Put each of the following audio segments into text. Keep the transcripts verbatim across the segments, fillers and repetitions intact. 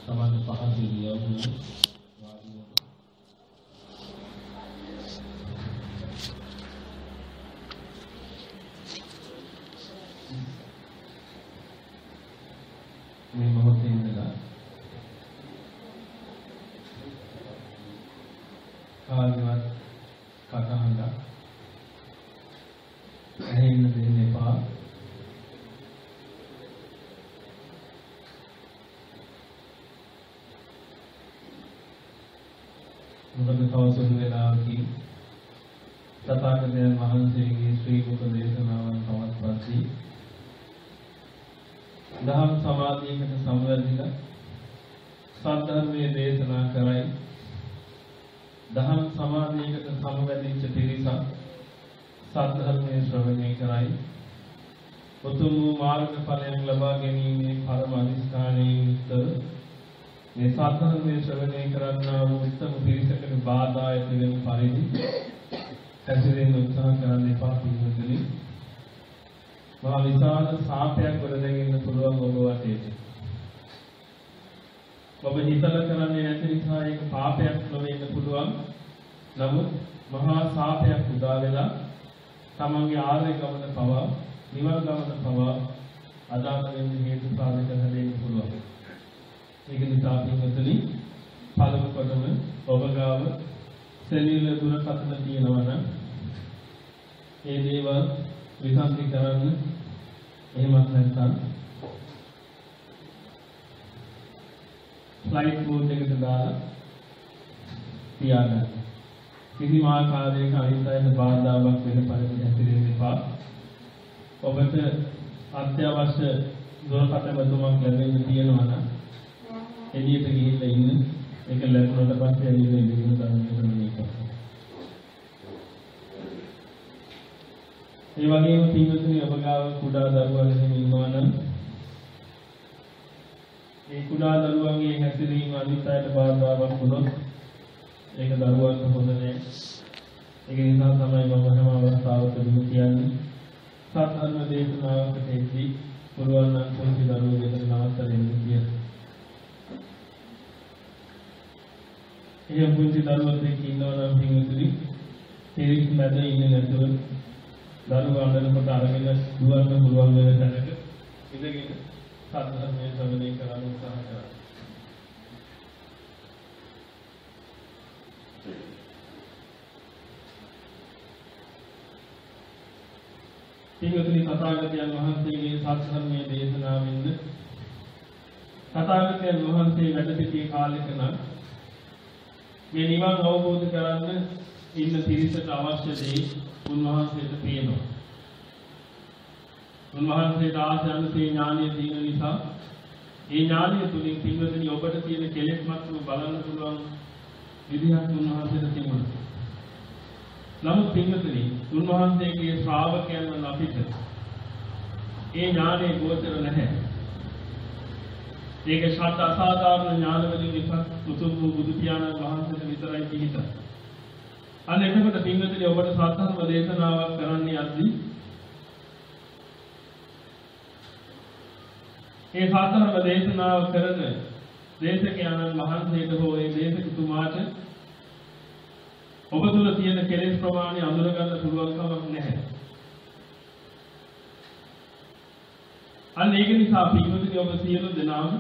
සමාන පහසු ඉරියව්ව මේ මොහොතේ ඉඳලා කාර්යවත් කතාහඬ ඇහෙන්න දෙන්න එපා. මොකද තවසුළු වෙලාවකින් තථාගතයන් වහන්සේගේ ශ්‍රී මුඛ දේශනාවන් පවත්වද්දී දහම් සමාධියකට සමවැදිලා සද්ධර්මයේ දේශනා කරයි. දහම් සමාධියකට සමවැදිච්ච පිරිසක් සද්ධර්මයේ ශ්‍රවණය කරයි. උතුම් මාර්ග ඵලයන් ලබා ගැනීමේ පරම අධිෂ්ඨානයෙන් යුක්තව මේ සද්ධර්මයේ ශ්‍රවණය කරන්නා වූ උත්තම පිරිසකට බාධා ඇති වෙන පරිදි හැසිරෙන්න උත්සාහ කරන්න එපා පිළිවෙලයි. මහා විශාල සාපයක් ගොඩනැගෙන්න පුළුවන් ඔබ වටේට. ඔබ හිතලා කරන්නේ නැති නිසා ඒක පාපයක් නොවෙන්න පුළුවන්. නමුත් මහා සාපයක් උදා වෙලා තමන්ගේ ආර්ය ගමන පවා නිවන් ගමන පවා අදාළ වෙන්න හේතු සාධක හැදෙන්න පුළුවන්. ඒක නිසා පින්වතුනි පළමු කොටම ඔබ ගාව සෙල්ලියුලර් දුරකථන තියෙනවා නම් ඒ දේවල් විසන්ති කරන්න. එහෙමත් නැත්නම් ෆ්ලයිට් මෝඩ් එකට දාලා තියාගන්න. කිසිම ආකාරයක අනිත් අයට බාධාවක් වෙන පරිදි හැසිරෙන්න එපා. ඔබට අත්‍යවශ්‍ය දුරකථන බඳුමක් ලැබෙන්න තියෙනවා නම් එළියට ගිහිල්ලා ඉන්න. ඒක ලැබුණාට පස්සේ එළියට ඉන්න ගන්න මේක. ඒ වගේම පින්වතුනි ඔබ ගාව කුඩා දරුවා ලෙසින් ඉන්නවා නම් ඒ කුඩා දරුවන්ගේ හැසිරීම අනිත් අයට බාධාවක් වුණොත් ඒක දරුවන්ට හොඳ නෑ. ඒක නිසා තමයි මම හැම අවස්ථාවකදීම කියන්නේ සත්‍යන දේශනාවකට එද්දී පුරවල් නම් පොඩි දරුවෝ දෙන්න නවත්තන්න කියලා. ඒ පුංචි දරුවෙක් ඉන්නවා නම් පින්වතුනි තේරික් මැද ඉන්නේ නැතුව දරුවා අඬනකොට අරගෙන දුවන්න පුළුවන් වෙන තැනක ඉඳගෙන සත්‍යධර්මයේ ශ්‍රවණය කරන්න උත්සාහ කරන්න. පින්වතුනි තථාගතයන් වහන්සේගේ සත්‍යධර්මයේ දේශනාවෙන්ද තථාගතයන් වහන්සේ වැඩ සිටි කාලෙක නම් මේ නිවන් අවබෝධ කරගන්න ඉන්න පිරිසට අවශ්‍ය දේ උන්වහන්සේට පේනවා. උන්වහන්සේට ආශාන්සේ ඥානය තියෙන නිසා ඒ ඥානය තුලින් පින්වතුනි ඔබට තියෙන කෙලෙස් මට්ටම බලන්න පුළුවන් විදිහක් උන්වහන්සේට තිබුණා. නමුත් පින්වතුනි උන්වහන්සේගේ ශ්‍රාවකයන් වන අපිට ඒ ඥානය ගෝචර නැහැ. ඒක ශාත් අසාධාරණ ඥාන වලින් එකක් උතුම් වූ බුදු පියාණන් වහන්සේට විතරයි පිහිටා. අන්න එතකොට පින්වතුනි ඔබට සත්‍යධර්ම දේශනාවක් කරන්න යද්දී ඒ සත්‍යධර්ම දේශනාව කරන දේශකයන්න් වහන්සේට හෝ ඒ දේශකතුමාට ඔබ තුල තියෙන කෙලෙස් ප්‍රමාණය අඳුර ගන්න පුළුවන් කමක් නැහැ. අන්න ඒක නිසා පින්වතුනි ඔබ සියලු දෙනාම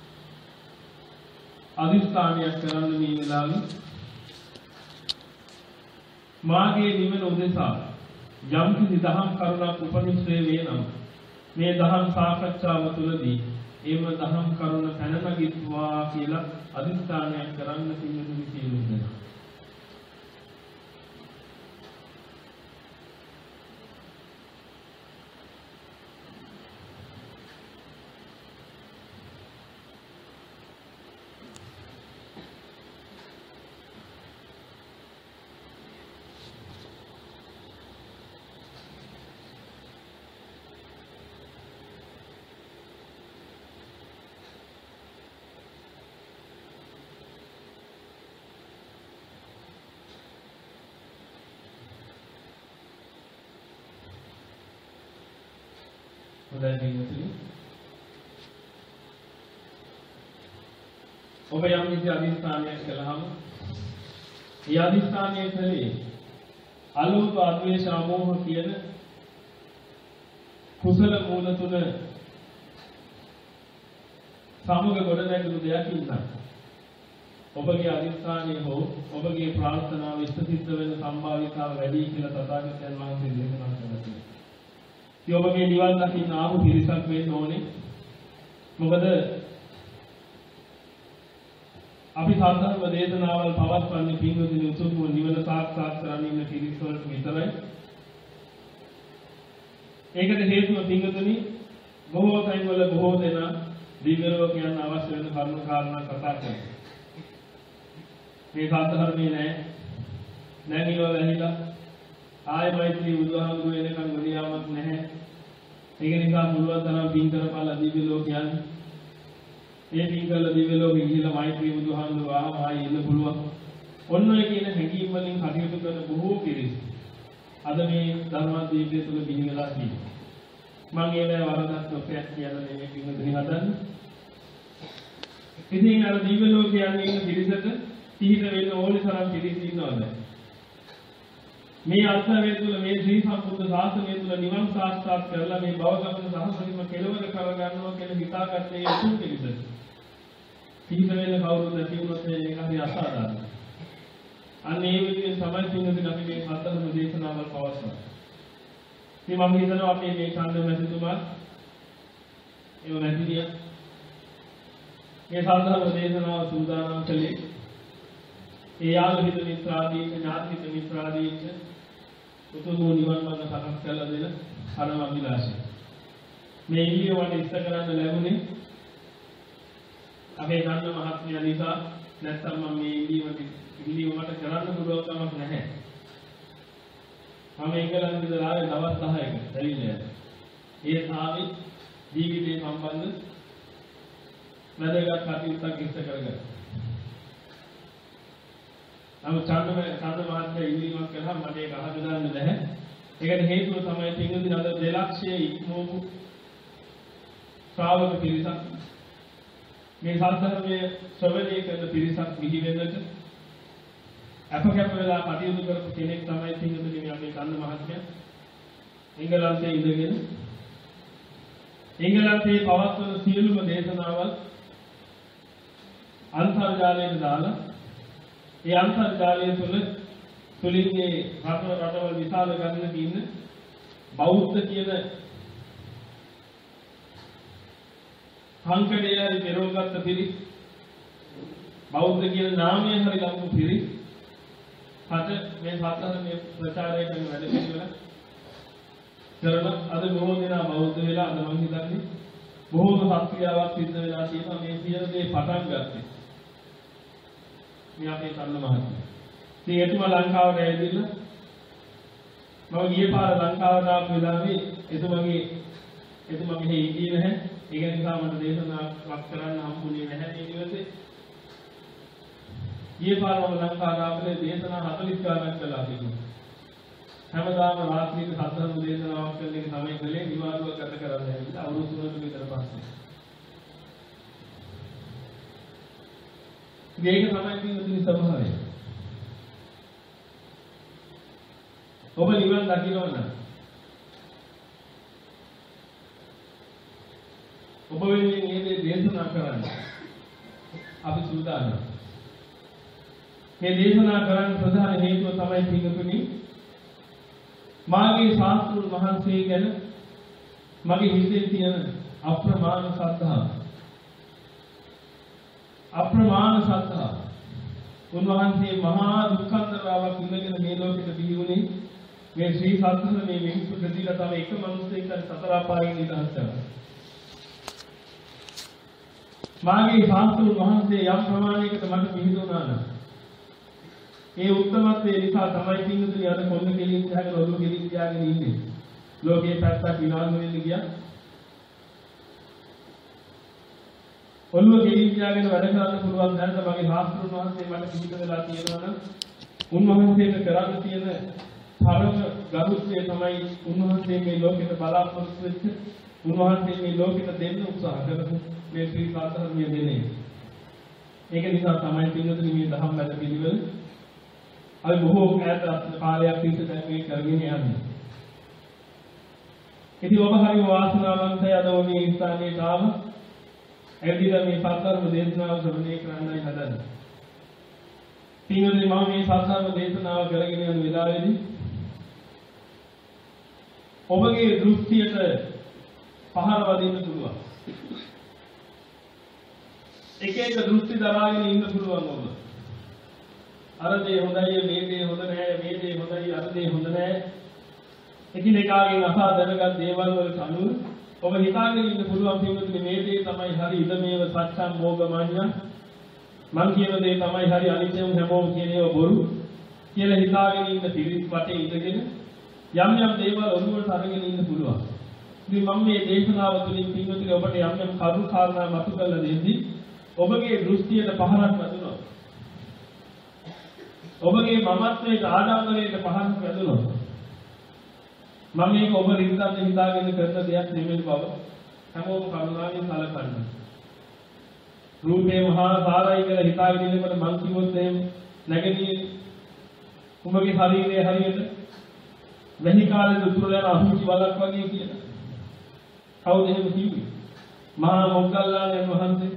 අදිස්ථානයක් කරන්න මේ වෙලාවේ මාගේ නිවන උදෙසා යම් කිසි දහම් කරුණක් උපනිශ්‍රේ වේ නම් මේ දහම් සාකච්ඡාව තුළදී ඒම දහම් කරුණ පැන නගිත්වා කියලා අදිස්ථානයක් කරන්න පින්වතුනි සියලු දෙනා. හොඳයි පින්වතුනි ඔබ යම් කිසි අධිෂ්ඨානයක් කළාම ඒ අධිෂ්ඨානයේ කලේ අලෝභ අද්වේෂ අමෝහ කියන කුසල මූල තුන සමග ගොඩ නැගුණු දෙයක් ඉන්නවා. ඔබගේ අධිෂ්ඨානයේ හෝ ඔබගේ ප්‍රාර්ථනාව ඉෂ්ට සිද්ධ වෙන සම්භාවිතාව වැඩි කියලා තථාගතයන් වහන්සේ දේශනා කළා. ඒ ඔබගේ නිවන් දකින්න ආපු පිරිසක් වෙන්න ඕනේ. මොකද අපි සාධර්ම දේශනාවල් පවත්වන්නේ පින්වතුනි උතුම් නිවන සාක්ෂාත් කරගන්න ඉන්න පිරිස වලට විතරයි. ඒකට හේතුව පින්වතුනි බොහෝ තැන්වල බොහෝ දෙනා දිව්‍ය ලෝකයන් අවශ්‍ය වෙන කරුණු කාරණා කතා කරනවා. මේ සාධර්මයේ නැහැ. නැගිලව වැහිලා ආයෙ මෛත්‍රී බුදුහාමුදුරු වෙනකන් ගොඩියාමක් නැහැ. ඒක නිසා මුලවත් තරම් පින් කරපාලා දිව්‍ය ලෝකයන් ඒ පින්කල දිව්‍ය ලෝකෙ ගිහිලා මෛත්‍රී බුදුහාමුදුරුවෝ ආවම ආයෙ ඉන්න පුළුවන්. ඔන්න ඔය කියන හැඟීම් වලින් කටයුතු කරන බොහෝ පිරිස් අද මේ ධර්මදීපය තුල බිහි වෙලා තියෙනවා. මම ඒවැ වරදක් නොපැත් කියලා මේ පින්වතුනි හදන්නේ. ඉතින් අර දිව්‍ය ලෝකයන් ඉන්න පිරිසට පිහිට වෙන්න ඕනේ තරම් පිරිස් ඉන්නවද? මේ අත්දැකීම තුළ මේ ශ්‍රී සම්බුද්ධ ශාසනය තුළ නිවන් සාක්ෂාත් කරලා මේ භව ගමන සහසලින්ම කෙලවර කර ගන්නවා කියලා හිතාගත්තේ ඒ උතුම් පිරිස. පිහිට වෙන්න කවුරුද නැති වුණොත් මේක හරි අසාධාරණයි. අන්න ඒ විදිහෙන් තමයි පින්වතුනි අපි මේ සත්‍යධර්ම දේශනාවල් පවත්වන්නේ. ඉතින් මම හිතනවා අපි මේ ඡන්ද මැතිතුමා ඒ මැතිණිය මේ සත්‍යධර්ම දේශනාව සූදානම් කළේ ඒ යාළු හිත මිත්‍රාදී ඥාති හිත මිත්‍රාදී උතුම් නිවන් මාර්ග සකස් කරලා දෙන පරම අභිලාෂය. මේ ඉල්ලිය වට ඉස්ත කරන්න ලැබුණේ අපේ ගන්න මහත්මයා නිසා. නැත්නම් මම මේ ඉල්ලීමට ඉල්ලීම මට කරන්න පුළුවන් කමක් නැහැ. මම එංගලන්තේ ඉඳලා ආවේ දවස් දහයක ඇවිල්ලා. ඒ තාමි ජීවිතේ සම්බන්ධ වැදගත් කටයුත්තක් ඉස්ත කරගන්න. නමුත් ඡන්දම ඡන්ද මහත්මයා ඉල්ලීමක් කළා මට ඒක අහන්න දාන්න නැහැ. ඒකට හේතුව තමයි පින්වතුනි අද දෙලක්ෂයේ ඉක්මවපු ශ්‍රාවක පිරිසක් මේ සත්‍යධර්මයේ ශ්‍රවණය කරන පිරිසක් විහි වෙන්නට අපකප්ප වෙලා කටයුතු කරපු කෙනෙක් තමයි පින්වතුනි මේ අපේ ඡන්ද මහත්මයා. එංගලන්තයේ ඉඳගෙන එංගලන්තයේ පවත්වන සියලුම දේශනාවල් අන්තර්ජාලයට දාලා ඒ අන්තර්ජාලය තුළ තුලින් මේ රට රටවල් විශාල ගණනක ඉන්න බෞද්ධ කියන සංකේතය හරි පෙරෝගත්ත පිරිස් බෞද්ධ කියන නාමය හරි ලබපු පිරිස් හත මේ සත්‍යධර්මයේ ප්‍රචාරය කරන වැඩ පිළිවෙල කරන අද බොහෝ දෙනා බෞද්ධ වෙලා අද මම හිතන්නේ බොහෝම සත්‍යාවක් සිද්ධ වෙලා තියෙනවා. මේ සියලු දේ පටන් ගත්තේ මේ අපේ ඡන්ද මහත්මයා. ඉතින් එතුමා ලංකාවට ඇවිල්ලා මම ගියේ පාර ලංකාවට ආපු වෙලාවේ එතුමාගේ එතුමා මෙහි ඉන්නේ නැහැ. ඒක නිසා මට දේශනාවක් කරන්න හම්බුනේ නැහැ මේ દિવસે. ගියේ පාර මම ලංකාවට ආපුවේ දේශනා හතළිස් ගානක් කළා තිබුණා. හැමදාම රාත්‍රියේ සතරම දේශනාවක් කරන එක තමයි කලේ විවාදයක් ගත කරන්න ඇවිල්ලා අවුරුදු තුනක විතර පස්සේ. මේක තමයි පින්වතුනි ස්වභාවය. ඔබ නිවන් දකින්න නම් ඔබ වෙනුවෙන් මේ දේශනා කරන්න අපි සූදානම්. මේ දේශනා කරන්න ප්‍රධාන හේතුව තමයි පින්වතුනි මාගේ ශාස්ත්‍රුන් වහන්සේ ගැන මගේ හිතේ තියෙන අප්‍රමාණ ශ්‍රද්ධාව. අප්‍රමාණ ශ්‍රද්ධාව. උන්වහන්සේ මහා දුක්ඛන්තරාවක් ඉඳගෙන මේ ලෝකෙට බිහි වුණේ මේ ශ්‍රී සත්‍යධර්මයේ මිනිස්සු දෙදීලා තම එක මිනිස්සෙක්ට සතර අපායෙන් නිදහස් කරනවා. මාගේ ශාස්ත්‍රුන් වහන්සේ යම් ප්‍රමාණයකට මට පිළිදුණා නම් ඒ උත්තමත්වයේ නිසා තමයි පින්තුනි අද කොල්ල කෙලින් තියාගෙන ඔළුව කෙලින් තියාගෙන ඉන්නේ. ලෝකේ පැත්තක් විනාශ වෙන්න ගියා. ඔළුව කෙලින් තියාගෙන වැඩ කරන්න පුළුවන් දැනට මගේ ශාස්ත්‍රුන් වහන්සේ මට පිළිපද වෙලා තියෙනවා නම් උන්වහන්සේට කරන්න තියෙන පරම ගරුත්වය තමයි උන්වහන්සේ මේ ලෝකෙට බලාපොරොත්තු වෙච්ච උන්වහන්සේ මේ ලෝකෙට දෙන්න උත්සාහ කරපු මේ ශ්‍රී සත්‍යධර්මයේ දෙන්නේ. ඒක නිසා තමයි පින්වතුනි මේ දහම් වැඩ පිළිවෙල අපි බොහෝ ඈත කාලයක් තිස්සේ දැන් මේ කරගෙන යන්නේ. ඉතින් ඔබ හරිය වාසනාවන්තයි අද මේ ස්ථානයේ ආව. එදින මේ සත්‍යර්ම දේශනාව ශ්‍රවණය කරන්නයි හදන්නේ. පින්වතුනි මම මේ සත්‍යර්ම දේශනාව කරගෙන යන වෙලාවේදී ඔබගේ දෘෂ්ටියට පහර වදින්න පුළුවන්. එක එක දෘෂ්ටි දරාගෙන ඉන්න පුළුවන් ඔබ. අර දේ හොඳයි මේ දේ හොඳ නැහැ මේ දේ හොඳයි අර දේ හොඳ නැහැ. එකිනෙකාගෙන් අසා දැනගත් දේවල් වලට අනුව ඔබ හිතාගෙන ඉන්න පුළුවන් පින්වතුනි මේ දේ තමයි හරි ඉදමේව සත්‍යම් මොගමඤ්ඤ මං කියන දේ තමයි හරි අනිත්‍යම හැමෝම කියන ඒවා බොරු කියලා හිතාගෙන ඉන්න පිරිස් වටේ ඉඳගෙන යම් යම් දේවල් ඔළුවට අරගෙන ඉන්න පුළුවන්. ඉතින් මම මේ දේශනාව තුළින් පින්වතුනි ඔබට යම් යම් කරුණු කාරණා මතු කරලා දෙද්දී ඔබගේ දෘෂ්ටියට පහරක් වැදුණා. ඔබගේ මමත්වයට ආඩම්බරයට පහරක් වැදුණා. මම මේක ඔබ රිද්දන්න හිතාගෙන කරන දෙයක් නෙමෙයි බව හැමෝම කරුණාවෙන් සලකන්න. රූපේ මහා සාරයි කියලා හිතාගෙන ඉන්නකොට මං කිව්වොත් එහෙම නැගදී ඔබගේ ශරීරයේ හරියට වැහි කාලේ උතුර යන අහුචි වලක් වගේ කියලා. කවුද එහෙම කිව්වේ? මහා මොග්ගල්ලාණන් වහන්සේ.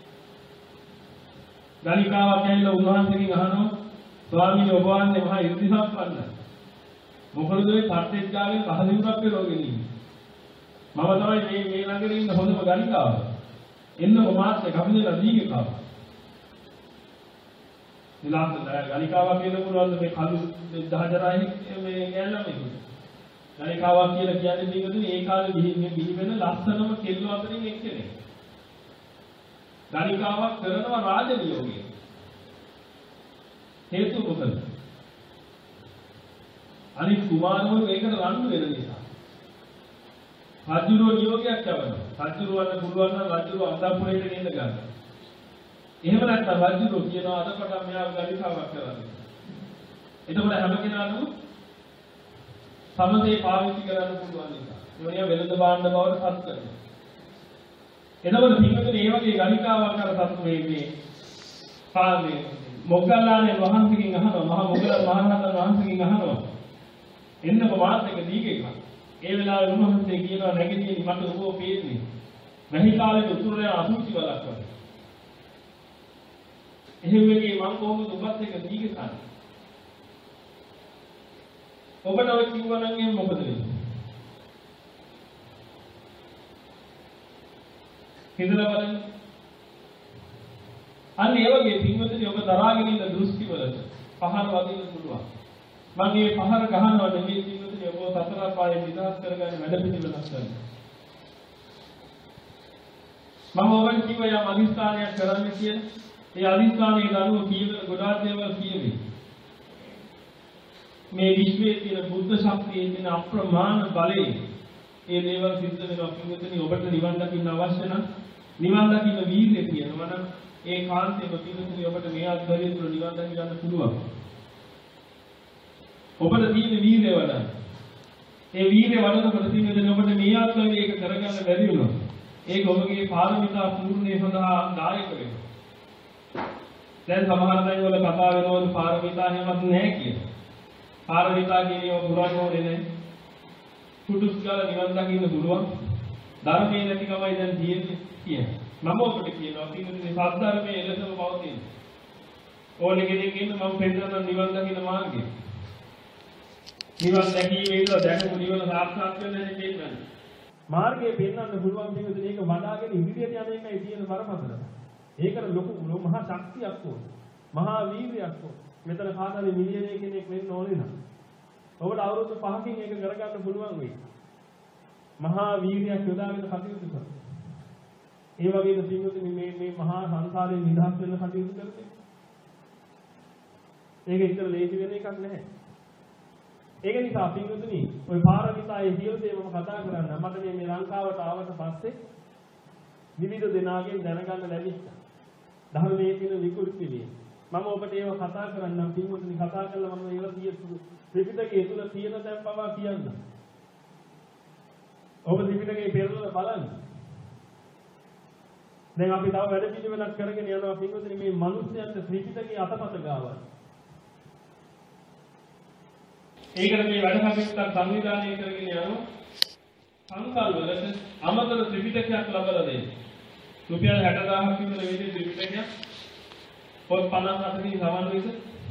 ගණිකාවක් ඇවිල්ලා උන්වහන්සේගෙන් අහනවා ස්වාමීන් වහන්සේ මහා ඉර්ධිසම්පන්නයි. මොකද මේ පට්ටෙත් ගාගෙන කහලිවුරක් පෙරවගෙන ඉන්නේ. මම තමයි මේ මේ ළඟට ඉන්න හොඳම ගණිකාව. එන්න මාත් කපිනලා දීගේ කාව. විලාස ගණිකාවක් කියන පුළුවන් මේ කළු දහජරයි මේ ගෑනලා මේක. ගණිකාවක් කියලා කියන්නේ මේකද ඒ කාලේ බිහි බිහි වෙන ලස්සනම කෙල්ල අතරින් එක්කෙනෙක්. ගණිකාවක් කරනවා රාජනියෝගය. හේතු මොකද? අනිත් කුමාරවරු ඒකට රණ්ඩු වෙන නිසා. රජුරෝ නියෝගයක් යවනවා. රජුරවන්න පුළුවන් නම් රජුරෝ අන්තපුරයට ගෙන්න ගන්න. එහෙම නැත්නම් රජුරෝ කියනවා අදකට මෙයාව ගණිකාවක් කරන්න. එතකොට හැම කෙනාටම සමදේ පාවිච්චි කරන්න පුළුවන් නිසා. ඒවනියා වෙළඳ භාණ්ඩ බවට පත් කරනවා. එතකොට පින්වතුනි මේ වගේ ගණිකාවක් අර සතු මේ මේ පාන්නේ මොග්ගල්ලාණන් වහන්සේගෙන් අහනවා මහා මොග්ගල්ලාන මහරහතන් වහන්සේගෙන් අහනවා එන්නකො මාත් එක දීගෙක. ඒ වෙලාවේ උන්වහන්සේ කියනවා නැගිටින්න මට ඔබව පේන්නේ. වැහි කාලේ උතුර යන අසුචි වලක් වගේ. එහෙම වෙන්නේ මම කොහොමද ඔබත් එක දීගෙ කන්නේ? ඔබට ඔය කිව්වා නම් එහෙම මොකද වෙන්නේ? හිතලා බලන්න. අන්න ඒ වගේ පින්වතුනි ඔබ දරාගෙන ඉන්න දෘෂ්ටි වලට පහර වදින්න පුළුවන්. මම මේ පහර ගහනවා නෙමෙයි පින්වතුනි ඔබ සතර පායෙන් විනාශ කරගන්න වැඩ පිළිවෙලක් කරනවා. මම ඔබට කිව්වා යම් අදිස්ථානයක් කරන්න කියලා. ඒ අදිස්ථානයේ අනුව කීවල ගොඩාක් දේවල් කියවේ. මේ විශ්වයේ තියෙන බුද්ධ ශක්තියේ තියෙන අප්‍රමාණ බලය ඒ දේවල් සිද්ධ වෙනවා පින්වතුනි ඔබට නිවන් දකින්න අවශ්‍ය නම් නිවන් දකින්න වීර්යය තියෙනවා නම් ඒ කාන්තේම පින්වතුනි ඔබට මේ අත්දැකීම් තුළ නිවන් දකින්න පුළුවන්. ඔබට තියෙන වීර්යය වඩන්න. ඒ වීර්යය වඩනකොට පින්වතුනි ඔබට මේ ආත්මයේ ඒක කරගන්න බැරි වුණා. ඒක ඔබගේ පාරමිතා පූර්ණේ සඳහා දායක වෙනවා. දැන් සමහර තැන් වල කතා වෙනවලු පාරමිතා හැමත් නැහැ කියලා. පාරමිතා කියන්නේ ඔබ පුරන්න ඕනේ නැහැ. කුඩුස් ගාලා නිවන් දකින්න පුළුවන්. ධර්මයේ නැතිකමයි දැන් තියෙන්නේ කියන්නේ. මම ඔබට කියනවා පින්වතුනි සත්‍ය එලෙසම පවතින. ඕනෙ කෙනෙක් ඉන්න මම පෙන්නන නිවන් දකින්න මාර්ගය. නිවන් දැකීමේ ඉඳලා දැකපු නිවන සාක්ෂාත් වෙන හැටි පෙන්නන්න. මාර්ගය පෙන්වන්න පුළුවන් පින්වතුනි ඒක වඩාගෙන ඉදිරියට යන එකයි තියෙන බරපතල. ඒකට ලොකු මහා ශක්තියක් ඕන. මහා වීර්යයක් ඕන. මෙතන කාටද මිලියන කෙනෙක් වෙන්න ඕනේ නම් ඔබට අවුරුදු පහකින් ඒක කරගන්න පුළුවන් වෙයි. මහා වීර්යයක් යොදාගෙන කටයුතු කරනවා. ඒ වගේම පින්වතුනි මේ මේ මහා සංසාරයෙන් නිදහස් වෙන්න කටයුතු කරන්නේ. ඒක ඉතල ලේසි වෙන එකක් නැහැ. ඒක නිසා පින්වතුනි ඔය පාරමිතායේ සියලු දේ මම කතා කරන්න මට මේ මේ ලංකාවට ආවට පස්සේ විවිධ දෙනාගෙන් දැනගන්න ලැබිච්චා. ධර්මයේ තියෙන විකෘති වේ. මම ඔබට ඒව කතා කරන්නම් පින්වතුනි කතා කරලා මම ඒව කියපු ත්‍රිපිටකයේ තුල තියෙන තැන් පවා කියන්න. ඔබ ත්‍රිපිටකයේ පෙරලලා බලන්න. දැන් අපි තව වැඩ පිළිවෙලක් කරගෙන යනවා පින්වතුනි මේ මිනිස්යන්ට ත්‍රිපිටකයේ අතපත ගාවන. ඒකට මේ වැඩ කටයුත්තක් සංවිධානය කරගෙන යනවා. සංකල්ප වලට අමතර ත්‍රිපිටකයක් ලබා දෙන්න. රුපියල් හැට දාහක් විතර වේදී ත්‍රිපිටකයක් පොත් පනස් අටකින් සමන් වෙයිද?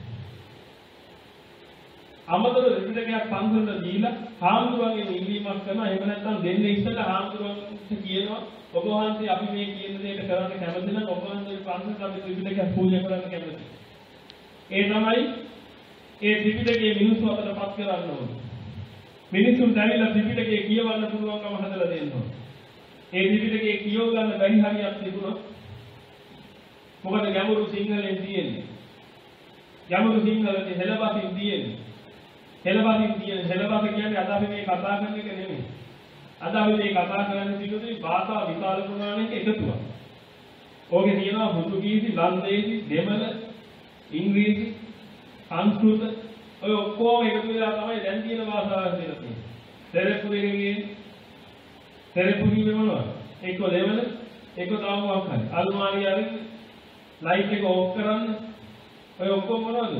අමතර ත්‍රිපිටකයක් පන්සලට දීලා හාමුදුරුවන්ගෙන් ඉල්ලීමක් කරනවා. එහෙම නැත්නම් දෙන්නේ ඉස්සෙල්ලා හාමුදුරුවන්ට කියනවා ඔබ වහන්සේ අපි මේ කියන දේට කරන්න කැමති නම් ඔබ වහන්සේ පන්සලට අපි ත්‍රිපිටකයක් පූජා කරන්න කැමතියි. ඒ තමයි ඒ ත්‍රිපිටකයේ මිනිස්සු අතර පත් කරන්න ඕනේ. මිනිස්සුන්ට ඇවිල්ලා ත්‍රිපිටකයේ කියවන්න පුළුවන්කම හදලා දෙන්න ඕනේ. ඒ ත්‍රිපිටකයේ කියව ගන්න බැරි හරියක් තිබුණොත් මොකද ගැඹුරු සිංහලෙන් තියෙන්නේ. ගැඹුරු සිංහලෙන් හෙළබසින් තියෙන්නේ. හෙළබසින් තියෙන හෙළබස කියන්නේ අද අපි මේ කතා කරන එක නෙමෙයි. අද අපි මේ කතා කරන්නේ පිටුදී භාෂා විශාල ප්‍රමාණයක එකතුවක්. ඕකේ තියෙනවා පෘතුගීසි, ලන්දේසි, දෙමළ, ඉංග්‍රීසි, සංස්කෘත ඔය ඔක්කොම එකතු වෙලා තමයි දැන් තියෙන භාෂාව කියලා තියෙන්නේ. තෙරපුරිගේ තෙරපුරිගේ මොනවද? එක්ක දෙමළ, එක්ක තව මොකක් හරි. අල්මාරියාවේ ලයිට් එක ඕෆ් කරන්න. ඔය ඔක්කොම මොනවද?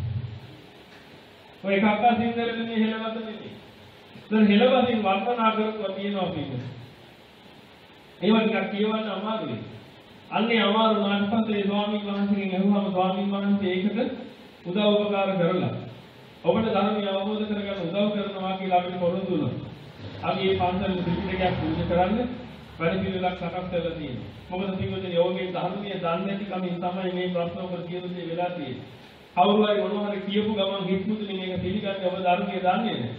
ඔය එකක්ක සිංහලෙන් මේ හෙළවත නෙමෙයි. දැන් හෙළවතින් වර්ණනා කරපුවා තියෙනවා කියන්නේ. ඒවා ටිකක් කියවන්න අමාරුයි. අන්නේ අමාරු වුණාට පස්සේ ස්වාමීන් වහන්සේගෙන් අහුවම ස්වාමීන් වහන්සේ ඒකට උදව් උපකාර කරලා ඔබට ධර්මය අවබෝධ කරගන්න උදව් කරනවා කියලා අපිට පොරොන්දු වුණා. අපි මේ පන්සල් ත්‍රිපිටකයක් පූජා කරන්න වැඩ පිළිවෙලක් සකස් කරලා තියෙනවා. මොකද පින්වතුනි යෝගයේ ධර්මයේ දන්නේ නැති කමින් තමයි මේ ප්‍රශ්න ඔබ කියන දේ වෙලා තියෙන්නේ. කවුරු හරි මොනවා හරි කියපු ගමන් හිත්මුතුනි මේක පිළිගන්නේ ඔබ ධර්මයේ දන්නේ නැහැ.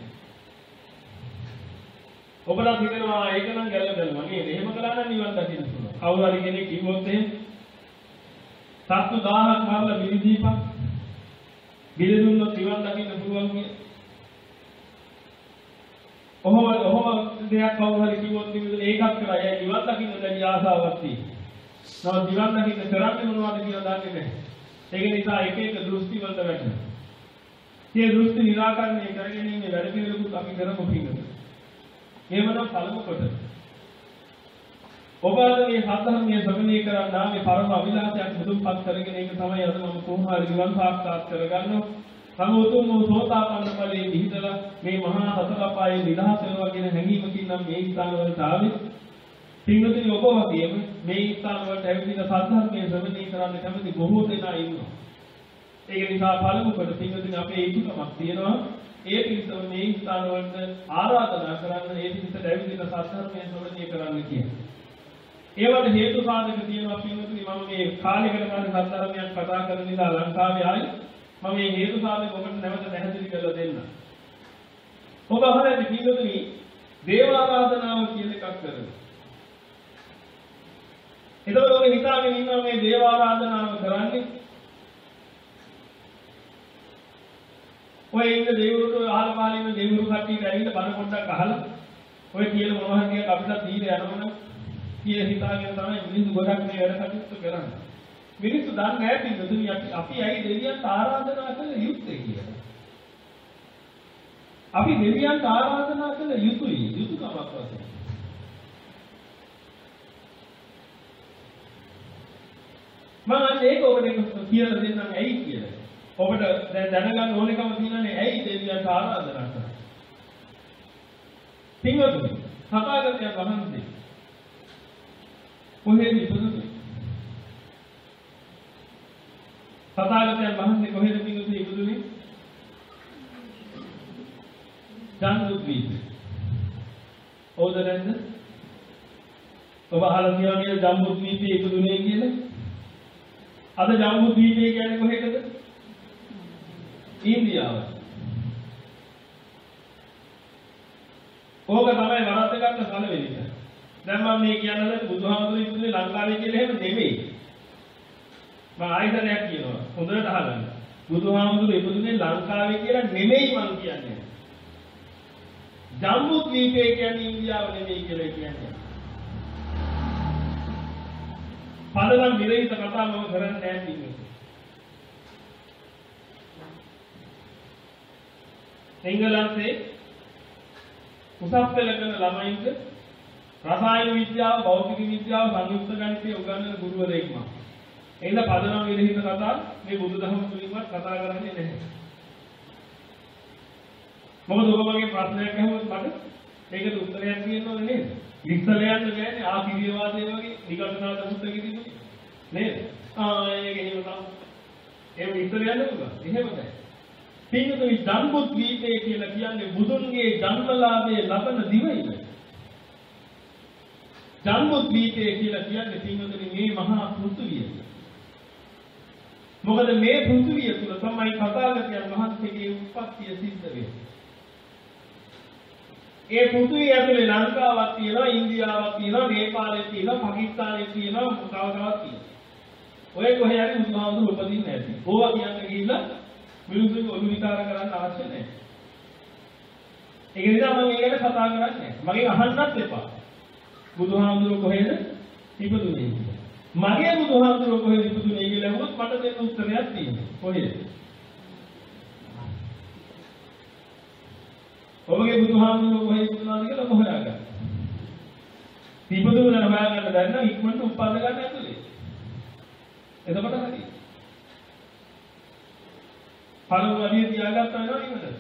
ඔබලා හිතනවා ඒක නම් ගැළපෙනවා නේද? එහෙම කළා නම් නිවන් දකින්න පුළුවන්. කවුරු හරි කෙනෙක් කිව්වොත් එහෙම සත්තු දහයක් මරලා බිලි දීපන් බිලි දුන්නොත් නිවන් දකින්න පුළුවන් කිය. ඔහොම ඔහොම දෙයක් කවුරු හරි කිව්වොත් ඒකත් කරා. ඒ නිවන් දකින්න දැඩි ආසාවක් තියෙනවා. නමුත් නිවන් දකින්න කරන්නේ මොනවද කියලා දන්නේ නැහැ. ඒක නිසා එක එක දෘෂ්ටි වලට වැටෙනවා. මේ දෘෂ්ටි निराකරණය කරගැනීමේ වැඩ පිළිවෙලකුත් අපි කරමු පිළිගන්න. එහෙමනම් පළමු කොට ඔබ මේ සත්‍යධර්මයේ ශ්‍රවණය කරන්නා මේ පරම අවිලාසයක් මුදුන්පත් කරගෙන ඒක තමයි අද මම කොහොම හරි නිවන් සාක්ෂාත් කරගන්නවා. සමුතුම් වූ සෝතාපන්න ඵලයේ නිහිතලා මේ මහා සතර අපායේ නිදහස් වෙනවා කියන හැඟීමකින් නම් මේ ස්ථාන වලට ආවේ. පින්වතුනි ඔබ වගේම මේ ස්ථාන වලට ඇවිදින සත්‍යධර්මයේ ශ්‍රවණය කරන්න කැමති බොහෝ දෙනා ඉන්නවා. ඒක නිසා පළමු කොට පින්වතුනි අපේ යුතුයකමක් තියෙනවා. ඒ පිළිසම මේ ස්ථාන වලට ආරාධනා කරන්න ඒ පිළිසට ඇවිදින සත්‍යධර්මයේ ශ්‍රවණය කරන්න කියන්නේ. ඒවට හේතු සාධක තියෙනවා පින්වතුනි මම මේ කාලයකට පස්සේ සත්‍යධර්මයක් කතා කරන නිසා ලංකාවේ ආයි මම මේ හේතු සාධක ඔබට නැවත පැහැදිලි කරලා දෙන්න. ඔබ අහන්නේ පින්වතුනි දේව ආරාධනාව කියන එකක් කරනවා. එතකොට ඔබ හිතාගෙන ඉන්නවා මේ දේව ආරාධනාව කරන්නේ ඔය ඉන්න දෙවිවරු අහල පහල ඉන්න දෙවිවරු කට්ටියට ඇවිල්ලා බණ පොඩ්ඩක් අහලා ඔය කියන මොනවා හරි අපිට දීලා යනවනම් කියලා හිතාගෙන තමයි මිනිස්සු ගොඩක් මේ වැඩ කටයුතු කරන්නේ. මිනිස්සු දන්නේ නැහැ පිටුතුනි අපි අපි ඇයි දෙවියන්ට ආරාධනා කළ යුත්තේ කියලා. අපි දෙවියන්ට ආරාධනා කළ යුතුයි යුතුයකමක් වශයෙන්. මම ඒක ඔබට කියලා දෙන්නම් ඇයි කියලා. ඔබට දැන් දැනගන්න ඕනකම තියෙනනේ ඇයි දෙවියන්ට ආරාධනා කරන්නේ. පින්වතුනි සතාගතයන් වහන්සේ කොහෙද ඉපදුනේ? සතාගතයන් වහන්සේ කොහෙද පින්වතුනි ඉපදුනේ? ජම්බුද්වීපේ. ඕද නැද්ද? ඔබ අහලා තියෙනවනේ ජම්බුද්වීපේ ඉපදුනේ කියලා. අද ජම්බුද්වීපේ කියන්නේ කොහෙද? ඉන්දියාව. ඕක තමයි වරද්ද ගන්න පළවෙනි එක. දැන් මම මේ කියන්නේ බුදුහාමුදුරුවෝ ඉපදුනේ ලංකාවේ කියලා එහෙම නෙමෙයි. මම ආයතනයක් කියනවා. හොඳට අහගන්න. බුදුහාමුදුරුවෝ ඉපදුනේ ලංකාවේ කියලා නෙමෙයි මම කියන්නේ. ජම්බුද්වීපේ කියන්නේ ඉන්දියාව නෙමෙයි කියලා කියන්නේ. පදනම් විරහිත කතා මම කරන්නේ නැහැ කියන්නේ. එංගලන්තේ උසස් පෙළ කරන ළමයින්ට රසායන විද්‍යාව, භෞතික විද්‍යාව, සංයුක්ත ගණිතය උගන්වන ගුරුවරයෙක් මම. එන්න පදනම් විරහිත කතා මේ බුදුදහම තුලින්වත් කතා කරන්නේ නැහැ. මොකද ඔබ මගේ ප්‍රශ්නයක් අහුවොත් මට ඒකට උත්තරයක් දෙන්න ඕනේ නේද? ඉස්සල යන්න බෑනේ ආකිරියවාදයේ වගේ නිකල්නාද පුස්තකෙදී නේද? ආ ඒක එහෙම තමයි. ඒක ඉස්සල යන්න පුළුවන්. එහෙම නැහැ. පින්තුනි ජන්බුත් දීපේ කියලා කියන්නේ බුදුන්ගේ ජන්මලාභයේ ලබන දිවයින. ජන්බුත් දීපේ කියලා කියන්නේ පින්තුනි මේ මහා පෘථුවිය. මොකද මේ පෘථුවිය තුල තමයි තථාගතයන් වහන්සේගේ උත්පත්තිය සිද්ධ වෙන්නේ. ඒ පෘථුවිය ඇතුලේ ලංකාවක් තියෙනවා, ඉන්දියාවක් තියෙනවා, නේපාලෙ තියෙනවා, පාකිස්තානෙ තියෙනවා, මොකවදාවත් තියෙනවා. ඔය කොහේ හරි බුදුහාමුදුරු උපදින්නේ නැති. ඕවා කියන්නේ ගිහිල්ලා මිනිස්සුන්ගේ ඔළුව විකාර කරන්න අවශ්‍ය නැහැ. ඒක නිසා මම මේකට කතා කරන්නේ නැහැ. මගෙන් අහන්නත් එපා. බුදුහාමුදුරු කොහෙද ඉපදුනේ කියලා. මගේ බුදුහාමුදුරු කොහෙද ඉපදුනේ කියලා අහුවොත් මට දෙන්න උත්තරයක් තියෙනවා. කොහෙද? ඔබගේ බුදුහාමුදුරුවෝ කොහෙද ඉපදුනාද කියලා හොයාගන්න. ඉපදුන දන හොයාගන්න දැන් නම් ඉක්මනට උපන්න ගන්න ඇතුලේ. එතකොට හරි. පළමු අදිය තියාගත්තා නෝ ඉවරද?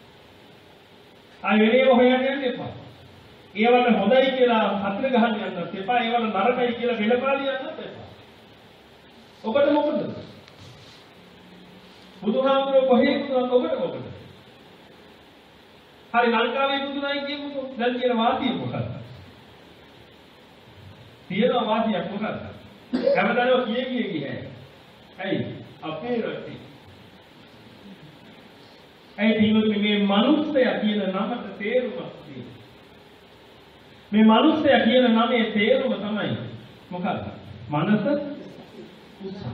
ආ වෙනේව හොයන්න යන්න එපා. ඒවට හොඳයි කියලා හතර ගහන්න යන්නත් එපා. ඒවට නරකයි කියලා වෙලපාලිය යන්නත් එපා. ඔබට මොකද? බුදුහාමුදුරුවෝ කොහෙද ඉපදුනද ඔබට මොකද? හරි ලංකාවේ බුදුනායි කියමුකෝ. දැන් කියන වාසිය මොකක්ද? තියෙන වාසියක් මොකක්ද? හැමදාම කියේ කියේ ගියයි. ඇයි? අපේ රටේ. ඇයි පින්වතුනි මේ මිනිස්සයා කියන නමට තේරුමක් තියෙනවා. මේ මිනිස්සයා කියන නමේ තේරුම තමයි මොකක්ද? මනස උත්සාහ.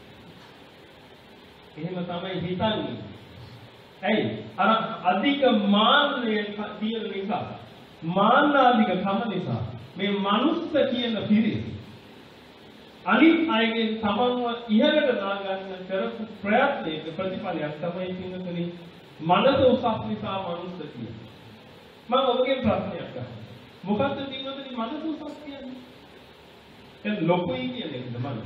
එහෙම තමයි හිතන්නේ. ඇයි අර අධික මාන්නය තියෙන නිසා මාන්නාධික කම නිසා මේ මනුස්ස කියන පිරිස අනිත් අයගේ තමන්ව ඉහළට දාගන්න කරපු ප්‍රයත්නයක ප්‍රතිඵලයක් තමයි පින්වතුනි මනස උසස් නිසා මනුස්ස කියන්නේ. මම ඔබගේ ප්‍රශ්නයක් අහනවා. මොකක්ද පින්වතුනි මනස උසස් කියන්නේ? දැන් ලොකුයි කියන එකද මනස?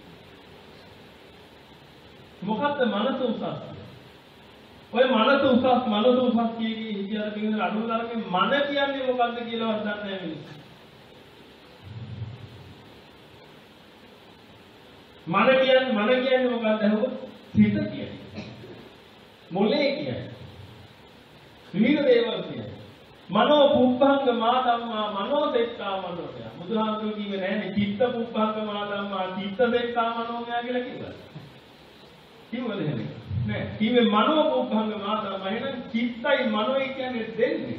මොකක්ද මනස උසස්? ඔය මනස උසස් මනස උසස් කියකී හිතියර පිටින් අඩුව තරමේ මන කියන්නේ මොකක්ද කියලාවත් දන්නේ නැහැ මිනිස්සු. මන කියන්නේ මන කියන්නේ මොකක්ද අහුවොත් හිත කියන්නේ. මොලේ කියන්නේ. විවිධ දේවල් කියන්නේ. මනෝ පුප්පංග මා ධම්මා මනෝ දෙත්තා මනෝය. බුදුහාමුදුරුවෝ කිව්වේ නෑනේ චිත්ත පුප්පංග මා ධම්මා චිත්ත දෙත්තා මනෝය කියලා කිව්වා. කිව්වද එහෙම? නෑ කිව්වේ මනෝ පුප්පංග මා ධම්මා එහෙනම් චිත්තයි මනෝයි කියන්නේ දෙන්නේ.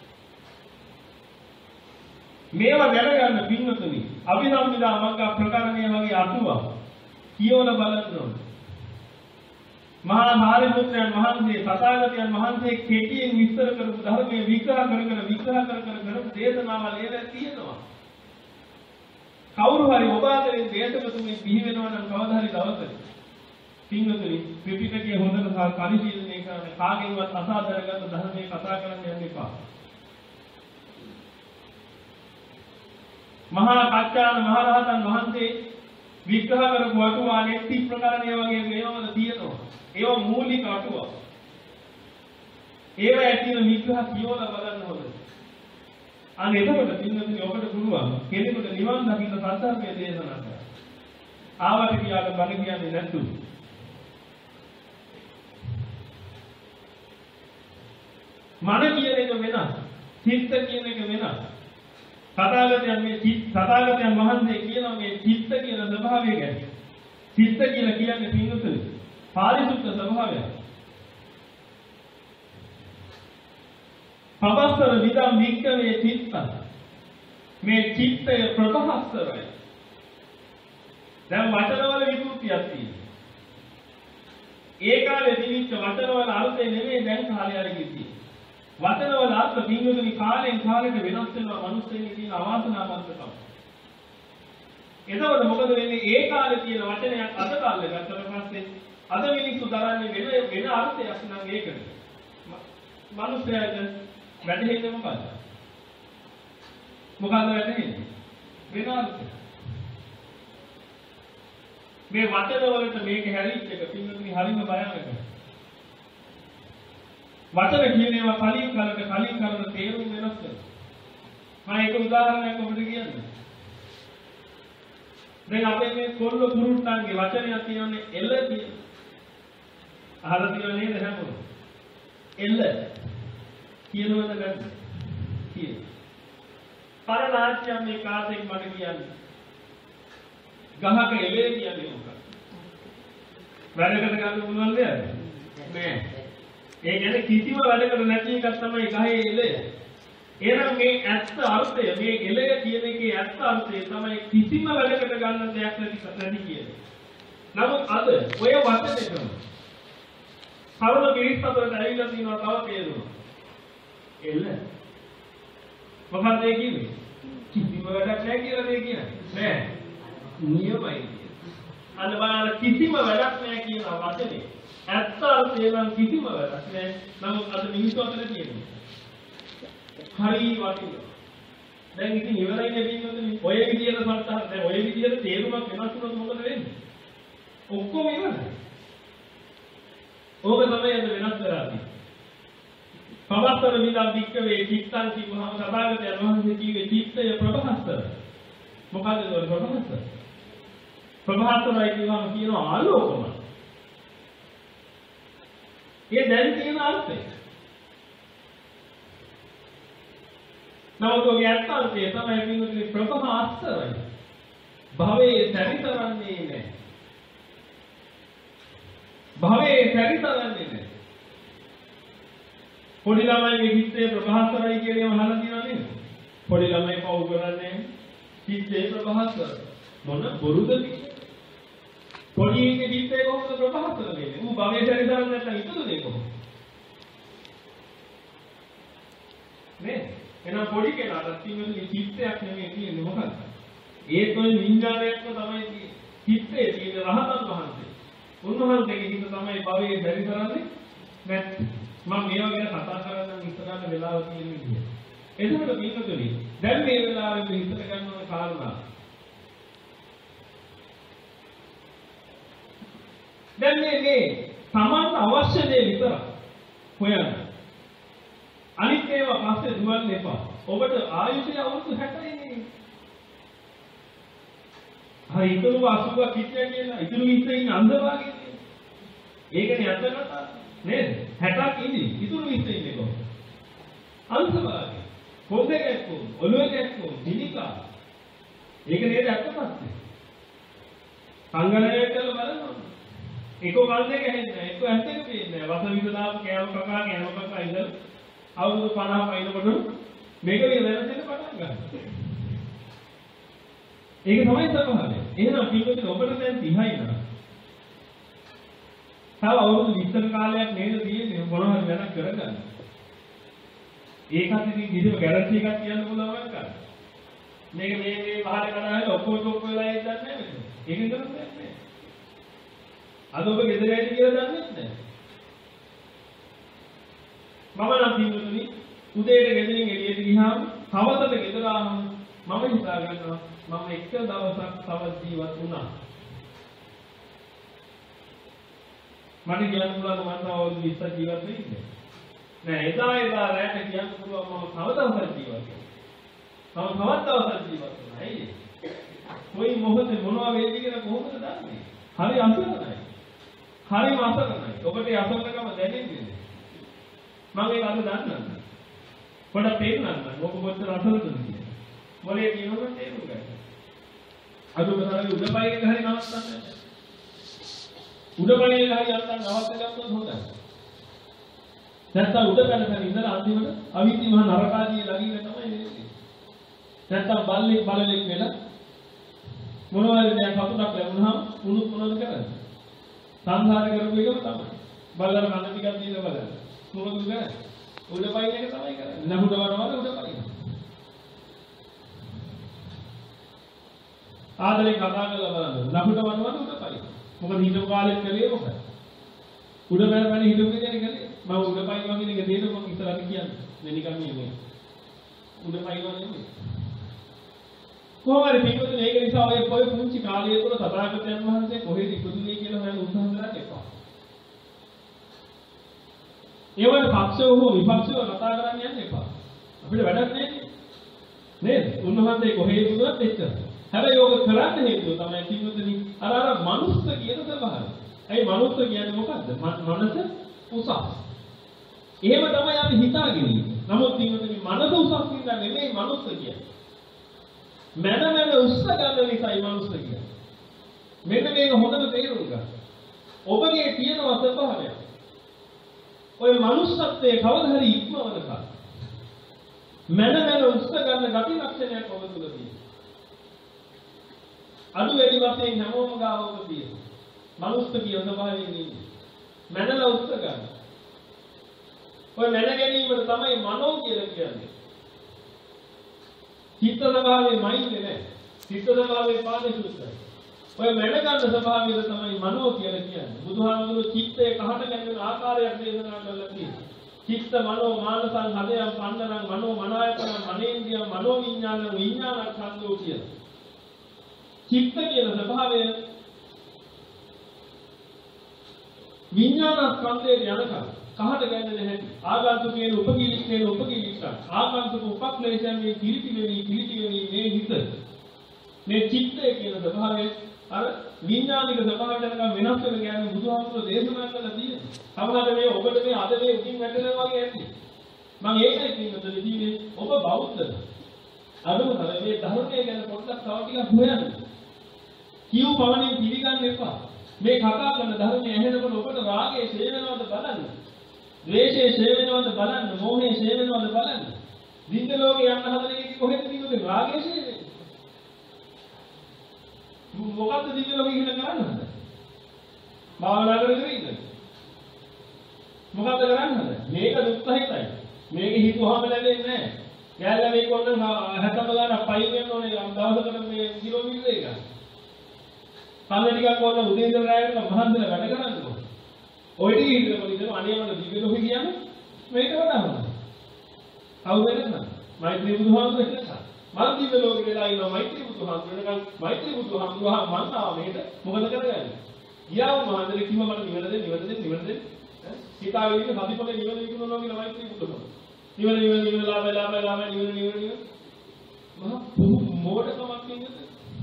මේවා දැනගන්න පින්වතුනි අභිධම්මිදා මග්ග ප්‍රකරණය වගේ අටුවා කියවලා බලන්න ඕනේ. මහා සාරිපුත්‍රයන් වහන්සේ තථාගතයන් වහන්සේ කෙටියෙන් විස්තර කරපු ධර්මයේ විග්‍රහ කර කර විග්‍රහ කර කර කරපු දේශනාවල් ඒවා තියෙනවා. කවුරු හරි ඔබ අතරින් දේශකතුමෙක් බිහි වෙනවා නම් කවදා හරි දවසක පින්වතුනි ත්‍රිපිටකයේ හොඳට පරිශීලනය කරන කාගෙන්වත් අසාධාරණගත ධර්මයේ කතා කරන්න යන්න එපා. මහා කච්චාන මහරහතන් වහන්සේ විග්‍රහ කරපු අටුවා නෙත්ති ප්‍රකරණය වගේ මේවල තියෙනවා. ඒවා මූලික අටුවා. ඒවා ඇතුළේ විග්‍රහ කියවලා බලන්න ඕනේ. අන්න එතකොට පින්වතුනි ඔබට පුළුවන් කෙනෙකුට නිවන් දකින්න සත්‍යය දේශනා කරන්න. ආවට කියාට බණ කියන්නේ නැතු. මන කියන එක වෙනස්. චිත්ත කියන එක වෙනස්. තථාගතයන් මේ තථාගතයන් වහන්සේ කියනවා මේ චිත්ත කියන ස්වභාවය ගැන. චිත්ත කියලා කියන්නේ පින්වතුනි පාරිශුද්ධ ස්වභාවය. පබස්සර විදම් වික්කවේ චිත්ත. මේ චිත්තය ප්‍රබහස්සරයි. දැන් වචනවල විකෘතියක් තියෙනවා. ඒ කාලේ තිබිච්ච වචනවල අර්ථය නෙමෙයි දැන් කාලේ අරගෙන තියෙන්නේ. වචනවල අර්ථ පින්වතුනි කාලෙන් කාලෙට වෙනස් වෙනවා මිනිස්සුන්ගේ තියෙන අවාසනාවන්තකම. එතකොට මොකද වෙන්නේ? ඒ කාලේ තියෙන වචනයක් අද කාලේ ගත්තට පස්සේ අද මිනිස්සු දරන්නේ වෙන වෙන අර්ථයක් නම් ඒකද. මිනිස්සයාට වැටහෙන්නේ මොකද්ද? මොකද්ද වෙන්නේ? වෙනවද? මේ වචන වලට මේක හැරිච්ච එක පින්වතුනි හරිම භයානකයි. වචන කියන ඒවා කලින් කලක කලින් කරන තේරුම් වෙනස් වෙනවා. මම ඒක උදාහරණයක් ඔබට කියන්නම්. දැන් අපේ මේ කොල්ල පුරුට්ටන්ගේ වචනයක් තියෙන්නේ එළ කියන. අහලා තියෙනව නේද හැමෝම? එළ කියනවද නැද්ද? කියන. පරණාච්‍යම් මේ කාටෙන් මට කියන්නේ. ගහක එළේ කියන්නේ මොකක්ද? වැඩකට ගන්න පුළුවන් දෙයක් නෑ. ඒ කියන්නේ කිසිම වැඩකට නැති එකක් තමයි ගහේ එළය. එහෙනම් මේ ඇත්ත අර්ථය මේ එළය කියන එකේ ඇත්ත අර්ථය තමයි කිසිම වැඩකට ගන්න දෙයක් නැති නැති කියන්නේ. නමුත් අද ඔය වචනේකම කවුරු මිනිස් අතරට ඇවිල්ලා තියෙනවා තව තේරුණා. එළ. මොකක්ද ඒ කියන්නේ? කිසිම වැඩක් නැහැ කියලා මේ කියන්නේ. නෑ. නියමයි. අන්න බලන්න කිසිම වැඩක් නැහැ කියන වචනේ. ඇත්ත අර්ථය නම් කිසිම වැඩක් නැහැ. නමුත් අද මිනිස්සු අතර තියෙනවා. හරි වටිනවා. දැන් ඉතින් ඉවරයි නෙවෙයිනේ. ඔය විදියට සත්‍තහ දැන් ඔය විදියට තේරුමක් වෙනස් වුණොත් මොකද වෙන්නේ? ඔක්කොම ඉවරයි. ඕක තමයි අද වෙනස් කරන්නේ. පවත්තර විදා වික්කවේ චිත්තං කිව්වහම සබාගතයන් වහන්සේ කිව්වේ චිත්තය ප්‍රභාස්තර. මොකද ඒක ප්‍රභාස්තර? ප්‍රභාස්තරයි කියවම කියනවා ආලෝකම. ඒ දැන් තියෙන අර්ථය. නමුත් ඔය අර්ථය තමයි කියන්නේ ප්‍රභාස්තරයි. භවයේ සැරිසරන්නේ නැහැ. භවයේ සැරිසරන්නේ නැහැ. පොඩි ළමයිගේ හිතේ ප්‍රභාස්තරයි කියලා අහලා තියෙනව නේද? පොඩි ළමයි පව් කරන්නේ හිතේ ප්‍රභාස්තර. මොන බොරුද කියන්නේ? පොඩි එකේ හිතේ කොහොමද ප්‍රභාස්තර වෙන්නේ? ඌ භවයේ සැරිසරන්නේ නැත්නම් ඉතුරුනේ කොහොමද? නේ? එහෙනම් පොඩි කෙනාට තියෙන්නේ චිත්තයක් නෙමෙයි තියෙන්නේ මොකක්ද? ඒත් ඔය විඥානයක්ම තමයි තියෙන්නේ. චිත්තේ තියෙන රහතන් වහන්සේ. උන්වහන්සේගේ හිත තමයි භවයේ සැරිසරන්නේ නැත්නම් මම මේවා ගැන කතා කරන්න ඉස්සරහට වෙලාව තියෙන විදිය. එතකොට මේකතුනි දැන් මේ වෙලාවේ හිතට ගන්න ඕන කාරණා. දැන් මේ මේ තමන්ට අවශ්‍ය දේ විතර හොයන්න. අනිත් ඒවා පස්සේ දුවන්න එපා. ඔබට ආයුෂය අවුරුදු හැටයි නේ. හරි ඉතුරු අසුබ කිච්චිය කියලා ඉතුරු විස්සේ ඉන්න අන්ධභාගයේ. ඒකනේ අත්ත කතා. නේද? හැටක් ඉඳි ඉතුරු විස්සේ ඉන්නේ කොහොමද? අන්ධභාගය. පොදේ ගැක්කෝ, ඔළුවේ ගැක්කෝ, දිනිකා. ඒක නේද අත්ත පස්සේ. සංගණනය කරලා බලන්න. එක කල්දේ ගහන්නේ එක ඇත්තක පේන්නේ වස විදලාව කෑම කකා කෑම කකා ඉඳලා අවුරුදු පනහ පයින්නකොට මේක වෙනසෙන්න පටන් ගන්නවා. ඒක තමයි ස්වභාවය. එහෙනම් පිළිවෙත ඔබට දැන් තිහයි නා. තව අවුරුදු විස්තර කාලයක් නේද තියෙන්නේ මොන හරි වැඩක් කරගන්න. ඒකත් ඉතින් කිසිම ගැරන්ටි එකක් කියන්න පුළුවන් නේද? මේක මේ මේ පහල කරාගෙන ඔක්කොම ඔක්කොම වෙලා ඉඳන්නේ නැහැ. ඒක කරන්නේ නැහැ. අද ඔබ ගෙදර ඇවිත් කියලා දන්නේ නැහැ. මම නම් පින්වතුනි උදේට ගෙදරින් එළියට ගියාම හවසට ගෙදර ආවම මම හිතා ගන්නවා මම එක දවසක් තවත් ජීවත් වුණා. මට කියන්න පුළුවන් මම තව අවුරුදු විස්සක් ජීවත් වෙන්නේ. නෑ එදා එදා රැට කියන්න පුළුවන් මම තව දවසක් ජීවත් වෙනවා. තව තවත් දවසක් ජීවත් වෙනවා. ඇයි? කොයි මොහොතේ මොනවා වෙයිද කියලා කොහොමද දන්නේ? හරි අසරණයි. හරිම අසරණයි. ඔබට ඒ අසරණකම දැනෙන්නේ. මම ඒක අද දන්නවා. පොඩක් තේරුණා ඔබ කොච්චර අසරණද කියලා. මොලේ කියනකොට තේරුම් ගන්න. අද ඔබ තරගේ උඩපයින් හරි නවත්තන්න. උඩපයින් හරි යන්තම් නවත්ත ගත්තොත් හොඳයි. නැත්නම් උඩ පැනපැන ඉඳලා අන්තිමට අවිති මහ නරකාදී ළඟින් තමයි ඉන්නේ. නැත්නම් බල්ලෙක් බලලෙක් වෙලා මොනවද දැන් සතුටක් ලැබුණාම උණුත් මොනවද කරන්නේ? සංසාර කරපු එකම තමයි. බල්ලර කන ටිකක් දීලා බලන්න. මොකද කරන්නේ? උඩ පයින් එක තමයි කරන්නේ. නහුඩ වරවල උඩ පයින්. ආදරේ කතා කරලා බලන්න. නහුඩ වරවල උඩ පයින්. මොකද හිතපු කාලෙත් කලේ මොකද? උඩ බැල බැල හිතපු දෙයක් කලේ. මම උඩ පයින් වගේ එක දෙන්න මම ඉස්සරහට කියන්නේ. මේ නිකන් නෙමෙයි. උඩ පයින් වගේ නෙමෙයි. කොහොම හරි පිටුතුනේ ඒක නිසා ඔය පොය පුංචි කාලය තුළ තථාගතයන් වහන්සේ කොහෙද ඉපදුනේ කියලා හොයන්න උත්සාහ කරන්න එපා. ඒ වගේ පක්ෂව හෝ විපක්ෂව කතා කරන්න යන්න එපා. අපිට වැඩක් නැහැ නේද? උන්වහන්සේ කොහේ ඉපදුනත් එච්චර. හැබැයි ඕක කරන්න හේතුව තමයි පිටුතුනි අර අර මනුස්ස කියන ස්වභාවය. ඒ මනුස්ස කියන්නේ මොකද්ද? මනස උසස්. එහෙම තමයි අපි හිතාගෙන ඉන්නේ. නමුත් පිටුතුනි මනස උසස් කියලා නෙමෙයි මනුස්ස කියන්නේ. මන මන උස්ස ගන්න නිසායි මනුස්ස කියන්නේ. මෙන්න මේක හොඳට තේරුම් ගන්න. ඔබගේ තියෙන ස්වභාවය. ඔය මනුස්සත්වයේ කවදා හරි ඉක්මවනකම් මන මන උස්ස ගන්න ගති ලක්ෂණයක් ඔබ තුල තියෙනවා. අඩු වැඩි වශයෙන් හැමෝම ගාව ඔබ තියෙනවා. මනුස්ස කියන ස්වභාවයෙන් ඉන්නේ. මනල උස්ස ගන්න. ඔය මන ගැනීමට තමයි මනෝ කියලා කියන්නේ. චිත්ත ස්වභාවයේ මයින්ඩ් නෑ. චිත්ත ස්වභාවයේ පාදසුත්තයි. ඔය මැන ගන්න ස්වභාවය තමයි මනෝ කියලා කියන්නේ. බුදුහාමුදුරුවෝ චිත්තේ කහට ගැන්වෙන ආකාරයක් දේශනා කරලා තියෙනවා. චිත්ත මනෝ මානසං හදයන් පන්නරං මනෝ මනායතන මනේන්ද්‍රිය මනෝ විඥාන විඥානස්කන්ධෝ කියලා. චිත්ත කියන ස්වභාවය විඥානස්කන්ධයේ යනකම් කහට ගැන්වෙන හැටි ආගන්තුකයේ උපකීලිකයේ උපකීලිකා ආගන්තුක උපක්ලේශයන් මේ කිලිටි වෙවි කිලිටි වෙවි මේ හිත මේ චිත්තය කියන ස්වභාවය අර විඥානික ස්වභාවයට යනකම් වෙනස් වෙන කියන්නේ බුදුහාමුදුරුවෝ දේශනා කළා තියෙනවා. සමහර මේ ඔබට මේ අද මේ උකින් වැටෙනවා වගේ ඇති. මම ඒකයි කියන්නේ දෙවියනේ ඔබ බෞද්ධද? අනුව තමයි මේ ධර්මය ගැන පොඩ්ඩක් තව ටිකක් හොයන්න. කියු පවණින් පිළිගන්න එපා. මේ කතා කරන ධර්මයේ ඇහෙනකොට ඔබට රාගයේ ඡේ වෙනවද බලන්න. ද්වේෂයේ ඡේ වෙනවද බලන්න. මෝහයේ ඡේ වෙනවද බලන්න. දින්ද ලෝකේ යන්න හදන එක කොහෙද තියෙන්නේ රාගයේ ඡේ වෙන්නේ? මොකද්ද දින්ද ලෝකේ කියලා කරන්නේ? භාවනා කරගෙන ඉන්න. මොකද්ද කරන්නේ? මේක දුක්ඛහිතයි. මේක හිතුවාම ලැබෙන්නේ නැහැ. කැලේ මේක ඔන්න හැතම ගන්න පයින් යන්න ඕනේ දවසකට මේ කිලෝමීටර එක. කන්න ටිකක් ඕන උදේ ඉඳලා රැයට මහන්සියලා වැඩ කරන්න ඕනේ. ඔය ටික හිතනකොට ඉතින් අනේ මම දිව්‍ය ලෝකෙ කියන්නේ මේක වඩා හොඳයි. කවුද නැත්නම් මෛත්‍රී බුදුහාමුදුරුවෝ කියලා. මම දිව්‍ය ලෝකෙ වෙලා ඉන්නවා මෛත්‍රී බුදුහාමුදුරුවෝ නිකන් මෛත්‍රී බුදුහාමුදුරුවෝ මං ආව මේක මොකද කරගන්නේ? ගියාම මහන්සියලා කිව්ව මට නිවන දෙන්න නිවන දෙන්න නිවන දෙන්න. හිතාගෙන ඉන්න සතිපොලේ නිවන විකුණනවා කියලා මෛත්‍රී බුදුහාමුදුරුවෝ. නිවන නිවන නිවන ලාභ ලාභ ලාභ නිවන නිවන නිවන. මහා මොඩකමක් ඉන්නද?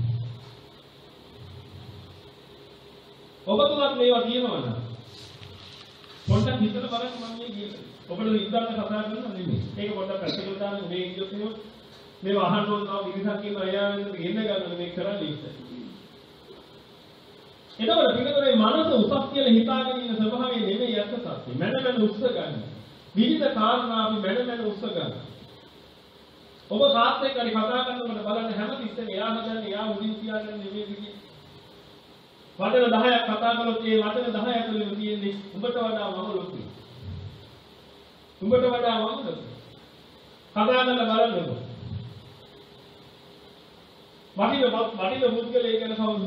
ඔබ තුමත් මේවා කියනවද? පොඩ්ඩක් හිතලා බලන්න මම මේ කියන්නේ. ඔබට ඉඳන් කතා කරනවා නෙමෙයි. ඒක පොඩ්ඩක් පැත්තකට දාන්න මේ ඉන්නොත් එහෙම මේව අහන්න ඕන තව විදිහක් කියනවා එයාගෙන් ගෙන්න ගන්න මේ කරන්නේ ඉතින්. එතකොට පිටකරේ මනස උසස් කියලා හිතාගෙන ඉන්න ස්වභාවය නෙමෙයි අර්ථ සත්‍ය. මන මන උස්ස ගන්න. විවිධ කාරණා අපි මන මන උස්ස ගන්න. ඔබ කාත් එක්ක හරි කතා කරනකොට බලන්න හැමතිස්සෙම එයා හදන්නේ එයා උදින් කියන්නේ නෙමෙයි කියන්නේ. වචන දහයක් කතා කළොත් ඒ වචන දහය ඇතුළේ තියෙන්නේ උඹට වඩා මම ලොකුයි. උඹට වඩා මම ලොකුයි. කතා කරලා බලන්නකො. වටින වටින පුද්ගලයෙක් ගැන කවුරුද?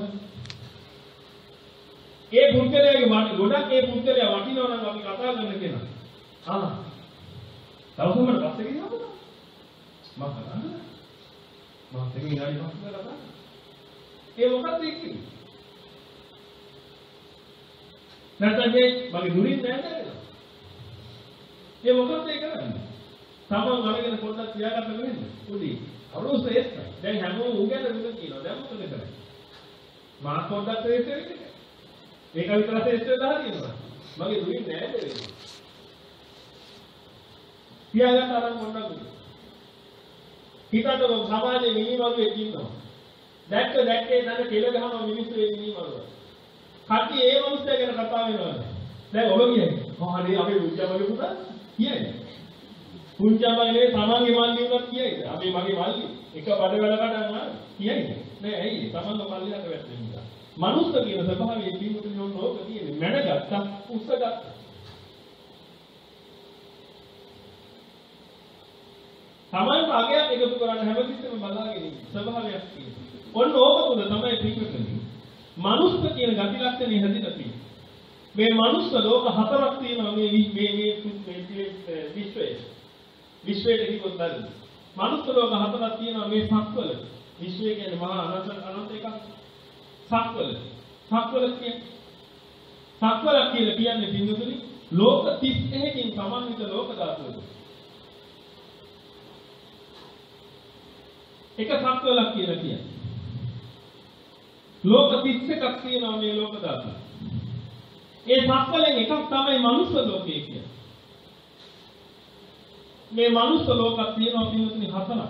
ඒ පුද්ගලයාගේ වටින ගොඩක් ඒ පුද්ගලයා වටිනවා නම් අපි කතා කරන්න කෙනා. ආ. තවසමකට පස්සේ ගියාද? මම කරන්නේ. මම දෙක විනාඩි පහක් කතා කරා. ඒ මොකක්ද කියන්නේ? නැත්නම් මගේ දුරින් නෑ නේද? ඒ මොකක්ද ඒ කරන්නේ? තමන් අරගෙන පොඩ්ඩක් තියාගන්න වෙන්නේ. උඩි. අවුරුදු ශ්‍රේෂ්ඨයි. දැන් හැමෝම උගල විතර කියනවා. දැන් මොකද කරන්නේ? මා පොඩ්ඩක් ශ්‍රේෂ්ඨ වෙන්නේ. මේක විතර ශ්‍රේෂ්ඨ වෙලා හරියනවා. මගේ දුරින් නෑ නේද? තියාගන්න අරන් පොඩ්ඩක් උඩි. හිතන්නකො සමාජයේ මිනිමරුවෙක් ඉන්නවා. දැක්ක දැක්කේ නැන කෙල ගහනවා මිනිස්සු ඒ මිනිමරුව. කට්ටිය ඒ මිනිස්සයා ගැන කතා වෙනවා. දැන් ඔබ කියන්නේ කොහොමද අපේ පුංචාමගේ පුතා කියන්නේ? පුංචාමගේ තමන්ගේ මල්ලි උනත් කියයිද? අපි මගේ මල්ලි එක බඩ වැඩ කඩනවා කියයිද? නෑ ඇයි? තමන්ගේ මල්ලියට වැටෙන්නේ නිසා. මනුස්ස කියන ස්වභාවයේ ජීවිතේ නෝන ඕක තියෙන්නේ. මැඩගත්තා, උස්සගත්තා. තමන්ට අගයක් එකතු කරන්න හැමතිස්සෙම බලාගෙන ඉන්න ස්වභාවයක් තියෙනවා. ඔන්න ඕක තුල තමයි පිටුකන්නේ. මනුස්ස කියන ගති ලක්ෂණේ හැදිලා තියෙන්නේ. මේ මනුස්ස ලෝක හතරක් තියෙනවා මේ මේ මේ විශ්වයේ. විශ්වයේ කිව්වොත් බලන්න. මනුස්ස ලෝක හතරක් තියෙනවා මේ සත්වල. විශ්වය කියන්නේ මහා අනන්ත අනන්ත එකක්. සක්වල. සක්වල කියන්නේ සක්වල කියලා කියන්නේ පින්වතුනි ලෝක තිස් එකකින් සමන්විත ලෝක ධාතුව. එක සක්වලක් කියලා කියන්නේ. ලෝක තිස් එකක් තියෙනවා මේ ලෝක ධාතුව. ඒ සක්වලෙන් එකක් තමයි මනුෂ්‍ය ලෝකය කියන්නේ. මේ මනුෂ්‍ය ලෝකයක් තියෙනවා පින්වතුනි හතරක්.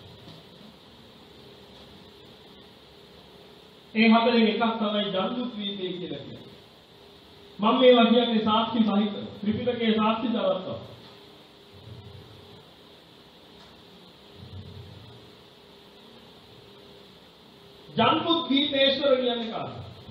ඒ හතරෙන් එකක් තමයි ජම්බුද්වීපය කියලා කියන්නේ. මම මේවා කියන්නේ සාක්ෂි සහිත ත්‍රිපිටකයේ සාක්ෂි දරත්තා. ජම්බුද්වීපේශ්වර කියන්නේ කාටද?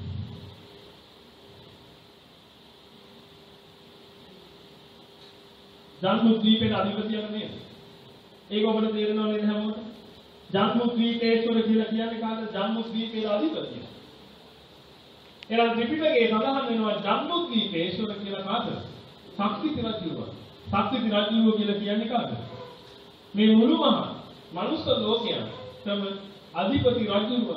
ජම්බුද්වීපේ අධිපතියම නේද? ඒක ඔබට තේරෙනව නේද හැමෝටම? ජම්බුද්වීපේශ්වර කියලා කියන්නේ කාටද? ජම්බුද්වීපේ අධිපතිය. එහෙනම් ත්‍රිපිටකයේ සඳහන් වෙනවා ජම්බුද්වීපේශ්වර කියලා කාටද? ශක්තිති රජුව. ශක්තිති රජුව කියලා කියන්නේ කාටද? මේ මුළු මහා මනුස්ස ලෝකයන් තම අධිපති රජුව.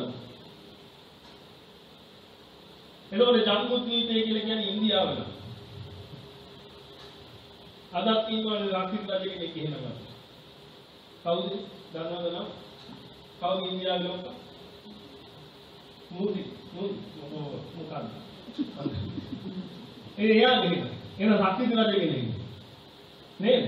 එතකොට ජම්බුද්වීපය කියලා කියන්නේ ඉන්දියාවල. අදත් ඉන්නවනේ ශක්තිති රජ කෙනෙක් එහෙමම. කවුද? දන්නවද නම? කවුද ඉන්දියාවේ ලෝක? මෝදි මෝදි මොකක්ද? ඒ එයා නෙමෙයි. එන ශක්තිති රජ කෙනෙක්. නේද?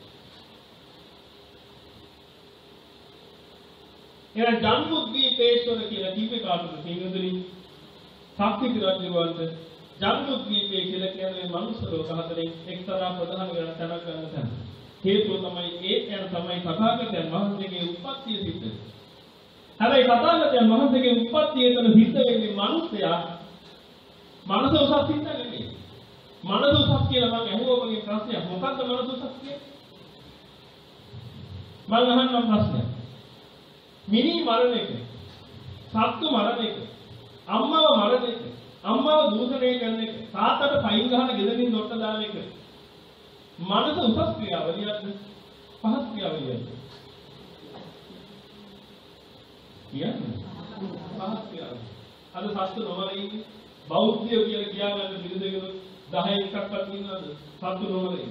එන ජම්බුද්වීපේශ්වර කියලා කිව්වේ කාටද? පින්වතුනි ශක්තිති රජුවන්ට ජම්බුද්වීපය කියලා කියන්නේ මනුස්ස ලෝක හතරෙන් එක්තරා ප්‍රධාන තැනක් ගන්න තැන. හේතුව තමයි ඒ යන තමයි තථාගතයන් වහන්සේගේ උප්පත්තිය සිද්ධ වෙන්නේ. හැබැයි තථාගතයන් වහන්සේගේ උප්පත්තිය එතන සිද්ධ වෙන්නේ මිනිස්සයා මනස උසස් හින්දා නෙමෙයි. මනස උසස් කියලා මම අහුවා වගේ ප්‍රශ්නයක්. මොකක්ද මනස උසස් කියන්නේ? මම අහන්න ප්‍රශ්නයක්. මිනි මරණ එක, සත්තු මරණ එක, අම්මව මරණ එක, අම්මව දූෂණය කරන එක, තාත්තට පයින් ගහන ගෙදරින් දොට්ට දාන එක. මනස උසස් ක්‍රියාවලියක්ද? පහත් ක්‍රියාවලියක්ද? කියන්නේ පහත් ක්‍රියාවලිය. අද සත්තු නොමරින් බෞද්ධය කියලා කියාගන්න පිළිදෙගෙන දහයෙන් එකක්වත් ඉන්නවද? සත්තු නොමරින්.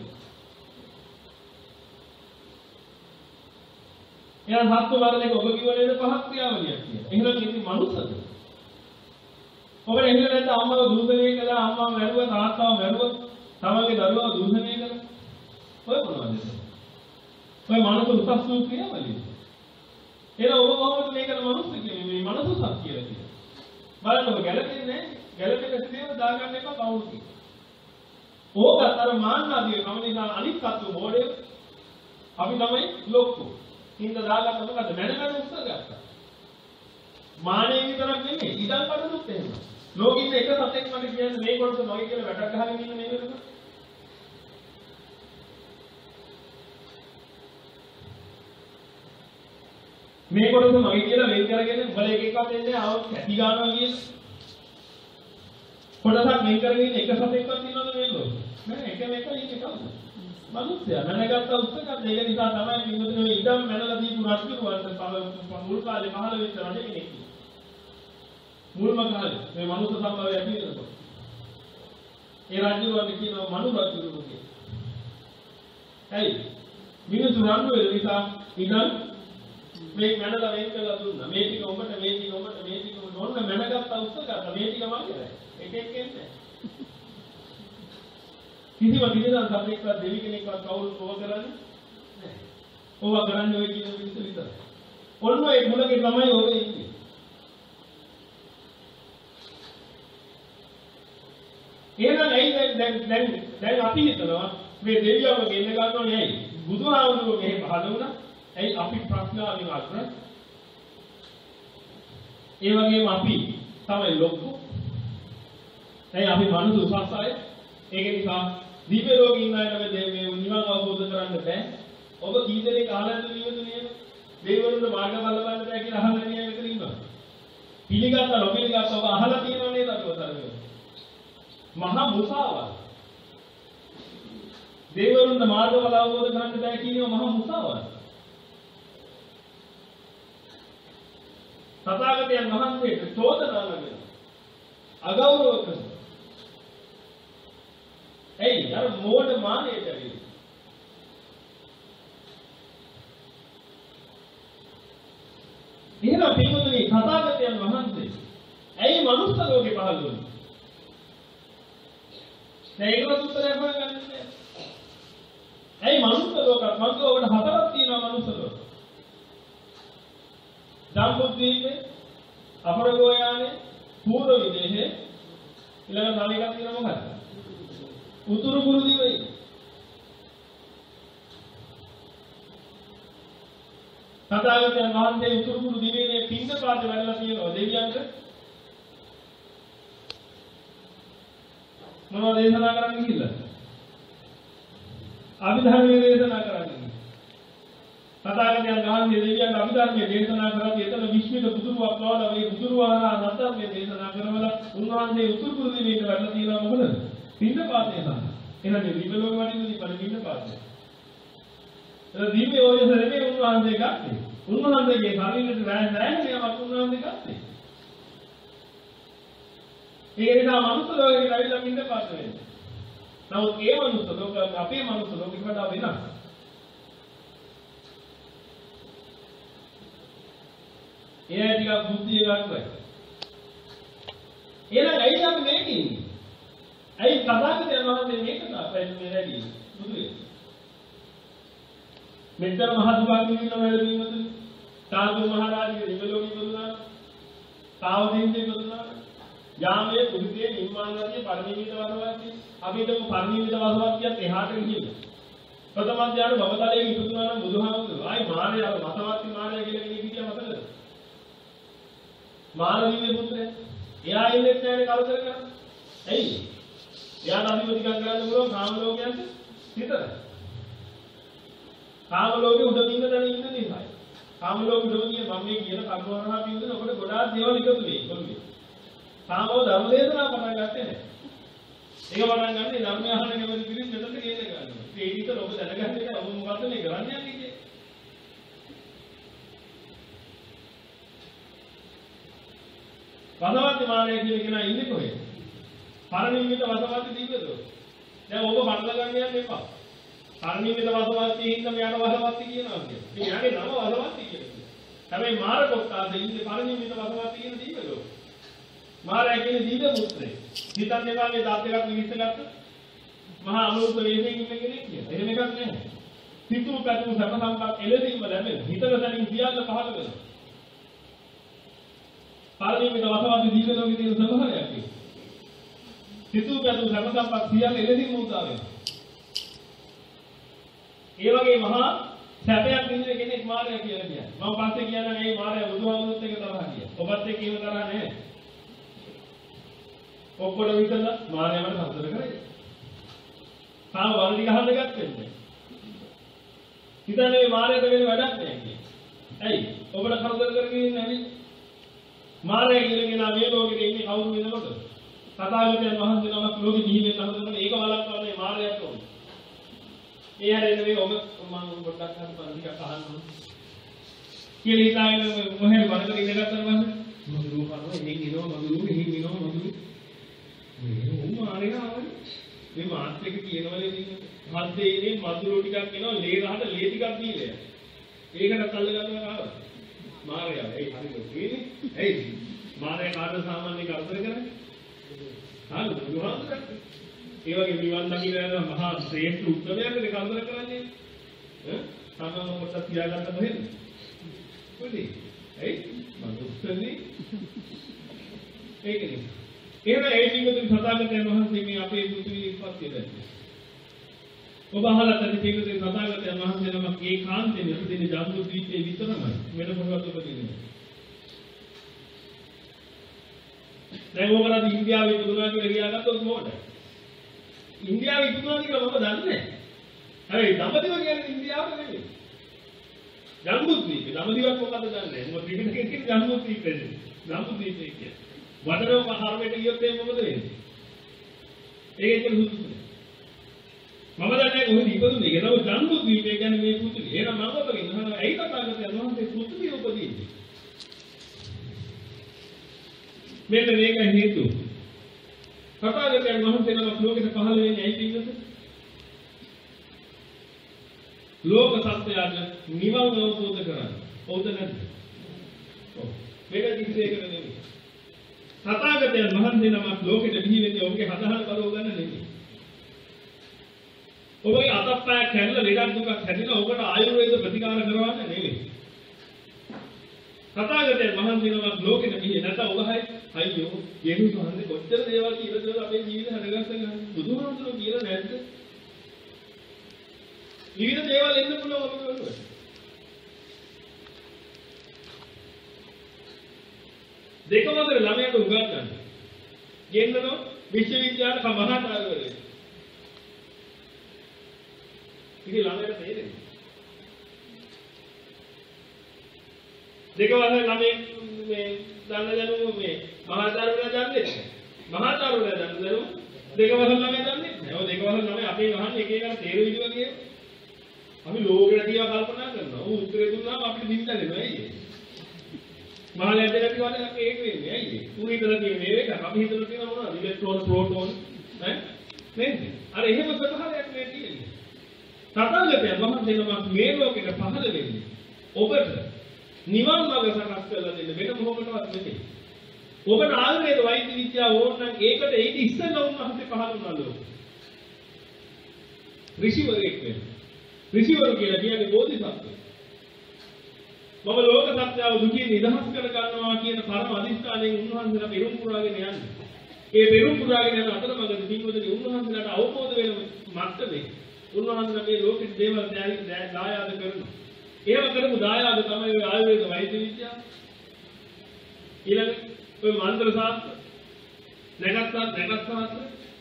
එයා සත්තු මරණ එක ඔබ කිව්ව නේද පහත් ක්‍රියාවලියක් කියලා. එහෙනම් ඉතින් මනුස්සද? ඔබ එහෙම නැත්නම් අම්මව දූෂණය කළා, අම්මව මැරුවා, තාත්තව මැරුවා, තමන්ගේ දරුවව දූෂණය කළා. ඔය මොනවද? ඔය මනස උසස් වූ ක්‍රියාවලිය. එහෙනම් ඔබ කොහොමද මේකට මනුස්ස කියන්නේ? මේ මනස උසස් කියලා කියන්නේ. බලන්න ඔබ ගැලපෙන්නේ නැහැ. ගැලපෙන සිදුවීම දාගන්න එපා කවුරුත්. ඕකත් අර මාන්නාදී කමනිනා අනිත් කතු මොඩේ අපි තමයි ලොක්කෝ. හින්දා දාගන්න මොකද? මැනමැන උත්සාහ ගත්තා. මානෙ විතරක් නෙමෙයි ඉඩම් කඩනුත් එහෙම. ලෝකෙින් එක සතෙක් මට කියන්නේ මේ කොටස නොයි කියලා වැටක් ගහගෙන ඉන්න මේ වෙනකොට. මේ කොටස නොයි කියලා වෙන් කරගෙන උඹල එක එකක් දෙන්නේ ආව කැටි ගන්නවා කියන. කොටසක් වෙන් කරගෙන එක සතෙක්වත් ඉන්නවද මේ ලෝකෙ? නෑ එක මේක ඉන්නේ කවුද? මනුස්සයා මැනගත්ත උත්සකත් ඒක නිසා තමයි පින්වතුනි ඉඩම් මැනලා දීපු රජුරවන්ට මුල් කාලේ පහළ වෙච්ච රජ කෙනෙක්. මුල්ම කාලේ මේ මනුස්ස සම්භවය ඇති වෙනකොට ඒ රජුරවන්ට කියනවා මනු රජුරු කියලා. ඇයි? මිනිස්සු රණ්ඩු වෙන නිසා ඉඩම් මේ මැනලා වෙන් කරලා දුන්නා. මේ ටික උඹට මේ ටික උඹට මේ ටික උඹට ඕන මැනගත්ත උත්සකත් මේ ටික මගේ. එක එක එන්නේ. කිසිම විදිහකට සත්‍යයක්වත් දෙවි කෙනෙක්වත් කවුරුත් ඕව කරන්නේ නැහැ. ඕව කරන්නේ ඔය කියන මිනිස්සු විතරයි. ඔන්න ඒ මුලකේ තමයි ඕක ඉන්නේ. එහෙනම් ඇයි දැන් දැන් දැන් අපි හිතනවා මේ දෙවියන්ව ගෙන්න ගන්නෝනේ ඇයි? බුදුහාමුදුරුවෝ මෙහෙ පහළ වුණා. ඇයි අපි ප්‍රශ්න අහන්නේ අත්‍ර? ඒ වගේම අපි තමයි ලොක්කෝ. ඇයි අපි මනුස්ස උසස් අය? ඒක නිසා දිව්‍ය ලෝකේ ඉන්න අයට මේ නිවන් අවබෝධ කරගන්න බෑ. ඔබ කී දෙනෙක් අහලාද නියුතුනේ? දේවරුන්ගේ මාර්ග බල බලන්න බෑ කියලා අහලා නියම විතර ඉන්නවා. පිළිගත්ත නොපිළිගත්ත ඔබ අහලා තියෙනව නේද අතවතරේ? මහා මුසාවාද. දේවරුන්ගේ මාර්ග බල අවබෝධ කරගන්න බෑ කියනවා මහා මුසාවාද. තථාගතයන් වහන්සේට චෝදනා ලැබෙනවා. අගෞරව කරනවා. එයි අර මෝඩ මානෙට ඇවිත්. එහෙනම් පින්වතුනි තථාගතයන් වහන්සේ ඇයි මනුස්ස ලෝකේ පහළ වුනේ? දැන් ඒකට උත්තරයක් හොයගන්න බැහැ. ඇයි මනුස්ස ලෝකයක්? මනුස්ස ලෝකවල හතරක් තියෙනවා මනුස්ස ලෝක. ජම්බුද්වීපේ, අපරගෝයානේ, පූර්ව විදේශේ ඊළඟ තව එකක් තියෙනවා මොකක්ද? උතුරු කුරු දිවයින. තථාගතයන් වහන්සේ උතුරු කුරු දිවයිනේ පින්දපාත වැඩලා තියෙනවා දෙවියන්ට. මොනවද දේශනා කරන්න කියලා? අභිධර්මයේ දේශනා කරන්නේ. තථාගතයන් වහන්සේ දෙවියන්ට අභිධර්මයේ දේශනා කරද්දී එතන විශ්මිත බුදුරුවක් වවලා මේ බුදුරුවහරා නතරමේ දේශනා කරවල උන්වහන්සේ උතුරු කුරු දිවයිනේ වැඩලා තියෙනවා මොකද? පින්දපාතේ සඳහා. එහෙනම් මේ දිව්‍ය ලෝක වටින්නේ පරි පින්දපාතේ. ඒ දිව්‍ය ඕයස නෙමෙයි උන්වහන්සේ ගත්තේ. උන්වහන්සේගේ ශරීරයට රැඳ රැඳියාවක් උන්වහන්සේ ගත්තේ. ඒ නිසා මනුස්ස ලෝකෙට ඇවිල්ලා පින්දපාත වෙන්නේ. නමුත් ඒ මනුස්ස ලෝක අපේ මනුස්ස ලෝකෙට වඩා වෙනස්. ඒ ටිකක් බුද්ධිය ගන්නයි. එහෙනම් ඇයි අපි මේක ඉන්නේ? ඇයි තථාගතයන් වහන්සේ මේක තමයි වැඩි බුදුවේ? මෙතන මහ දුකක් විඳින වෙලෙදිමතුනි. සාදු මහරජාගේ දිවලෝකෙ ඉපදුනා. තාවදීන්ගේ ඉපදුනා. යාමයේ කුරුතේ නිර්මාණාදී පරිණිමිත වසවත්ටි අපිට පරිණිමිත වසවත්ටියත් එහාට ගිහින්. ප්‍රථම ධ්‍යාන භවතලයේ ඉපදුනා නම් බුදුහාමුදුරුවෝ ආයි මාර්ය අර මතවත්ටි මාර්ය කියලා කෙනෙක් හිටියා මතකද? මානවීය පුත්‍රයා. එයා ඉන්නේ නැහැ කවුරුද කරන්නේ? ඇයි? එයාට අධිපතිකම් කරන්න පුළුවන් කාම ලෝකයන්ට විතරයි. කාම ලෝකේ උඩ පින්න දැන ඉන්න නිසායි. කාම ලෝකෙ උඩ කියන මම මේ කියන කර්මවරහා පින්දන ඔකට ගොඩාක් දේවල් එකතු වෙයි කොළුවේ. කාමව ධර්ම දේශනා පටන් ගත්තේ නැහැ. ඒක පටන් ගන්නේ ධර්මය අහන කැමති පිළිස් මෙතනට ගේන්න ගන්නවා. ඒ විතර ඔබ දැනගන්න එක ඔබ මොකද්ද මේ කරන්නේ කියන්නේ? වසවත්ති මානය කියන කෙනා ඉන්නේ කොහෙද? පරිණිමිත වසවත්ති දීවද? දැන් ඔබ බඩලා ගන්න යන්න එපා. පරිණිමිත වසවත්ති හින්දා මෙයාට වසවත්ති කියනවා කියන්නේ. මේ යාගේ නම වසවත්ති කියන්නේ. හැබැයි මාර කොට්ටාද ඉන්නේ පරිණිමිත වසවත්ති කියන දීවද? මාරයා කියන්නේ දීව පුත්‍රේ. හිතන්නේ එපා මේ දාත් එකක් මිනිස්සු ගත්ත. මහා අමෘත වේදයෙන් ඉන්න කෙනෙක් කියලා. එහෙම එකක් නැහැ. සිතු පැතු සබ සම්පත් එළදීම ලැබෙන. හිතන තැනින් සියල්ල පහළ වෙනවා. පරිණිමිත වසවත්ති දීව ලෝකේ තියෙන ස්වභාවයක් ඒක. සිතු පැතු සබ සම්පත් සියල්ල එළදීම උදා වෙනවා. ඒ වගේ මහා සැපයක් විඳින කෙනෙක් මාර්යා කියලා කියන්නේ. මම පස්සේ කියනවා මේ මාර්යා බුදුහාමුදුරුවොත් එක තරහ කියලා. ඔබත් එක්ක ඒව තරහ නැහැ. ඔක්කොට විතරලා මාර්යාවට සම්බන්ධ කරේ. තාම වලදි ගහන්න ගත්තේ. හිතන්නේ මේ මාර්යාට වෙන වැඩක් නැහැ කියන්නේ. ඇයි? ඔබට කරදර කරගෙන ඉන්නේ නැවි. මාර්යා කියලාගෙන මේ ලෝකෙට ඉන්නේ කවුරු වෙනකොට? තථාගතයන් වහන්සේ නමක් ලෝකෙ බිහි වෙන්න හදනකොට ඒක වළක්වන්නේ මාර්යාට ඕනේ. ඒ හැරෙන්නේ මේ ඔබ මම පොඩ්ඩක් හරි පරිදියක් අහන්න ඕනේ. කියලා හිතාගෙන මොහේ වරකට ඉඳගත්තම පස්සේ මොදුරු කරනවා එන්නේ ඉනෝ මොදුරු එහින් ඉනෝ මොදුරු මේ උන් මාර්යාවනේ මේ මාත් එක කියනවලේ ඉන්නේ හද්දේනේ මදුරු ටිකක් එනවා ලේ රහට ලේ ටිකක් දීලා ඒකට තල්ල ගන්නවා ආව මාර්යාව ඒ හරියට තියෙන්නේ ඇයි මාර්යා කාට සාමාන්‍ය කරදර කරන්නේ හා බුදුහාමුදුරුවෝ ඒ වගේ නිවන් දකින්න යන මහා ශ්‍රේෂ්ඨ උත්තරයකට කරදර කරන්නේ ඈ තමම කොට තියාගන්න බැහැ පොඩි ඇයි මම උත්තරනේ ඒකනේ එහෙම ඒ ජීවිතේ සදාගතයන් වහන්සේ මේ අපේ පෘථිවියේ ඉස්පත්තිය දැක්කේ ඔබ අහලා තියෙන ජීවිතේ සදාගතයන් වහන්සේ නමක් ඒකාන්තයෙන් ඉපදෙන ජම්බු දීපේ විතරමයි වෙන මොකක්ද උපදින්නේ දැන් ඔබලා ඉන්දියාවේ ඉපදුනා කියලා කියාගත්තොත් මොකටද ඉන්දියාවේ ඉපදුනා කියලා මම දන්නේ නැහැ. හැබැයි දඹදිව කියන්නේ ඉන්දියාව නෙමෙයි. ජම්බුද්වීපේ දඹදිවක් මොකද්ද දන්නේ නැහැ. මොකද ත්‍රිපිටකයේ තියෙන ජම්බුද්වීපේ. ජම්බුද්වීපේ කියන්නේ. වඩරව හරමෙට ගියොත් එහෙම මොකද වෙන්නේ? ඒක එක්ක සුදුසු නෑ. මම දන්නේ කොහෙද ඉපදුනේ කියලා. ජම්බුද්වීපේ කියන්නේ මේ පුදුලි. එහෙනම් මම ඔබගෙන් අහනවා ඇයි තථාගතයන් වහන්සේ පුදුලිය උපදීන්නේ? මෙන්න මේක හේතුව. තථාගතයන් වහන්සේ නමක් ලෝකෙට පහළ වෙන්නේ ඇයි පින්නත? ලෝක සත්‍යයට නිවන් අවබෝධ කරගන්න. හොඳ නැද්ද? ඔව්. මේක කිසිසේකට නෙමෙයි. තථාගතයන් වහන්සේ නමක් ලෝකෙට බිහි වෙන්නේ ඔබගේ හදහන බලව ගන්න නෙමෙයි. ඔබගේ අතප්පය කැඩලා ලෙඩක් දුකක් හැදිලා ඔබට ආයුර්වේද ප්‍රතිකාර කරවන්න නෙමෙයි. තථාගතයන් වහන්සේ නමක් ලෝකෙට බිහි නැත්නම් ඔබ හයි අයියෝ යේසුස් වහන්සේ කොච්චර දේවල් කියලා දෙලා අපේ ජීවිත හදගත්තා බුදුහාමුදුරුවෝ කියලා නැද්ද? විවිධ දේවල් එන්න පුළුවන් ඔබ කරනවා. දෙකම අතර ළමයාට උගන්වන්න. ගෙන්නනවා විශ්වවිද්‍යාල මහාචාර්යවරු. ඉතින් ළමයාට තේරෙන්නේ. දෙකම අතර ළමයි මේ දන්න දැනුම මේ මහාචාර්යවරු දන්නේ. මහාචාර්යවරු දන්න දැනුම දෙකම අතර ළමයි දන්නේ. ඔය දෙකම අතර ළමයි අපේ අහන්නේ එක එකකට තේරෙවිදිවා කියන්නේ. අපි ලෝකෙට දිහා කල්පනා කරනවා. ඌ උත්තරේ දුන්නාම අපිට දින්දා දෙනවා ඇයි? මහලෙන් දෙලා කිව්වද අපි ඒක වෙන්නේ ඇයි? ඌ හිතලා තියෙන්නේ මේක අපි හිතලා තියෙන මොනවද? ඉලෙක්ට්‍රෝන ප්‍රෝටෝන ඈ නේද? අර එහෙම ස්වභාවයක් මේ තියෙන්නේ. තථාගතයන් වහන්සේ නමක් මේ ලෝකෙට පහළ වෙන්නේ ඔබට නිවන් මාර්ග සකස් කරලා දෙන්න වෙන මොකකටවත් නෙමෙයි. ඔබට ආයුර්වේද වෛද්‍ය විද්‍යාව ඕන නම් ඒකට ඒටි ඉස්සෙල්ලා උන්වහන්සේ පහළ වුණා ලෝකෙ. ඍෂිවරයෙක් වෙන්නේ. ඍෂිවරු කියලා කියන්නේ බෝධිසත්වෝ. මම ලෝක සත්‍යව දුකින් නිදහස් කර ගන්නවා කියන පරම අදිස්ථානයෙන් උන්වහන්සේලා පෙරම් පුරාගෙන යන්නේ. ඒ පෙරම් පුරාගෙන යන අතරමඟදී පින්වතුනි උන්වහන්සේලාට අවබෝධ වෙන මට්ටමේ උන්වහන්සේලා මේ ලෝකෙට දේවල් දායාද කරනවා. ඒව කරපු දායාද තමයි ඔය ආයුර්වේද වෛද්‍ය විද්‍යාව. ඊළඟ ඔය මන්ත්‍ර ශාස්ත්‍ර, නැගත් නැගත් ශාස්ත්‍ර,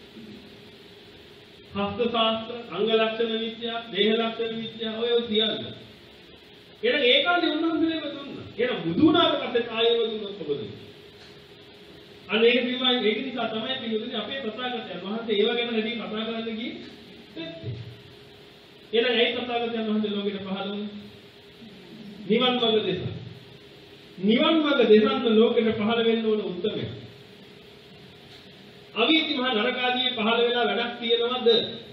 හස්ත ශාස්ත්‍ර, අංග ලක්ෂණ විද්‍යාව, දේහ ලක්ෂණ විද්‍යාව ඔය සියල්ල. එහෙනම් ඒ කාලේ උන්වහන්සේලම දුන්නා. එහෙනම් බුදු වුණාට පස්සේ ආයෙම දුන්නොත් මොකද? අන්න ඒක තමයි ඒක නිසා තමයි පිළිගන්නේ අපේ තථාගතයන් වහන්සේ ඒව ගැන වැඩි කතා කරන්න ගියේ නැත්තේ. එහෙනම් ඒ තථාගතයන් වහන්සේ ලෝකෙට පහළ වුණේ නිවන් මාර්ග දෙස. නිවන් මාර්ග දෙසන්න ලෝකෙට පහළ වෙන්න ඕන උත්තරය. අවීති මහ නරකාදී පහළ වෙලා වැඩක් තියනවද?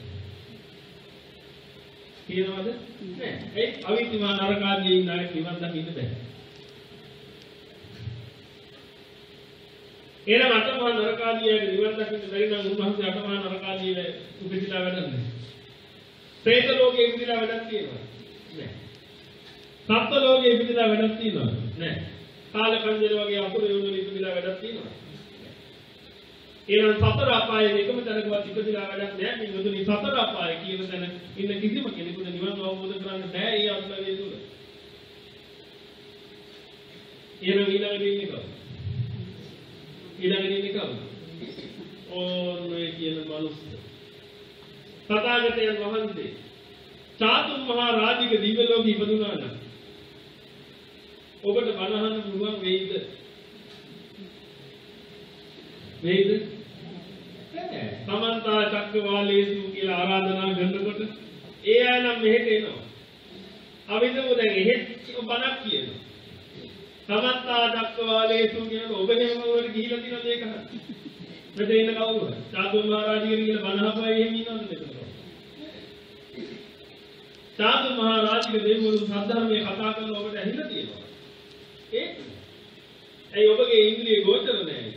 තියනවද? නෑ. ඒ අවීති මහ නරකාදී ඉන්න අය නිවන් දකින්න බෑ. එහෙනම් අටමහ නරකාදී අය නිවන් දකින්න බැරි නම් උන්වහන්සේ අටමහ නරකාදී උපදිලා වැඩන්නේ. പ്രേත ලෝකේ ඉපදිලා වැඩක් තියනවා. නෑ. සත්ත්ව ලෝකේ ඉපදිලා වැඩක් තියනවා. නෑ. කාල කන්දර වගේ අතුරු යොමුන ඉපදිලා වැඩක් තියනවා. එහෙනම් සතර අපායේ එකම තැනකවත් ඉපදිලා වැඩක් නෑ. මේ මුදුනි සතර අපායේ කියන තැන ඉන්න කිසිම කෙනෙකුට නිවන් අවබෝධ කරගන්න බෑ ඒ අත්දැකීම තුළ. එහෙනම් ඊළඟට ඉන්නේ කවුද? ඊළඟට ඉන්නේ කවුද? ඕන්නේ කියන මනුස්ස. තථාගතයන් වහන්සේ චාතුම් මහා රාජික දිව්‍ය ලෝකෙ ඉපදුනා නම් ඔබට බණ අහන්න පුළුවන් වෙයිද? වෙයිද? නෑ. සමන්ත චක්කවාලේසු කියලා ආරාධනා කරනකොට ඒ අය නම් මෙහෙට එනවා. අවිදමු දැන් එහෙත් බණක් කියනවා. සමන්ත චක්කවාලේසු කියනකොට ඔබ එහෙම වලට ගිහිලා තියෙනවද ඒක අහන්න? මෙතන ඉන්න කවුරුද? චාතුම් මහා රාජික කියලා බණ අහපුවා එහෙම ඉන්නවද මෙතන? චාතුම් මහා රාජික දෙවිවරු සද්ධර්මයේ කතා කරන ඔබට ඇහිලා තියෙනවා. ඒක. ඇයි ඔබගේ ඉන්ද්‍රිය ගෝචර නැහැ?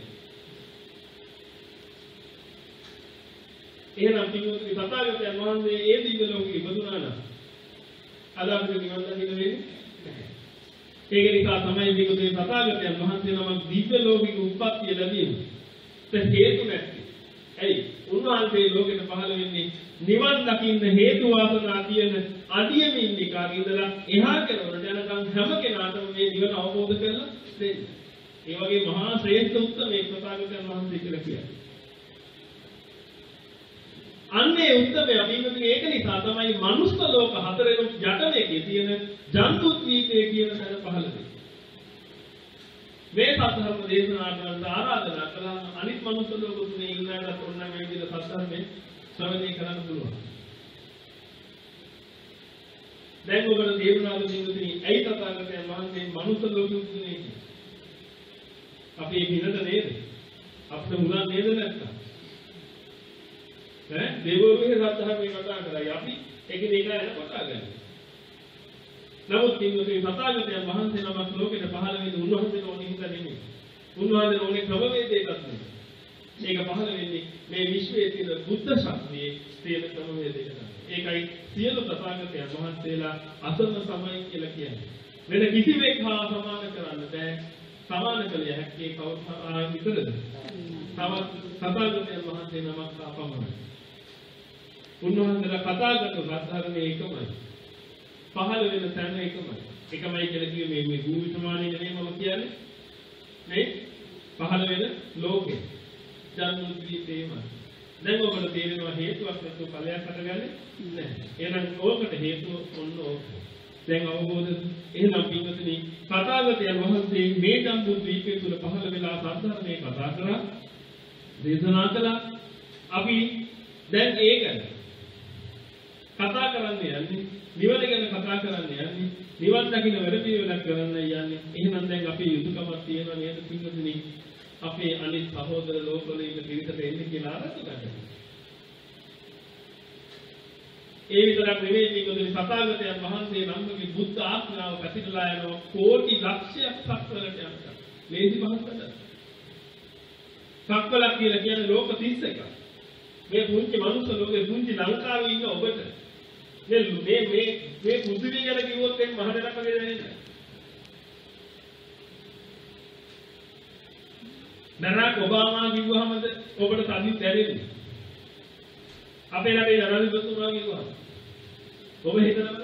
එහෙනම් පින්වතුනි තථාගතයන් වහන්සේ ඒ දිව්‍ය ලෝකෙ ඉපදුනා නම් අද අපිට නිවන් දකින්න වෙන්නේ නැහැ. ඒක නිසා තමයි පින්වතුනි තථාගතයන් වහන්සේ නමක් දිව්‍ය ලෝකෙක උත්පත්තිය ලැබීම. ඒ හේතු නැති. ඇයි? උන්වහන්සේ ලෝකෙට පහළ වෙන්නේ නිවන් දකින්න හේතු වාසනා තියෙන අදියමින් නිකාගේ ඉඳලා එහා කෙරවලට යනකම් හැම කෙනාටම මේ නිවන අවබෝධ කරලා දෙන්න. ඒ වගේ මහා ශ්‍රේෂ්ඨ උත්තමේ තථාගතයන් වහන්සේ කියලා කියන්නේ. අන්නේ උත්තමය පින්වතුනි ඒක නිසා තමයි මනුස්ස ලෝක හතරෙම යටමේකේ තියෙන ජන්තුත්වීපේ කියන තැන පහළ වෙන්නේ. මේ සත්‍යධර්ම දේශනා කරන්න ආරාධනා කළා අනිත් මනුස්ස ලෝක තුනේ ඉන්නකට ඔන්න මේ විදිහට සත්‍යධර්මයේ ශ්‍රවණය කරන්න පුළුවන්. දැන් ඔබට තේරුණාද පින්වතුනි ඇයි තථාගතයන් වහන්සේ මනුස්ස ලෝකෙ උතුනේ කියන්නේ? අපි ඒ පිනද නේද? අපිට මුලා නේද නැත්තම්? ඈ දේවෝරුගේ සත්‍යය කතා කරයි අපි එකිනෙකා යන කතා කරන්නේ. නමුත් මේ තථාගතයන් වහන්සේ නමක් ලෝකෙට පහළ වෙන්නේ උන්වහන්සේට ඕනෙ හින්දා නෙමෙයි. උන්වහන්සේට ඕනේ ක්‍රමවේදයකට නෙමෙයි. ඒක පහළ වෙන්නේ මේ විශ්වයේ තියෙන බුද්ධ ශක්තියේ තියෙන ක්‍රමවේදයකට. ඒකයි සියලු තථාගතයන් වහන්සේලා අසම සමයි කියලා කියන්නේ. වෙන කිසිවෙක් හා සමාන කරන්න බෑ. සමාන කළ හැකි කවුරු විතරද? තවත් තථාගතයන් වහන්සේ නමක් අපමණයි. උන්වහන්සේලා කතා කරන ධර්මයේ එකමයි. පහළ වෙන තැන එකමයි. එකමයි කියලා කිව්වේ මේ මේ භූමි ප්‍රමාණය නෙමෙයි මම කියන්නේ. මේ පහළ වෙන ලෝකේ. ජන්මද්වීපේම. දැන් ඔබට තේරෙනවා හේතුවක් නැතුව ඵලයක් හටගන්නේ නැහැ. එහෙනම් ඕකට හේතුව ඔන්න ඕක. දැන් අවබෝධ එහෙනම් පින්වතුනි තථාගතයන් වහන්සේ මේ ජන්මද්වීපේ තුල පහළ වෙලා සත්‍යධර්මයේ කතා කරා දේශනා කළා. අපි දැන් ඒක කතා කරන්නේ යන්නේ නිවන ගැන කතා කරන්නේ යන්නේ නිවන් දකින්න වැඩ පිළිවෙලක් කරන්න යන්නේ. එහෙනම් දැන් අපේ යුතුයකමක් තියෙනවා නේද පින්වතුනි? අපේ අනිත් සහෝදර ලෝකවල ඉන්න පිරිසට එන්න කියලා ආරාධනා කරනවා. ඒ විතරක් නෙවෙයි පින්වතුනි තථාගතයන් වහන්සේ නම්ගේ බුද්ධ ආඥාව පැතිරලා යනවා කෝටි ලක්ෂයක් සක්වලට යනවා. ලේසි පහසුකමක්. සක්වලක් කියලා කියන්නේ ලෝක තිස් එකක්. මේ පුංචි මනුස්ස ලෝකේ පුංචි ලංකාවේ ඉන්න ඔබට මේ මේ මේ මේ පෘථිවිය ගැන කිව්වොත් එක් මහ දෙයක් වගේ දැනෙන්නේ. බරක් ඔබාමා කිව්වහමද ඔබට තදින් දැනෙන්නේ. අපේ රටේ ජනාධිපතිතුමා කිව්වහම ඔබ හිතනවද?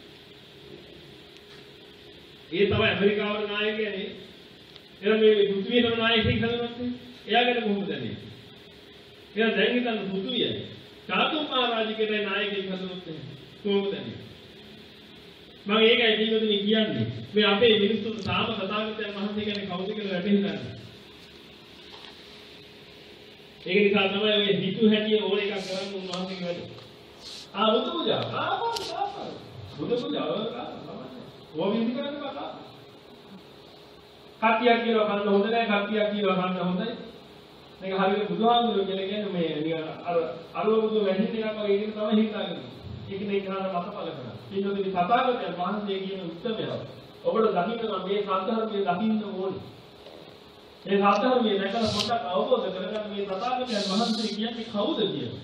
ඒ තමයි ඇමරිකාවේ නායකයනේ. එයා මේ පෘථිවියේම නායකයෙක් හදනවත් එයා ගැන කොහොමද දැනෙන්නේ? එයා දැන් හිතන්න පෘථිවියයි. චාතුම් මහරජකේ නායකයෙක් හදනවත් කොහොමද දැනෙන්නේ? මම ඒකයි පිළිවෙලින් කියන්නේ. මේ අපේ මිනිස්සුන් තාම තථාගතයන් වහන්සේ කියන්නේ කවුද කියලා වැටහෙන්නේ නැහැ. ඒක නිසා තමයි ඔය හිතු හැටිය ඕන එකක් කරන්න උන්වහන්සේගේ වැඩ. ආ බුදු පූජා. ආ බුදු පූජා. ඔය විදි කරන්න බෑ. කට්ටියක් කියලා කන්න හොඳ නැහැ. කට්ටියක් කියලා කන්න හොඳයි. මේක හරියට බුදුහාමුදුරුවෝ කියලා කියන්නේ මේ නිකන් අර අරව බුදු වැහින්න එකක් වගේ ඒක තමයි හිතාගන්නේ. ඒක නේ කරන මතපල කරා. ඊළඟට තථාගතයන් වහන්සේ කියන උත්තරය. ඔබට දකින්න මේ සත්‍යධර්මයේ දකින්න ඕනේ. මේ සත්‍යධර්මයේ දැකලා පොඩ්ඩක් අවබෝධ කරගන්න මේ තථාගතයන් වහන්සේ කියන්නේ කවුද කියලා.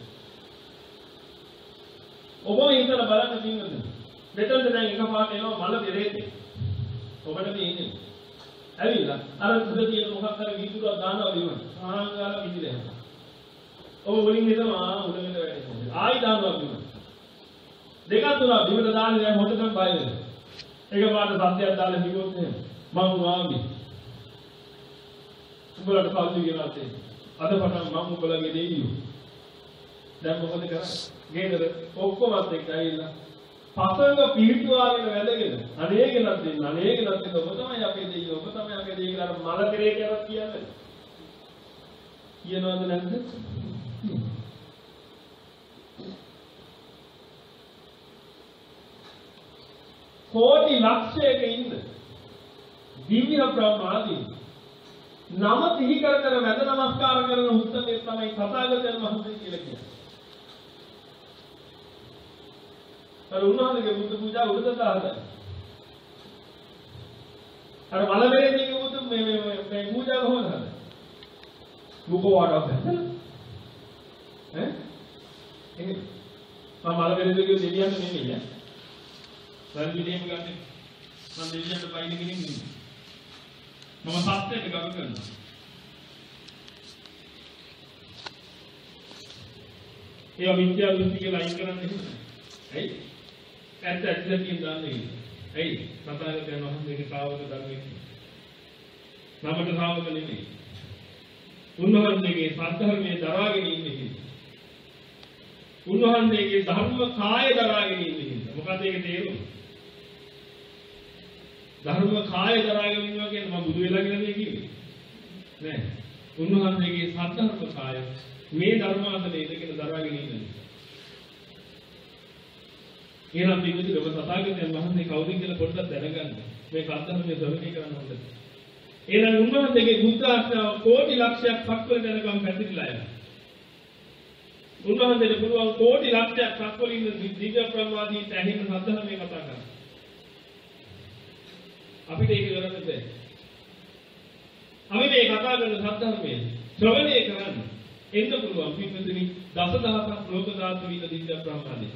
ඔබ හිතලා බලන්න පින්වතුනි. මෙතනද දැන් එකපාරට එනවා මල පෙරේතේ. ඔබට මේ ඉන්නේ. ඇවිල්ලා අර උඩ තියෙන මොකක් හරි විදුරක් දානවා විමන. ආංගාලා විදිහට. ඔබ වලින් හිතනවා උඩකට වැටෙනවා. ආයි දානවා විමන. දෙකක් තුනක් විමන දාන්නේ දැන් හොඳටම බය වෙනවා. එකපාරට සත්‍යයක් දාලා කිව්වොත් එහෙම මම වාමි. උඹලට සල්ලි ගෙනාත් අද පටන් මම උඹලගේ දෙයියෝ. දැන් මොකද කරන්නේ? ගේදර ඔක්කොමත් එක්ක ඇවිල්ලා පසංග පිහිටුවාගෙන වැදගෙන අනේ ගෙනත් දෙන්න අනේ ගෙනත් දෙන්න ඔබ තමයි අපේ දෙයියෝ ඔබ තමයි අපේ දෙයියෝ කියලා මල පෙරේතයක් කියන්නේ. කියනවද නැද්ද? කෝටි ලක්ෂයක ඉන්න දිව්‍ය බ්‍රහ්මාදී නම සිහි කර කර වැඳ නමස්කාර කරන උත්තරේ තමයි තථාගතයන් වහන්සේ කියලා කියන්නේ. අර උන්වහන්සේගේ බුද්ධ පූජා උඩට දාලා. අර මලවැරේදී බුදු මේ මේ මේ පූජා කොහොමද හදන්නේ? මුකවාඩක් දැක්කද? ඈ? එහෙනම් මම මලවැරේදී කිව්ව දෙවියන් නෙමෙයි ඈ. සල් විදේම ගන්න. මම දෙවියන්ට පයින් ගිහින් ඉන්නේ. මම සත්‍යයට ගරු කරනවා. ඒ අවිද්‍යාව දෘෂ්ටි කියලා අයින් කරන්න එහෙමයි. ඇයි? ඇත්ත ඇත්තට කියන දාන්නේ. ඇයි? තථාගතයන් වහන්සේගේ ශ්‍රාවක ධර්මයේ. නමට ශ්‍රාවක නෙමෙයි. උන්වහන්සේගේ සත්‍යධර්මයේ දරාගෙන ඉන්නේ. උන්වහන්සේගේ ධර්ම කාය දරාගෙන ඉන්නේ. මොකද ඒක තේරුම? ධර්ම කාය දරාගෙන ඉන්නවා කියන්නේ මම බුදු වෙලා කියලා කිව්වේ නෑ. උන්වහන්සේගේ සත්‍යධර්ම කාය මේ ධර්මාසනේ ඉඳගෙන දරාගෙන ඉන්නේ. එහෙනම් පිටුදි ඔබ තථාගතයන් වහන්සේ කවුද කියලා පොඩ්ඩක් දැනගන්න. මේ සත්‍යධර්මයේ ශ්‍රවණය කරන්න හොඳයි. එහෙනම් උන්වහන්සේගේ බුද්ධ ආශ්‍රාව කෝටි ලක්ෂයක් සක්වල දැනගම් පැතිරිලා යනවා. උන්වහන්සේට පුළුවන් කෝටි ලක්ෂයක් සක්වල ඉන්න දිව්‍ය ප්‍රමාදීන්ට ඇහෙන සද්ධර්මයේ කතා කරන්න. අපිට ඒක කරන්න බෑ. අපි මේ කතා කරන සද්ධර්මයේ ශ්‍රවණය කරන්න එන්න පුළුවන් පින්වතුනි දසදහසක් ලෝක ධාතු වින දිව්‍ය ප්‍රමාදී.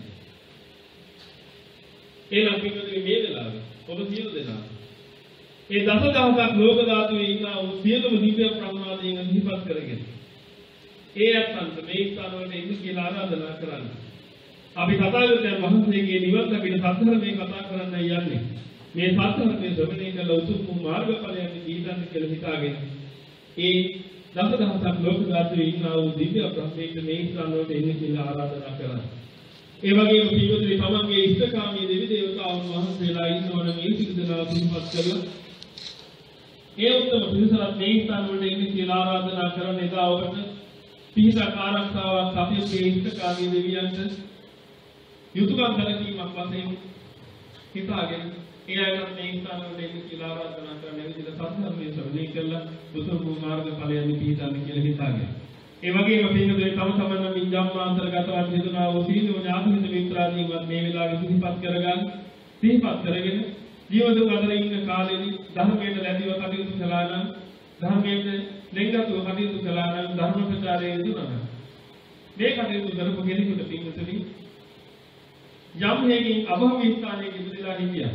එහෙනම් පින්වතුනි මේ වෙලාවේ ඔබ සියලු දෙනා ඒ දසදහසක් ලෝක ධාතුවේ ඉන්නා වූ සියලුම දිව්‍ය ප්‍රමාදීන් අධිපත් කරගෙන ඒ අත්න්ත මේ ස්ථාන වලට එන්න කියලා ආරාධනා කරන්න. අපි තථාගතයන් වහන්සේගේ නිවන් දකින සත්‍යධර්මයේ කතා කරන්න යන්නේ. මේ සත්‍යධර්මයේ ශ්‍රවණය කළ උතුම් මාර්ගඵලයන් දීගන්න කියලා හිතාගෙන ඒ දසදහසක් ලෝක ධාතුවේ ඉන්නා වූ දිව්‍ය ප්‍රඥේක මේ ස්ථාන වලට එන්න කියලා ආරාධනා කරන්න. ඒ වගේම පිළිවෙලේ තමන්ගේ ඉෂ්ඨකාමී දෙවි දේවතාවුන් වහන්සේලා ඉන්නවන මේ සිල් දනා පිළිපත් කරලා ඒ උත්තම පිරිසත් මේ ස්ථාන වලට එන්න කියලා ආරාධනා කරන එදා ඔබට පිහිටක් ආරක්ෂාවක් අපේ ඉෂ්ඨකාමී දෙවියන්ට යුතුයකම් කරකීමක් වශයෙන් හිතාගෙන ඒ අයත් මේ ස්ථාන වලට එන්න කියලා ආරාධනා කරන විදිහට සත්‍යධර්මයේ ශ්‍රවණය කළා උතුම් මාර්ග ඵලයන් පිහිටන්න කියලා හිතාගෙන ඒ වගේම පින්වතුනි තම තමන් විඤ්ඤාණාන්තරගතව සිදුනා වූ සීලෝ ඥාතිහිත මිත්‍රාදීන්වත් මේ වෙලාවේ සිහිපත් කරගන්න සිහිපත් කරගෙන ජීවිත අතර ඉන්න කාලෙදී ධර්මයට ලැබිව කටයුතු කළා නම් ධර්මයට ලෙන්ගතුව කටයුතු කළා නම් ධර්ම ප්‍රචාරයේ යෙදුණා නම් මේ කටයුතු කරපු කෙනෙකුට පින්වතුනි යම් හේකින් අභවී ස්ථානයක ඉඳලා හිටියා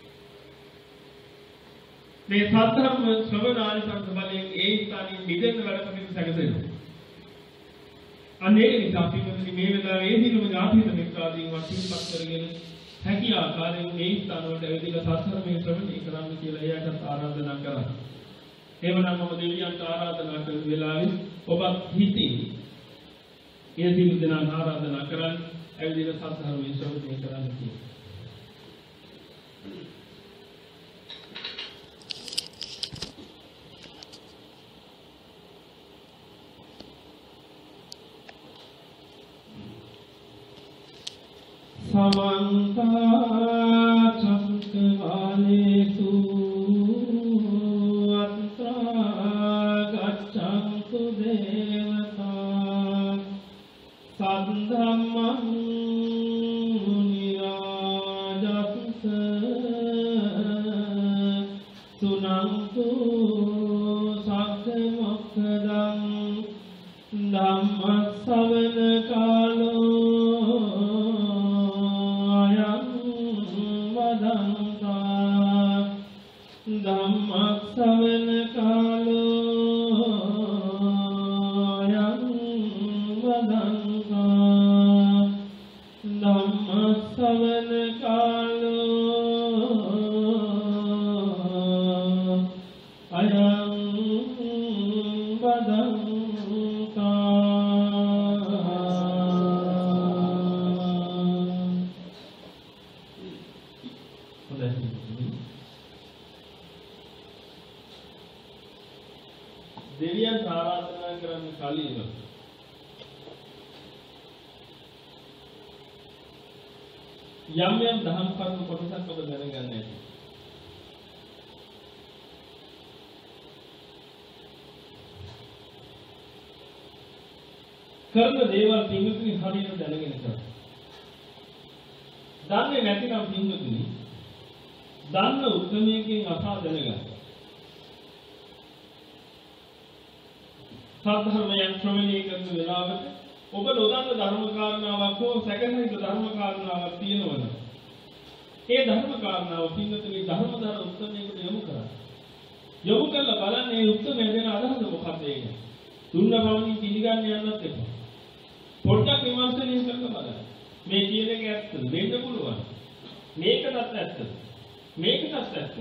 මේ සත්‍යධර්ම ශ්‍රවණානිසංස බලයෙන් ඒ ස්ථානයේ මිදෙන්න වැඩ කටයුතු සැකසෙනවා. අනේ නිසා පින්වතුනි මේ වෙලාවේ ඒ දිනම ඥාතිහිත මිත්‍රාදීන් වශයෙන්පත් කරගෙන හැකි ආකාරයෙන් මේ ස්ථාන වලට ඇවිදලා සත්‍යධර්මයේ ශ්‍රවණය කරන්න කියලා එයාට ආරාධනා කරා. එවනම් මම දෙවියන්ට ආරාධනා කරන වෙලාවේ ඔබත් හිතින් ඒ දින දෙන ආරාධනා කරන් ඇවිදලා සත්‍යධර්මයේ ශ්‍රවණය කරන්න කියලා. समन्ता चक्रवालेषु अत्र गच्छन्तु देवता सद्धम्मं मुनिराजस सुनन्तु सद्मोक्षदं धम्मश्रवण कालो ධම්මස්සවන කාලෝ යං වදංසා ධම්මස්සවන කාලෝ අයං වදංසා දෙවියන් ආරාධනා කරන්න කලින් යම් යම් දහම් කරුණු කොටසක් ඔබ දැනගන්න ඇති. කරන දේවල් පින්වතුනි හරියට දැනගෙන කරන්න. දන්නේ නැතිනම් පින්වතුනි දන්න උත්තරමයකින් අසා දැනගන්න. සත්‍යධර්මයන් ශ්‍රවණය කරන වෙලාවට ඔබ නොදන්න ධර්ම කාරණාවක් හෝ සැකසිත ධර්ම කාරණාවක් තියෙනවනම් ඒ ධර්ම කාරණාව පින්වතුනි ධර්මදාන උත්තරණයකට යොමු කරා. යොමු කළා බලන්න මේ උත්තරය දෙන අදහස මොකක්ද ඒක? දුන්න බවකින් පිළිගන්න යන්නත් එපා. පොඩ්ඩක් විමර්ශනය කරලා බලන්න. මේ කියන එක ඇත්තද? වෙන්න පුළුවන්. මේකටත් ඇත්තද? මේකටත් ඇත්තද?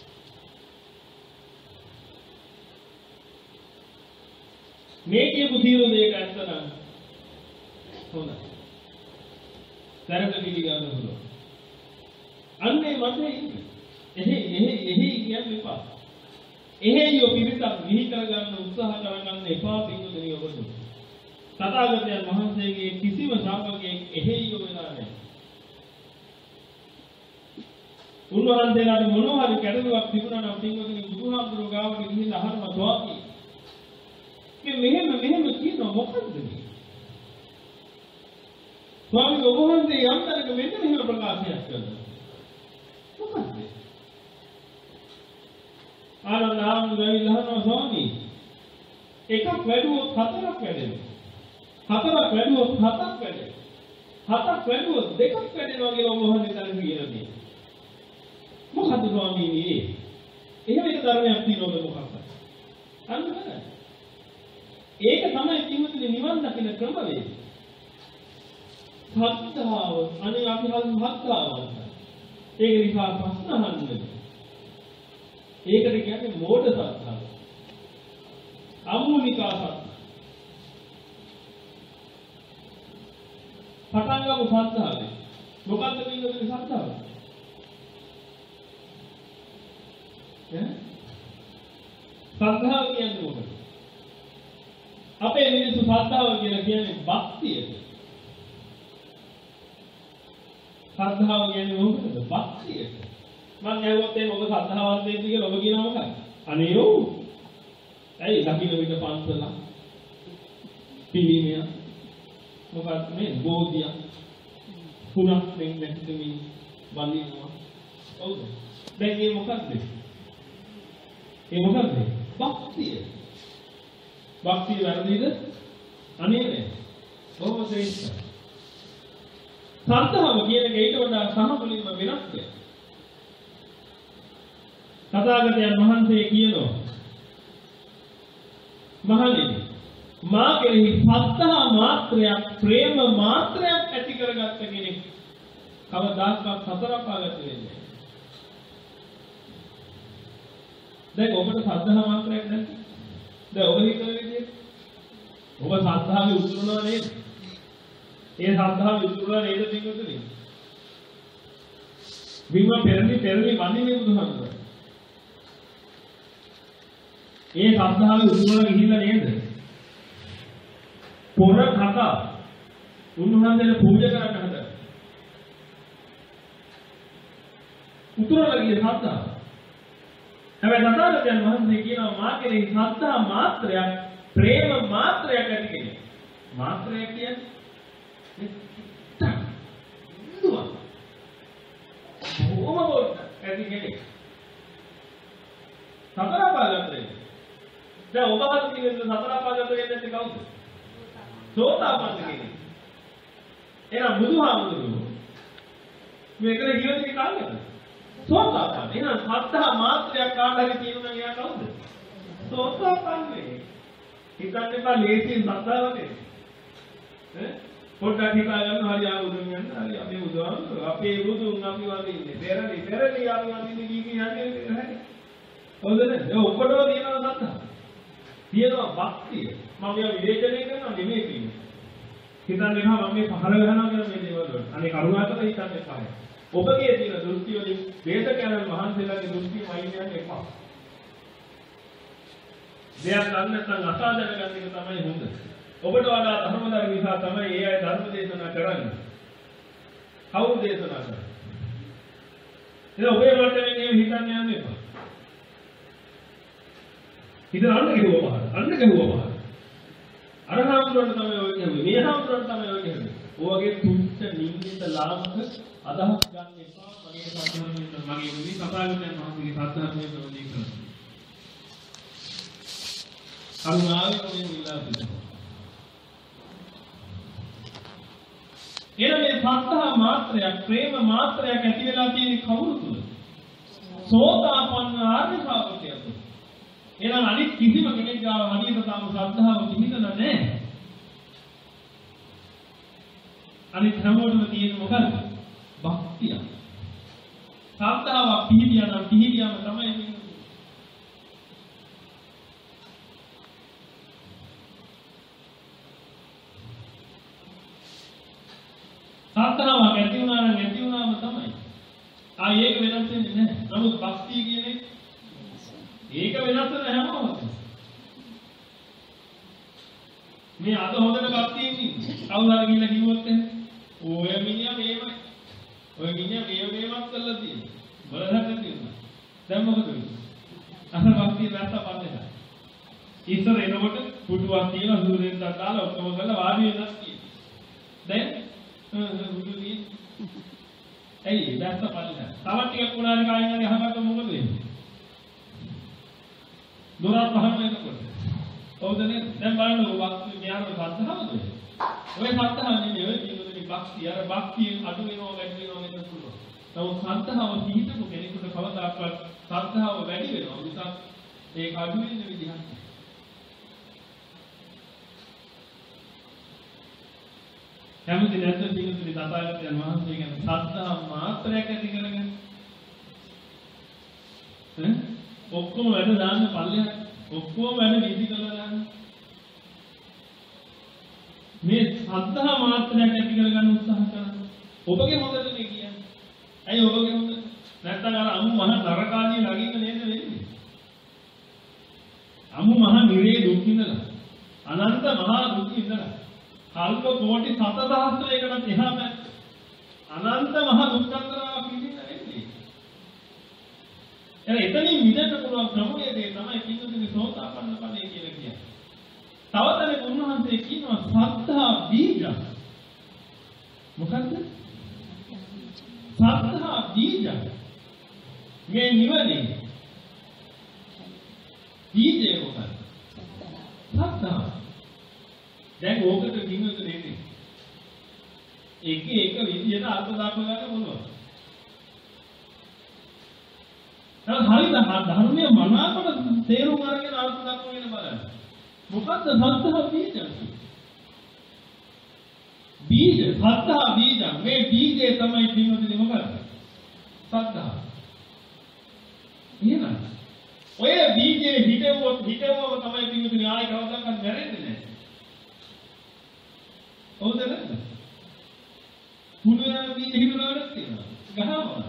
මේ කියපු සියලු දේක ඇත්ත නම් හොඳයි. දැනට පිළිගන්න පුළුවන්. අන්නේ මතේ ඉන්නේ. එහි එහි එහි කියන්නේ එපා. එහෙයියෝ පිළිතක් විහි කරගන්න උත්සාහ කරගන්න එපා පිටුදෙනිය ඔබට. තථාගතයන් වහන්සේගේ කිසිම ශ්‍රාවකයෙක් එහෙයියෝ වෙලා නැහැ. උන්වහන්සේලාට මොනවා හරි ගැටලුවක් තිබුණා නම් පින්වතුනි බුදුහාමුදුරුවෝ ගාවට ගිහින් අහනවා ස්වාමී මේ මෙහෙම මෙහෙම කියනවා මොකද්ද මේ? ස්වාමී ඔබ වහන්සේ යම් තැනක මෙන්න මෙහෙම ප්‍රකාශයක් කළා. මොකද්ද? ආනන්ද හාමුදුරුවෝ අහනවා ස්වාමී එකක් වැඩුවොත් හතරක් වැඩෙනවා. හතරක් වැඩුවොත් හතක් වැඩෙනවා. හතක් වැඩුවොත් දෙකක් වැඩෙනවා කියලා ඔබ වහන්සේ තන කියන්නේ. මොකද්ද ස්වාමීනි? එහෙම එක ධර්මයක් තියෙනවද මොකක්ද? අන්න බලන්න. ඒක තමයි පින්වතුනි නිවන් දකින ක්‍රමවේදය. සත්‍තාව අනේ අපි හල් මහත්තාවන්ත. ඒක නිසා ප්‍රශ්න අහන්නේ. ඒකට කියන්නේ මෝඩ සත්‍තාව. අමූලිකා සත්‍ය. පටන් ගමු සත්‍තාවේ. මොකද්ද පින්වතුනි සත්‍තාව? ඈ? සත්‍තාව කියන්නේ මොකක්ද? අපේ මිනිස්සු සත්‍තාව කියලා කියන්නේ භක්තියට. සත්‍තාව කියන්නේ මොකද? භක්තියට. මම ඇහුවොත් එහෙනම් ඔබ සත්‍තාවන්ත වෙන්න කියලා ඔබ කියනවා මොකක්ද? අනේ යෝ. ඇයි දකින්න විට පන්සල පිළිමිය මොකක්ද මේ බෝධිය පුනක් මෙන් නැතිවෙමින් වඳිනවා. ඔව්ද? දැන් මේ මොකක්ද? ඒ මොකක්ද? භක්තිය. භක්තිය වැරදිද? අනේ නෑ. බොහොම ශ්‍රේෂ්ඨයි. සත්‍යව කියන එක ඊට වඩා සමතුලින්ම වෙනස් දෙයක්. තථාගතයන් වහන්සේ කියනවා මහණෙනි මා කෙරෙහි සත්‍තා මාත්‍රයක් ප්‍රේම මාත්‍රයක් ඇති කරගත්ත කෙනෙක් කවදාකවත් සතර අපාගත වෙන්නේ නැහැ. දැන් ඔබට සත්‍තා මාත්‍රයක් නැති. දැන් ඔබ හිතන විදිහට ඔබ සත්‍තාවේ උතුරනවා නේද? ඒ සත්‍තාවේ උතුරලා නේද පිටුතුනි? විම පෙරලි පෙරලි වන්නේ බුදුහාමුදුරුවෝ. ඒ සත්‍තාවේ උතුරලා ගිහිල්ලා නේද? පොර කතා උන්වහන්සේලා පූජා කරන්න හදලා. උතුරලා ගියේ සත්‍තාව. හැබැයි තථාගතයන් වහන්සේ කියනවා මා කෙරෙහි සත්‍තා මාත්‍රයක් ප්‍රේම මාත්‍රයක් ඇති කෙනෙක්. මාත්‍රයක් කියන්නේ දුව. ඕමෝට ඇති කෙනෙක්. සතර පාගත වෙන්නේ. දැන් ඔබ හත් කියන්නේ සතර පාගත වෙන්නේ නැති කවුද? සෝතාපන්න කෙනෙක්. එහෙනම් බුදුහාමුදුරුවෝ මේකේ ජීවිතේ කාලෙද? සෝතාපන්න. එහෙනම් සත්‍තා මාත්‍රයක් කාට හරි කියනවා එයා කවුද? සෝතාපන්නේ. හිතන්න එපා ලේසියෙන් සත්‍තාවනේ. ඈ පොඩ්ඩක් හිතා ගන්න හරි ආවුදුන් යන්න හරි අපේ බුදුහාමුදුරුවෝ අපේ බුදුන් අපි වඳින්නේ. පෙරලි පෙරලි අපි වඳින්නේ කී කී යන්නේ නැහැ. හොඳද? ඒ ඔක්කොටම තියෙනවා සත්‍තා. තියෙනවා භක්තිය. මම මේවා විවේචනය කරනවා නෙමෙයි කියන්නේ. හිතන්න එපා මම මේ පහල ගහනවා කියන මේ දේවල් වල. අනේ කරුණාකරලා හිතන්න එපා. ඔබගේ තියෙන දෘෂ්ටි වලින් වේදකයන් මහන්සියලාගේ දෘෂ්ටි වයින් යන්න එපා. දෙයක් ගන්න නැත්නම් අසාධන ගන්න එක තමයි හොඳ. ඔබට වඩා ධර්මදර නිසා තමයි ඒ අය ධර්ම දේශනා කරන්නේ. කවුරු දේශනා කරන්නේ? ඒක ඔබේ මට්ටමින් එහෙම හිතන්න යන්න එපා. ඉතින් අන්න ගිහුවා පහල. අන්න ගිහුවා පහල. අර හාමුදුරන්ට තමයි ඔය කියන්නේ. මේ හාමුදුරන්ට තමයි ඔය කියන්නේ. ඔයගේ තුච්ච නින්දිත ලාමක අදහස් ගන්න එපා. මගේ සත්‍යයෙන් මගේ මුනි සතාගතයන් වහන්සේගේ සත්‍යයෙන් ප්‍රවදී කරනවා. කරුණාවෙන් මේ විලා පිටනවා. එන මේ සත්‍තා මාත්‍රයක් ප්‍රේම මාත්‍රයක් ඇති වෙලා තියෙන කවුරු තුල? සෝතාපන්න ආර්ය ශ්‍රාවකයෙක්. එහෙනම් අනිත් කිසිම කෙනෙක් ගාව හරියට තාම ශ්‍රද්ධාව පිහිටලා නැහැ. අනිත් හැමෝටම තියෙන මොකක්ද? භක්තිය. ශ්‍රද්ධාව පිහිටියා නම් පිහිටියාම තමයි මේ ශ්‍රද්ධාව ඇති වුණා නම් නැති වුණාම තමයි. ආ ඒක වෙනස් වෙන්නේ නැහැ. නමුත් භක්තිය කියන්නේ ඒක වෙනස් වෙන හැමෝම. මේ අද හොඳට භක්තියෙන් ඉන්නේ. කවුරු හරි ගිහිල්ලා කිව්වොත් එහෙනම් ඔය මිනිහා මේමයි. ඔය මිනිහා මේව මේවත් කරලා තියෙනවා. බලන්න තියෙනවා. දැන් මොකද වෙන්නේ? අහන වාක්‍ය වැස්ස පන්නේ. ඉස්සර එනකොට පුටුවක් තියලා සූර්යෙන්ද දාලා ඔක්කොම කරලා වාඩි වෙනස් තියෙනවා. දැන් හුදුදී ඇයි වැස්ස පන්නේ. තවත් ටිකක් උනාරි කායින් හරි අහකට මොකද වෙන්නේ? දොරක් පහම වෙනකොට. ඔව්ද නේද? දැන් බලන්න වාක්‍ය ඥානවල සද්ධාවද? ඔය සද්ධාව නෙමෙයි ඔය ජීවිතේ භක්තිය. අර භක්තියෙන් අඩු වෙනවා වැඩි වෙනවා නේද පුළුවන්. නමුත් සද්ධාව පිහිටපු කෙනෙකුට කවදාකවත් සද්ධාව වැඩි වෙනවා. මිසක් ඒක අඩු වෙන විදිහක් නෑ. කැමති නැද්ද පිළිතුරු තථාගතයන් වහන්සේ ගැන සද්ධා මාත්‍රයක් ඇති කරගෙන? ඈ ඔක්කොම වැඩ දාන්න පල්ලෙහාට ඔක්කොම වැඩ විදි කරලා දාන්න. මේ සද්ධා මාත්‍රයක් ඇති කරගන්න උත්සාහ කරනවා. ඔබගේ හොඳද මේ කියන්නේ? ඇයි ඔබගේ හොඳ? නැත්තම් අර අමු මහ නරකාදී ළඟින් නේද වෙන්නේ? අමු මහ නිරේ දුක් විඳලා අනන්ත මහා දුක් විඳලා කල්ප කෝටි සතදහස්රයකට එහාම අනන්ත මහා දුක්ඛන්තරාවක් විඳින්න වෙන්නේ. එහෙනම් එතනින් මිදෙන්න පුළුවන් ක්‍රමයේ තමයි පිටුතුනේ සෝතාපන්න ඵලය කියලා කියන්නේ. තවතනේ උන්වහන්සේ කියනවා සද්ධා බීජ. මොකද්ද? සද්ධා බීජ. මේ නිවනේ බීජය මොකක්ද? සද්ධා. දැන් ඕකට කිව්වද දෙන්නේ? එක එක විදියට අර්ථ දක්ව ගන්න මොනවද? දැන් හරියට ධර්මයේ මනාකොට තේරුම් අරගෙන අර්ථ දක්ව වෙන බලන්න. මොකද්ද සද්ධා බීජ? බීජ සද්ධා බීජ. මේ බීජය තමයි පින්වතුනි මොකද්ද? සද්ධා. එහෙනම් ඔය බීජේ හිටවුවොත් හිටවුවම තමයි පින්වතුනි ආයෙ කවදාවත් මැරෙන්නේ නැහැ. හවුද නැද්ද? කුණුවන බීජ හිටවනවද තියෙනවා. ගහවම.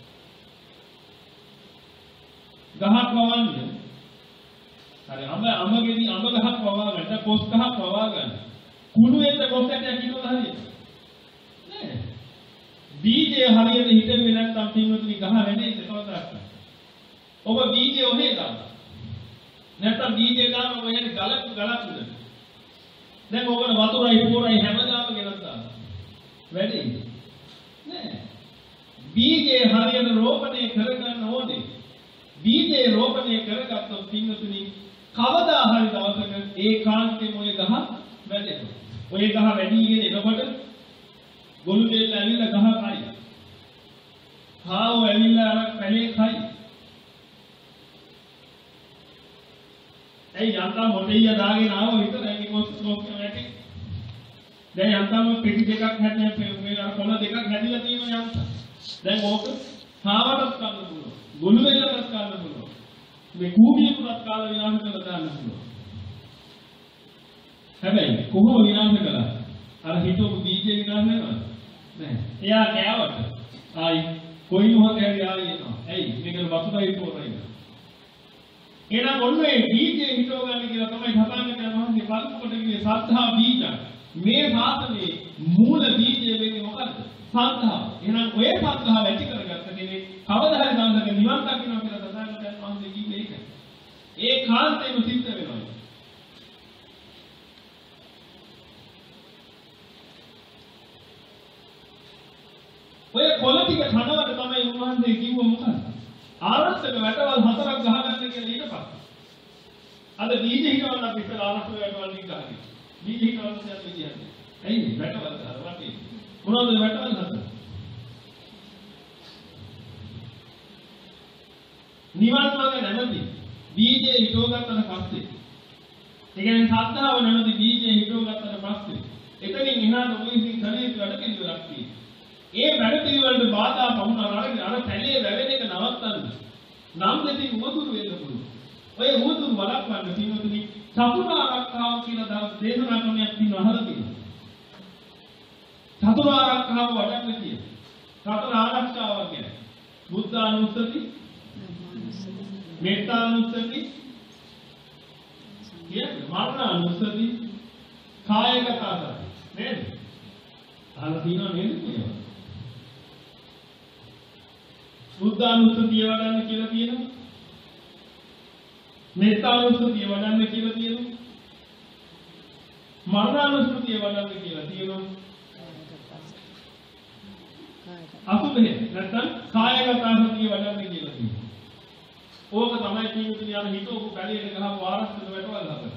ගහක් වවන්නේ. හරි අඹ අඹගෙඩි අඹ ගහක් වවා ගන්න, කොස් ගහක් වවා ගන්න. කුණුවෙන්ද කොස් ඇටයක් හිටවද හරියට? නෑ. බීජය හරියට හිටෙන්නේ නැත්නම් පින්වතුනි ගහ වැඩේ කවදාවත්. ඔබ බීජය ඔහේ දාන්න. නැත්නම් බීජය දාන්න ඔබ යන්නේ ගලක් ගලක් උඩ. දැන් ඔබන වතුරයි පොරයි හැමදාම ගෙනත් දාන්න. වැඩි නෑ. බීජය හරියට රෝපණය කරගන්න ඕනේ. බීජය රෝපණය කරගත්තොත් පින්වතුනි කවදා හරි දවසක ඒකාන්තයෙන් ඔය ගහ වැඩෙනවා. ඔය ගහ වැඩිගෙන එනකොට ගොළු දෙල්ල ඇවිල්ලා ගහ කයි. කාව ඇවිල්ලා අර පැලේ කයි. ඒ යන්තම් මොටෙයිය දාගෙන ආව විතරයි මේ කොස් කොස් නැටි. දැන් යන්තම් පිටි දෙකක් හැදෙන්නේ මේ අර කොළ දෙකක් හැදිලා තියෙන යන්තම්. දැන් ඕක කාවටත් ගන්න පුළුවන්. ගොළු වෙලකට ගන්න පුළුවන්. මේ කූඹියකට කාල විනාශ කරලා දාන්න පුළුවන්. හැබැයි කොහොම විනාශ කළා? අර හිතෝ බීජේ විනාශ වෙනවද? නැහැ. එයා කෑවට ආයි කොයි මොහොතේ හරි ආයි එනවා. ඇයි? මේක වතුරයි පොරයි. එහෙනම් ඔන්න ඒ බීජේ හිතව ගන්න කියලා තමයි තථාගතයන් වහන්සේ පළමු කොට කිව්වේ සද්ධා බීජ. මේ ශාසනයේ මූල බීජය වෙන්නේ මොකද්ද? සද්ධා. එහෙනම් ඔය සද්ධාව ඇති කරගත්ත කෙනෙක් කවදා හරි දවසක නිවන් දකින්නවා කියලා තථාගතයන් වහන්සේ කිව්වේ ඒක. ඒ කාන්තේම සිද්ධ වෙනවා. ඔය කොළ ටික කනවට තමයි උන්වහන්සේ කිව්ව මොකක්ද? ආරක්ෂක වැටවල් හතරක් ගහගන්න කියලා ඊට පස්සේ. අද බීජ හිටවන්න අපි ඉස්සර ආරක්ෂක වැටවල් ටික ගහන්නේ. බීජ හිටවන්න කියන්නේ කියන්නේ. ඇයි වැටවල් ගහලා වටේ. මොනවද වැටවල් හතර? නිවන් මාර්ග නැමැති බීජේ හිටවගත්තට පස්සේ. ඒ කියන්නේ සද්ධාව නැමැති බීජේ හිටවගත්තට පස්සේ එතනින් එහාට මොකක්ද කලේ වැඩ පිළිවෙලක් තියෙනවා. ඒ වැඩ පිළිවෙලට බාධා වුණා අර අර පැලේ වැවෙන එක නවත්තන්න. නම් දෙතින් උවදුරු වෙන්න පුළුවන්. ඔය උවදුරු වළක්වන්න පින්වතුනි චතුරාර්යකාව කියලා දවස් දේශනා ක්‍රමයක් තියෙනවා අහලා තියෙනවා. චතුරාර්යකාව වඩන්න කියන. චතුර ආරක්ෂාව කියන්නේ බුද්ධානුස්සති, මෙත්තානුස්සති, කියන්නේ මරණානුස්සති, කායගත සති නේද? අහලා තියෙනවා නේද කියලා. බුද්ධානුස්සතිය වඩන්න කියලා තියෙනවා. මෙත්තානුස්සතිය වඩන්න කියලා තියෙනවා. මරණානුස්සතිය වඩන්න කියලා තියෙනවා. අසුභේ නැත්නම් කායගත සතිය වඩන්න කියලා තියෙනවා. ඕක තමයි ජීවිතේ යන හිතෝක බැලියට ගහම වාරස්සක වැටවල් හතර.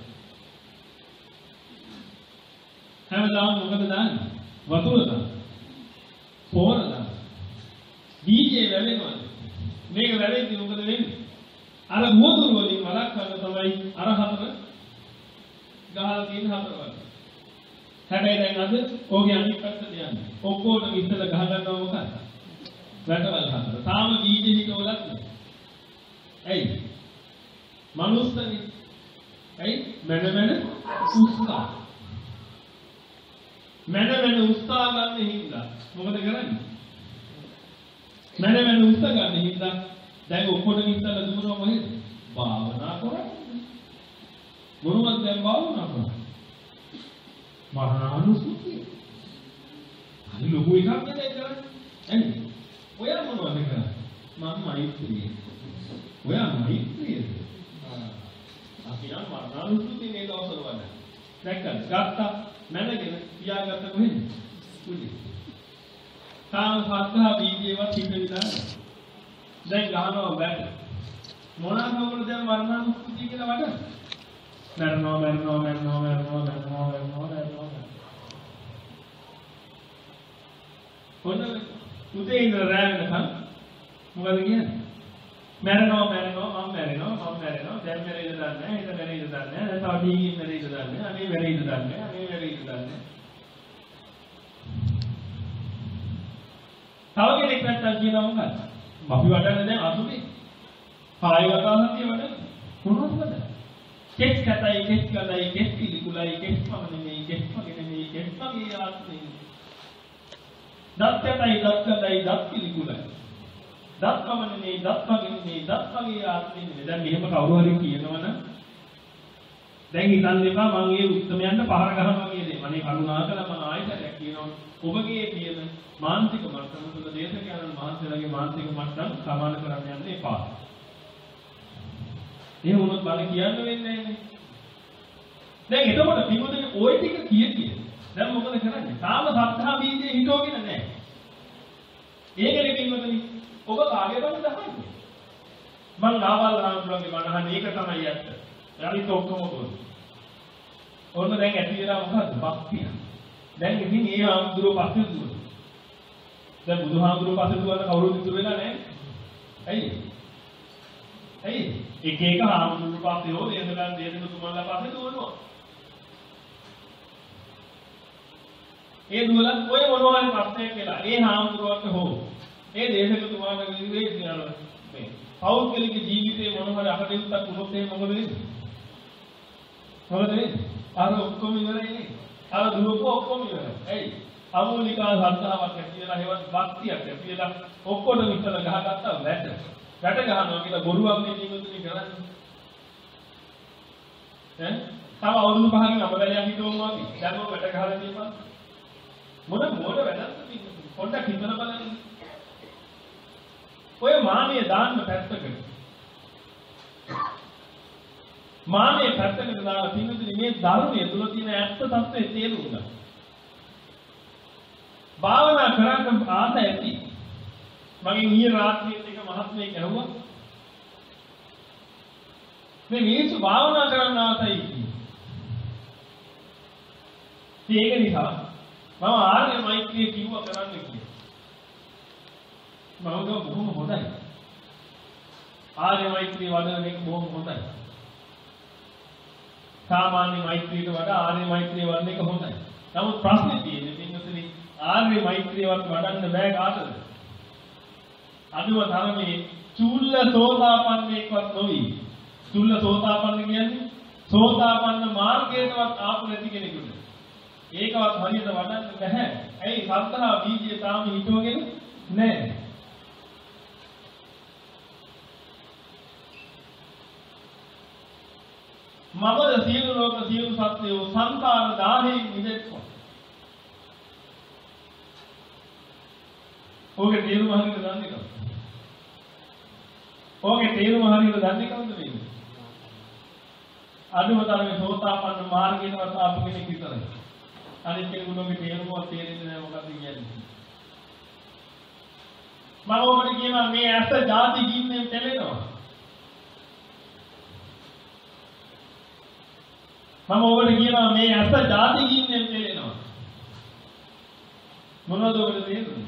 හැමදාම මොකද දාන්නේ? වතුර දාන්න. පොර දාන්න. බීජේ වැවෙනවා. මේක වැවෙද්දි මොකද වෙන්නේ? අර මෝදුර වලින් වලක් ගන්න තමයි අර හතර ගහලා තියෙන හතර වල. හැබැයි දැන් අද ඕකේ අනිත් පැත්තට යන්නේ. ඔක්කොටම ඉස්සෙල්ලා ගහ ගන්නවා මොකක්ද? වැටවල් හතර. තාම බීජේ හිතවලක් නෑ. ඇයි? මනුස්සනේ. ඇයි? මන මන උස්සා. මන මන උස්සා ගන්න හින්දා මොකද කරන්නේ? මන මන උස්සා ගන්න හින්දා දැන් ඔක්කොටම ඉස්සලා දුවනවා මොකද? භාවනා කරන්නේ. මොනවද දැන් භාවනා කරන්නේ? මරණානුස්සතිය. අර ලොකු එකක් නේද කරන්නේ? ඇයි? ඔයා මොනවද කරන්නේ? මම මෛත්‍රිය. ඔයා මෛත්‍රියද? ආ. අපි නම් මරණානුස්සතිය මේ දවස්වල වඩා. දැක්කද? ගත්තා මැනගෙන පියාගත්ත කොහෙද? කුඩේ. තාම සත්‍තා බීජේවත් හිත විලා. දැන් ගහනවා බැට. මොනවාද දැන් මරණානුස්සතිය කියලා වඩා? මරනවා මරනවා මරනවා මරනවා මරනවා මරනවා මරනවා. කොහොමද? උදේ ඉඳලා රැ වෙනකන් මොකද කියන්නේ? මරනවා මරනවා මම මරනවා මම මරනවා දැන් මැරෙයිද දන්නේ නැහැ හිත මැරෙයිද දන්නේ නැහැ දැන් තව ඩීගින් මැරෙයිද දන්නේ නැහැ අනේ මැරෙයිද දන්නේ නැහැ අනේ මැරෙයිද දන්නේ නැහැ. තව කෙනෙක් නැත්තම් කියනවා මොකක්ද? අපි වඩන්නේ දැන් අසුබේ. කායගත සතිය වඩන්නේ. මොනවද වඩන්නේ? කෙස් කතයි කෙස් කතයි කෙස් පිළිකුලයි කෙස් පමණෙමි කෙස් පගෙනෙමි කෙස් පගේ ආත්මෙ. දත් කතයි දත් කතයි දත් පිළිකුලයි. දත් පමණෙමි දත් පගෙනෙමි දත් පගේ ආත්මෙ. දැන් මෙහෙම කවුරු හරි කියනවනම් දැන් හිතන්න එපා මම ඒ උත්තරයන්ට පහර ගහනවා කියන්නේ. අනේ කරුණාකර මම ආයතනයක් කියනවා. ඔබගේ කියන මානසික මට්ටම තුළ දේශකයන්න් මහන්සියලාගේ මානසික මට්ටම් සමාන කරන්න යන්න එපා. එහෙම වුණොත් බල කියන්න වෙන්නේ නැහැ. දැන් එතකොට පිටුදේ ওই ටික කිය කිය. දැන් මොකද කරන්නේ? තාම සත්‍තා බීජේ හිටෝගෙන නැහැ. ඒකනේ පිටුදේ ඔබ කාගේ බඳ දහන්නේ? මං ආවල් රාමුලගේ මනහන්නේ ඒක තමයි ඇත්ත. යාලිත් ඔක්කොම කොහොමද? ඔන්න දැන් ඇති වෙලා මොකද්ද? භක්තිය. දැන් ඉතින් ඒ ආම්දුරෝ පස්සේ දුවන. දැන් බුදුහාමුදුරුවෝ පස්සේ දුවන කවුරුත් ඉතුරු වෙලා නැහැ. ඇයි? ඇයි? එක එක ආම්දුරෝ පස්සේ හෝ දේශකයන් දේශක තුමන්ලා පස්සේ දුවනවා. ඒ දුවලා ඔය මොනවා හරි ප්‍රශ්නයක් කියලා ඒ ආම්දුරෝට හෝ ඒ දේශක තුමාගේ විදිහේ මේ පෞද්ගලික ජීවිතේ මොන හරි අකටයුත්තක් වුණොත් ඒ මොකද වෙන්නේ? මොකද වෙන්නේ? අර ඔක්කොම ඉවරයි. අර දුවක ඔක්කොම ඉවරයි. ඇයි? අමූලිකා සද්ධාාවක් ඇතිලා හේවත් භක්තියක් ඇතිලා ඔක්කොම ඉස්සර ගහගත්තා වැට. වැට ගහනවා කියලා බොරුවක් මේ ජීවිතේ කරන්නේ. ඈ? තව අවුරුදු පහකින් අපබැලියක් හිටවමු අපි. දැන් මොකද වැට ගහලා තියෙන්නේ? මොන මොඩ වැඩක්ද මේ? පොඩ්ඩක් හිතලා බලන්න. ඔය මානිය දාන්න පැත්තකට. මානිය පැත්තකට දාලා පින්විතනි මේ ධර්මයේ තුල තියෙන ඇත්ත తත්වයේ තේරුම් ගන්න. භාවනා කරන්න ආස ඇති. මගේ ඊයේ රාත්‍රියේ එක මහත්මයෙක් ඇහුවා. මේ මිනිස්සු භාවනා කරන්න ආසයි කිව්වා. ඒක නිසා මම ආර්ය මෛත්‍රිය කිව්වා කරන්න කියලා. මම ගෝ බොහොම හොඳයි. ආර්ය මෛත්‍රිය වඩන එක බොහොම හොඳයි. සාමාන්‍ය මෛත්‍රියට වඩා ආර්ය මෛත්‍රිය වඩන එක හොඳයි. නමුත් ප්‍රශ්නේ තියෙන්නේ පින්වතුනි ආර්ය මෛත්‍රියවත් වඩන්න බෑ කාටද? අදුව ධර්මයේ චූල්ල සෝතාපන්නේකවත් නොවි. චූල්ල සෝතාපන්න කියන්නේ සෝතාපන්න මාර්ගයටවත් ආපු නැති කෙනෙකුට. ඒකවත් හරියට වඩන්න බෑ. ඇයි? සත්‍තා බීජය තාම හිටවගෙන නැහැ. මමද සියලු ලෝක සියලු සත්‍යෝ සංකාර දාහයෙන් මිදෙත්වා. ඔගේ තේරුම හරියට දන්නේ නැහැ. ඕකේ තේරුම හරියට දන්නේ කවුද මේ? අදුම තරමේ සෝතාපන්න මාර්ගයටවත් ආපු කෙනෙක් විතරයි. අනිත් කෙනෙකුගේ තේරුමවත් තේරෙන්නේ නැහැ මොකක්ද කියන්නේ. මම ඔබට කියනවා මේ ඇස ಜಾති ගින්නෙන් තැලෙනවා. මම ඔබට කියනවා මේ ඇස ಜಾති ගින්නෙන් තැලෙනවා. මොනවද ඔබට තේරෙන්නේ?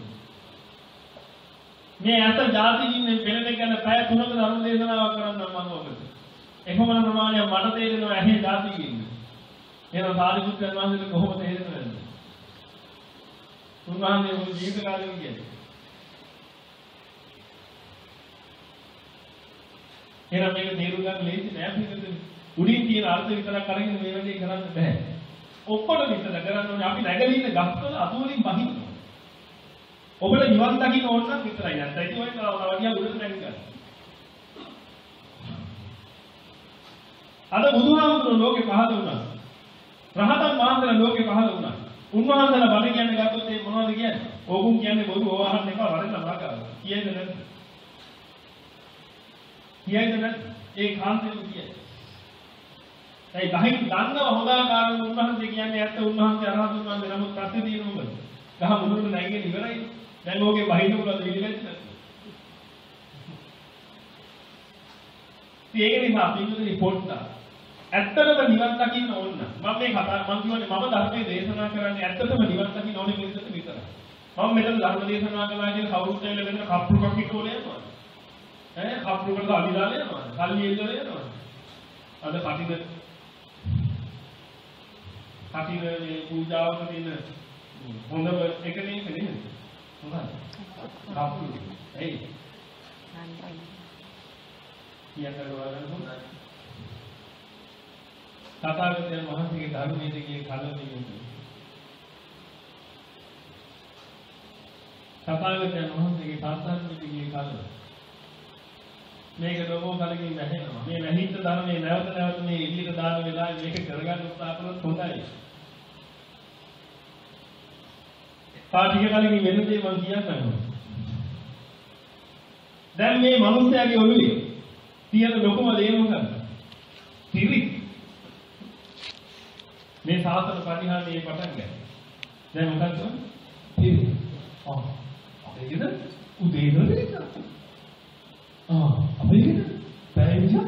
මේ ඇස ಜಾති ගින්නෙන් පෙළෙන ගැන පැය තුනක ධර්ම දේශනාවක් කරන්නම් මම ඔබට. එකමන ප්‍රමාණයක් මට තේරෙනවා ඇහි ಜಾති ගින්න. එහෙනම් සාරිපුත්‍රයන් වහන්සේට කොහොමද තේරෙන්නේ? උන්වහන්සේ මුළු ජීවිත කාලෙම කියන්නේ. එහෙනම් මේක තේරුම් ගන්න ලේසි නෑ පිළිතුරු. උඩින් තියෙන අර්ථ විතරක් අරගෙන මේ වැඩේ කරන්න බෑ. ඔක්කොම විතර කරන්න ඕනේ අපි නැගලා ඉන්න ගස්වල අතුලින් බහින්න. ඔබට නිවන් දකින්න ඕන නම් විතරයි. නැත්නම් ඒක ඔය තවටියක් උඩට නැගින්න. අද බුදුහාමුදුරුවෝ ලෝකේ පහළ වුණා. රහතන් වහන්සේලා ලෝකේ පහළ වුණා. උන්වහන්සේලා බණ කියන්නේ ගත්තොත් ඒ මොනවද කියන්නේ? ඕගුන් කියන්නේ බොරු ඕවහන් එක වරෙන් නමකාව. කියයිද නැද්ද? කියයිද නැද්ද? ඒ කාන්තේම කියයි. ඒ ගහින් දන්නව හොදාකාරව උන්වහන්සේ කියන්නේ ඇත්ත උන්වහන්සේ අරහතුන් වහන්සේ නමුත් ප්‍රශ්නේ තියෙන්නේ මොකද? ගහ මුදුරට නැගිගෙන ඉවරයි. දැන් ඕකේ බහින්න පුළුවන් දෙවිලෙත් නැත්නම්. ඒක නිසා අපි ඉන්නේ පොට්ට. ඇත්තටම නිවන් දකින්න ඕන නම් මම මේ කතා මම කියන්නේ මම ධර්මයේ දේශනා කරන්නේ ඇත්තටම නිවන් දකින්න ඕනේ මිනිස්සුන්ට විතරයි. මම මෙතන ධර්ම දේශනා කරනවා කියන කවුරුත් ඇවිල්ලා මෙතන කප්පුකක් හිටෝලේ යනවා. ඈ කප්පුකට අවිදාල යනවා. කල්ලි එල්ලලා යනවා. අද කටිද කටිද මේ පූජාවක තියෙන හොඳම එක මේක නෙමෙයි. හොඳයි. කප්පු. එයි. කියනවා හොඳයි. තථාගතයන් වහන්සේගේ ධර්මයේ තියෙන කලණිය. තථාගතයන් වහන්සේගේ සාසනයේ තියෙන කලණ. මේක ලෝකෝ කලකින් නැහෙනවා. මේ නැහිච්ච ධර්මයේ නැවත නැවත මේ එළියට දාන වෙලාවේ මේක කරගන්න උත්සාහ කළොත් හොඳයි. පාටික කලකින් වෙන දේ මම කියන්නම්. දැන් මේ මිනිස්යාගේ ඔළුවේ තියෙන ලොකුම දේ මොකක්ද? පිරිත්. මේ සාසන පරිහානියේ පටන් ගන්න. දැන් මොකක්ද? පිරිත්. ආ. අපේද උදේ ඉඳලා ආ අපේද පැය විතර.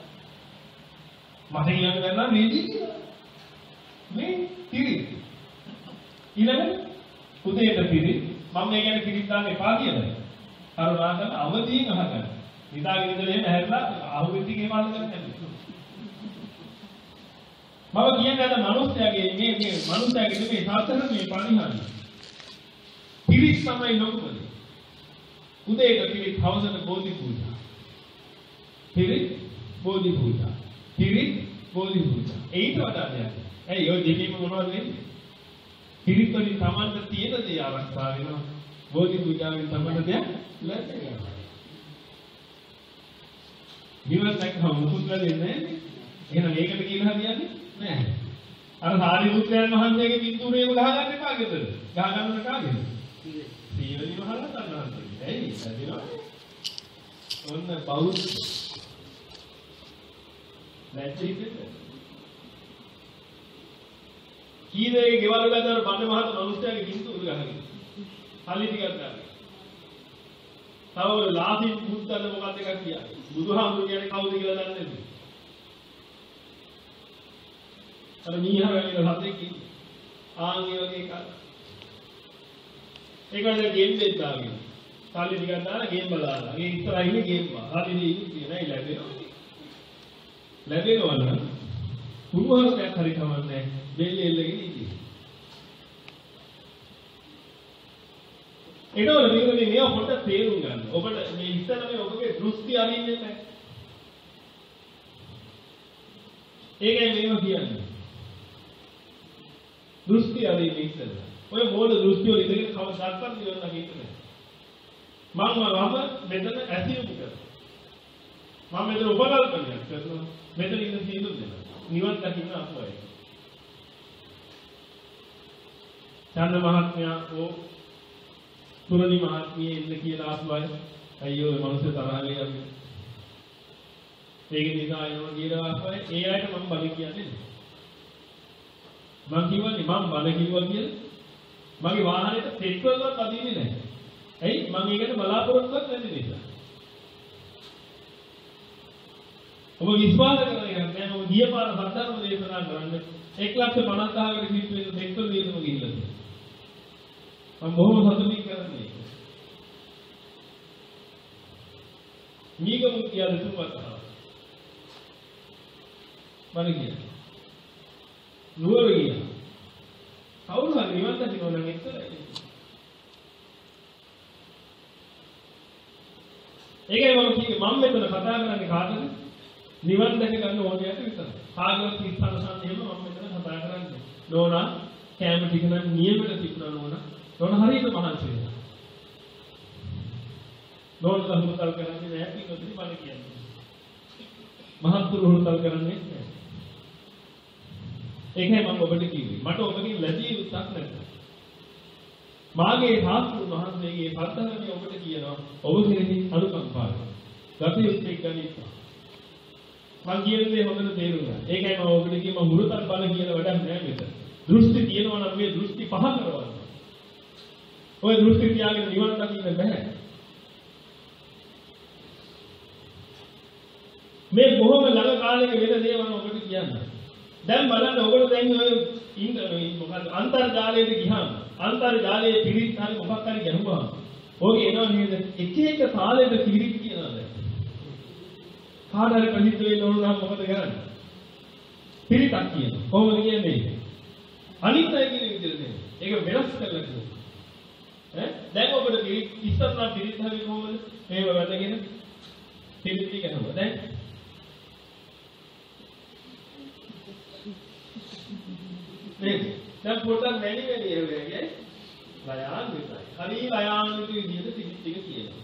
මට කියන්න ගන්නවා වේදී කියලා. මේ පිරිත්. ඊළඟ උදේට පිරිත්. මම මේ කියන්නේ පිරිත් දාන්න එපා කියලා. කරුණාකර අවදීන් අහගන්න. නිදාගෙන ඉඳලා එහෙම හැරිලා අහුවෙද්දි ගේ මාල් කරන්නේ. මම කියන්නේ අද මිනිස්යාගේ මේ මේ මිනිස්යාගේ මේ සාසන මේ පරිහානිය. පිරිත් තමයි ලොකුම. උදේට පිරිත් හවසට බෝධි පූජා. පිරිත් බෝධි පූජා. පිරිත් බෝධි පූජා. ඒකට වඩා දෙයක්. ඇයි ඔය දෙකේම මොනවද වෙන්නේ? පිරිත් වලින් Tamanට තියෙන දේ ආරක්ෂා වෙනවා. බෝධි පූජාවෙන් Tamanට දෙයක් ලැබෙනවා. නිවන් දැක්කම මුකුත් වෙන්නේ නැහැ. එහෙනම් ඒකට කියන හරියන්නේ නැහැ. අර සාරිපුත්‍රයන් වහන්සේගේ පින්තූරේම ගහගන්න එපා ගෙදර. ගහගන්න කාගෙද? සීවලි මහරහතන් වහන්සේ. ඇයි? ලැබෙනවා. ඔන්න බෞද්ධ. නැත්නම් කීදේ ගෙවල් වල දාන බඩ මහත් මිනිස්යාගේ පින්තූර ගහගෙන. හලි ටිකක් ගන්න. තව ලාභින් බුද්ධල මොකක්ද එකක් කියන්නේ. බුදුහාමුදුරු කියන්නේ කවුද කියලා දන්නේ නැද්ද? අර මීහර වෙන හතේ කි ආන්ගේ වගේ එකක්. ඒකවල ගේම් දෙක් දාගෙන. සල්ලි ටිකක් දාලා ගේම් බලනවා. ඒ ඉස්සරහින් ඉන්නේ ගේම් බා. හරිනේ ඉන්නේ නෑ ලැබෙනවා. ලැබෙනවා නම් කුරුවරක් හරි කමන්නේ දෙල්ල එල්ලගෙන ඉන්නේ. ඒකවල මේකනේ මේව පොඩ්ඩක් තේරුම් ගන්න. ඔබට මේ ඉස්සර මේ ඔබගේ දෘෂ්ටි අරින්නේ නැහැ. ඒකයි මේව කියන්නේ. දෘෂ්ටි අරින්නේ ඉස්සර. ඔය මොන දෘෂ්ටි වල ඉඳගෙන කවදාවත් නිවන හිතන්නේ. මම වම මෙතන ඇසියුම් කරනවා. මම මෙතන උපකල්පනයක් කරනවා. මෙතන ඉන්න සියලු දෙනා නිවන් දකින්න අපුවයි. චන්ද මහත්මයා ඕ පුරණි මහත්මිය ඉන්න කියලා ආස්වායි. අයියෝ මේ මිනිස්සු තරහලේ යන්නේ. ඒක නිසා එනවා කියලා අපේ ඒ අයට මම බල කියන්නේ නෑ. මම කියවන්නේ මම බල කිව්වා කියලා මගේ වාහනේට පෙට්‍රෝල්වත් අදින්නේ නැහැ. ඇයි? මම ඒකට බලාපොරොත්තුවක් නැති නිසා. ඔබ විශ්වාස කරගෙන නෑ මම ගිය පාර සද්ධර්ම දේශනා කරන්නේ එක ලක්ෂ පනස් හදාකට කිව්ව එක පෙට්‍රෝල් වියදම ගිහිල්ලා තියෙනවා. මම බොහොම සතුටින් කරන්නේ. නීගම කියලා තුන්වත් ආවා. මම කියන්නේ. නුවර ගියා. කවුරු හරි නිවන් දකින්න නම් එක්තරයි. ඒකයි මම කිව්වේ මම මෙතන කතා කරන්නේ කාටද? නිවන් දැක ගන්න ඕනෑට විතරයි. කාගේවත් ඉස්සනසන් එහෙම මම මෙතන කතා කරන්නේ. නෝනා කැම ටික නම් නියමයට තිබුණා නෝනා. නෝනා හරියට මහන්සි වෙනවා. නෝනා හුරුතල් කරන්නේ නැහැ කිව්වොත් මම කියන්නේ. මහත්තුරු හුරුතල් කරන්නේ නැහැ. ඒකයි මම ඔබට කිව්වේ. මට ඔබගෙන් ලැබිය යුත්තක් නැහැ. මාගේ සාස්ත්‍රු මහන්සියගේ පද්ධතිය ඔබට කියනවා. ඔබ කෙරෙහි අනුකම්පාව. ගත යුත්තේ ගනිත්වා. මම කියන්නේ හොඳට තේරුම් ගන්න. ඒකයි මම ඔබට කිව්ව මම හුරුතල් බල කියලා වැඩක් නෑ මෙතන. දෘෂ්ටි තියෙනවා නම් මේ දෘෂ්ටි පහ කරවන්න. ඔය දෘෂ්ටි තියාගෙන නිවන් දකින්න බෑ. මේ බොහොම ළඟ කාලයක වෙන දේ මම ඔබට කියන්නම්. දැන් බලන්න ඔයගොල්ලෝ දැන් ඔය ඉන්ටර්නෙට් මොකද අන්තර්ජාලයට ගියාම අන්තර්ජාලයේ පිරිත් හරි මොකක් හරි ගහුවාම ඔයගේ එනවා නේද එක එක තාලෙට පිරිත් කියනවා දැන් කාට හරි ප්‍රසිද්ධ වෙන්න ඕන නම් මොකද කරන්නේ පිරිතක් කියනවා කොහොමද කියන්නේ අනිත් අය කියන විදිහට නෙමෙයි ඒක වෙනස් කරලා කියනවා ඈ දැන් ඔබට පිරිත් ඉස්සරලා පිරිත් හරි කොහොමද මේව වැදගෙන පිරිත් කියනවා දැන් දැන් පොඩ්ඩක් වැඩි වැඩි වෙන්නේ ලයාන් විතරයි. හරි ලයාන් විදිහට ටික ටික කියනවා.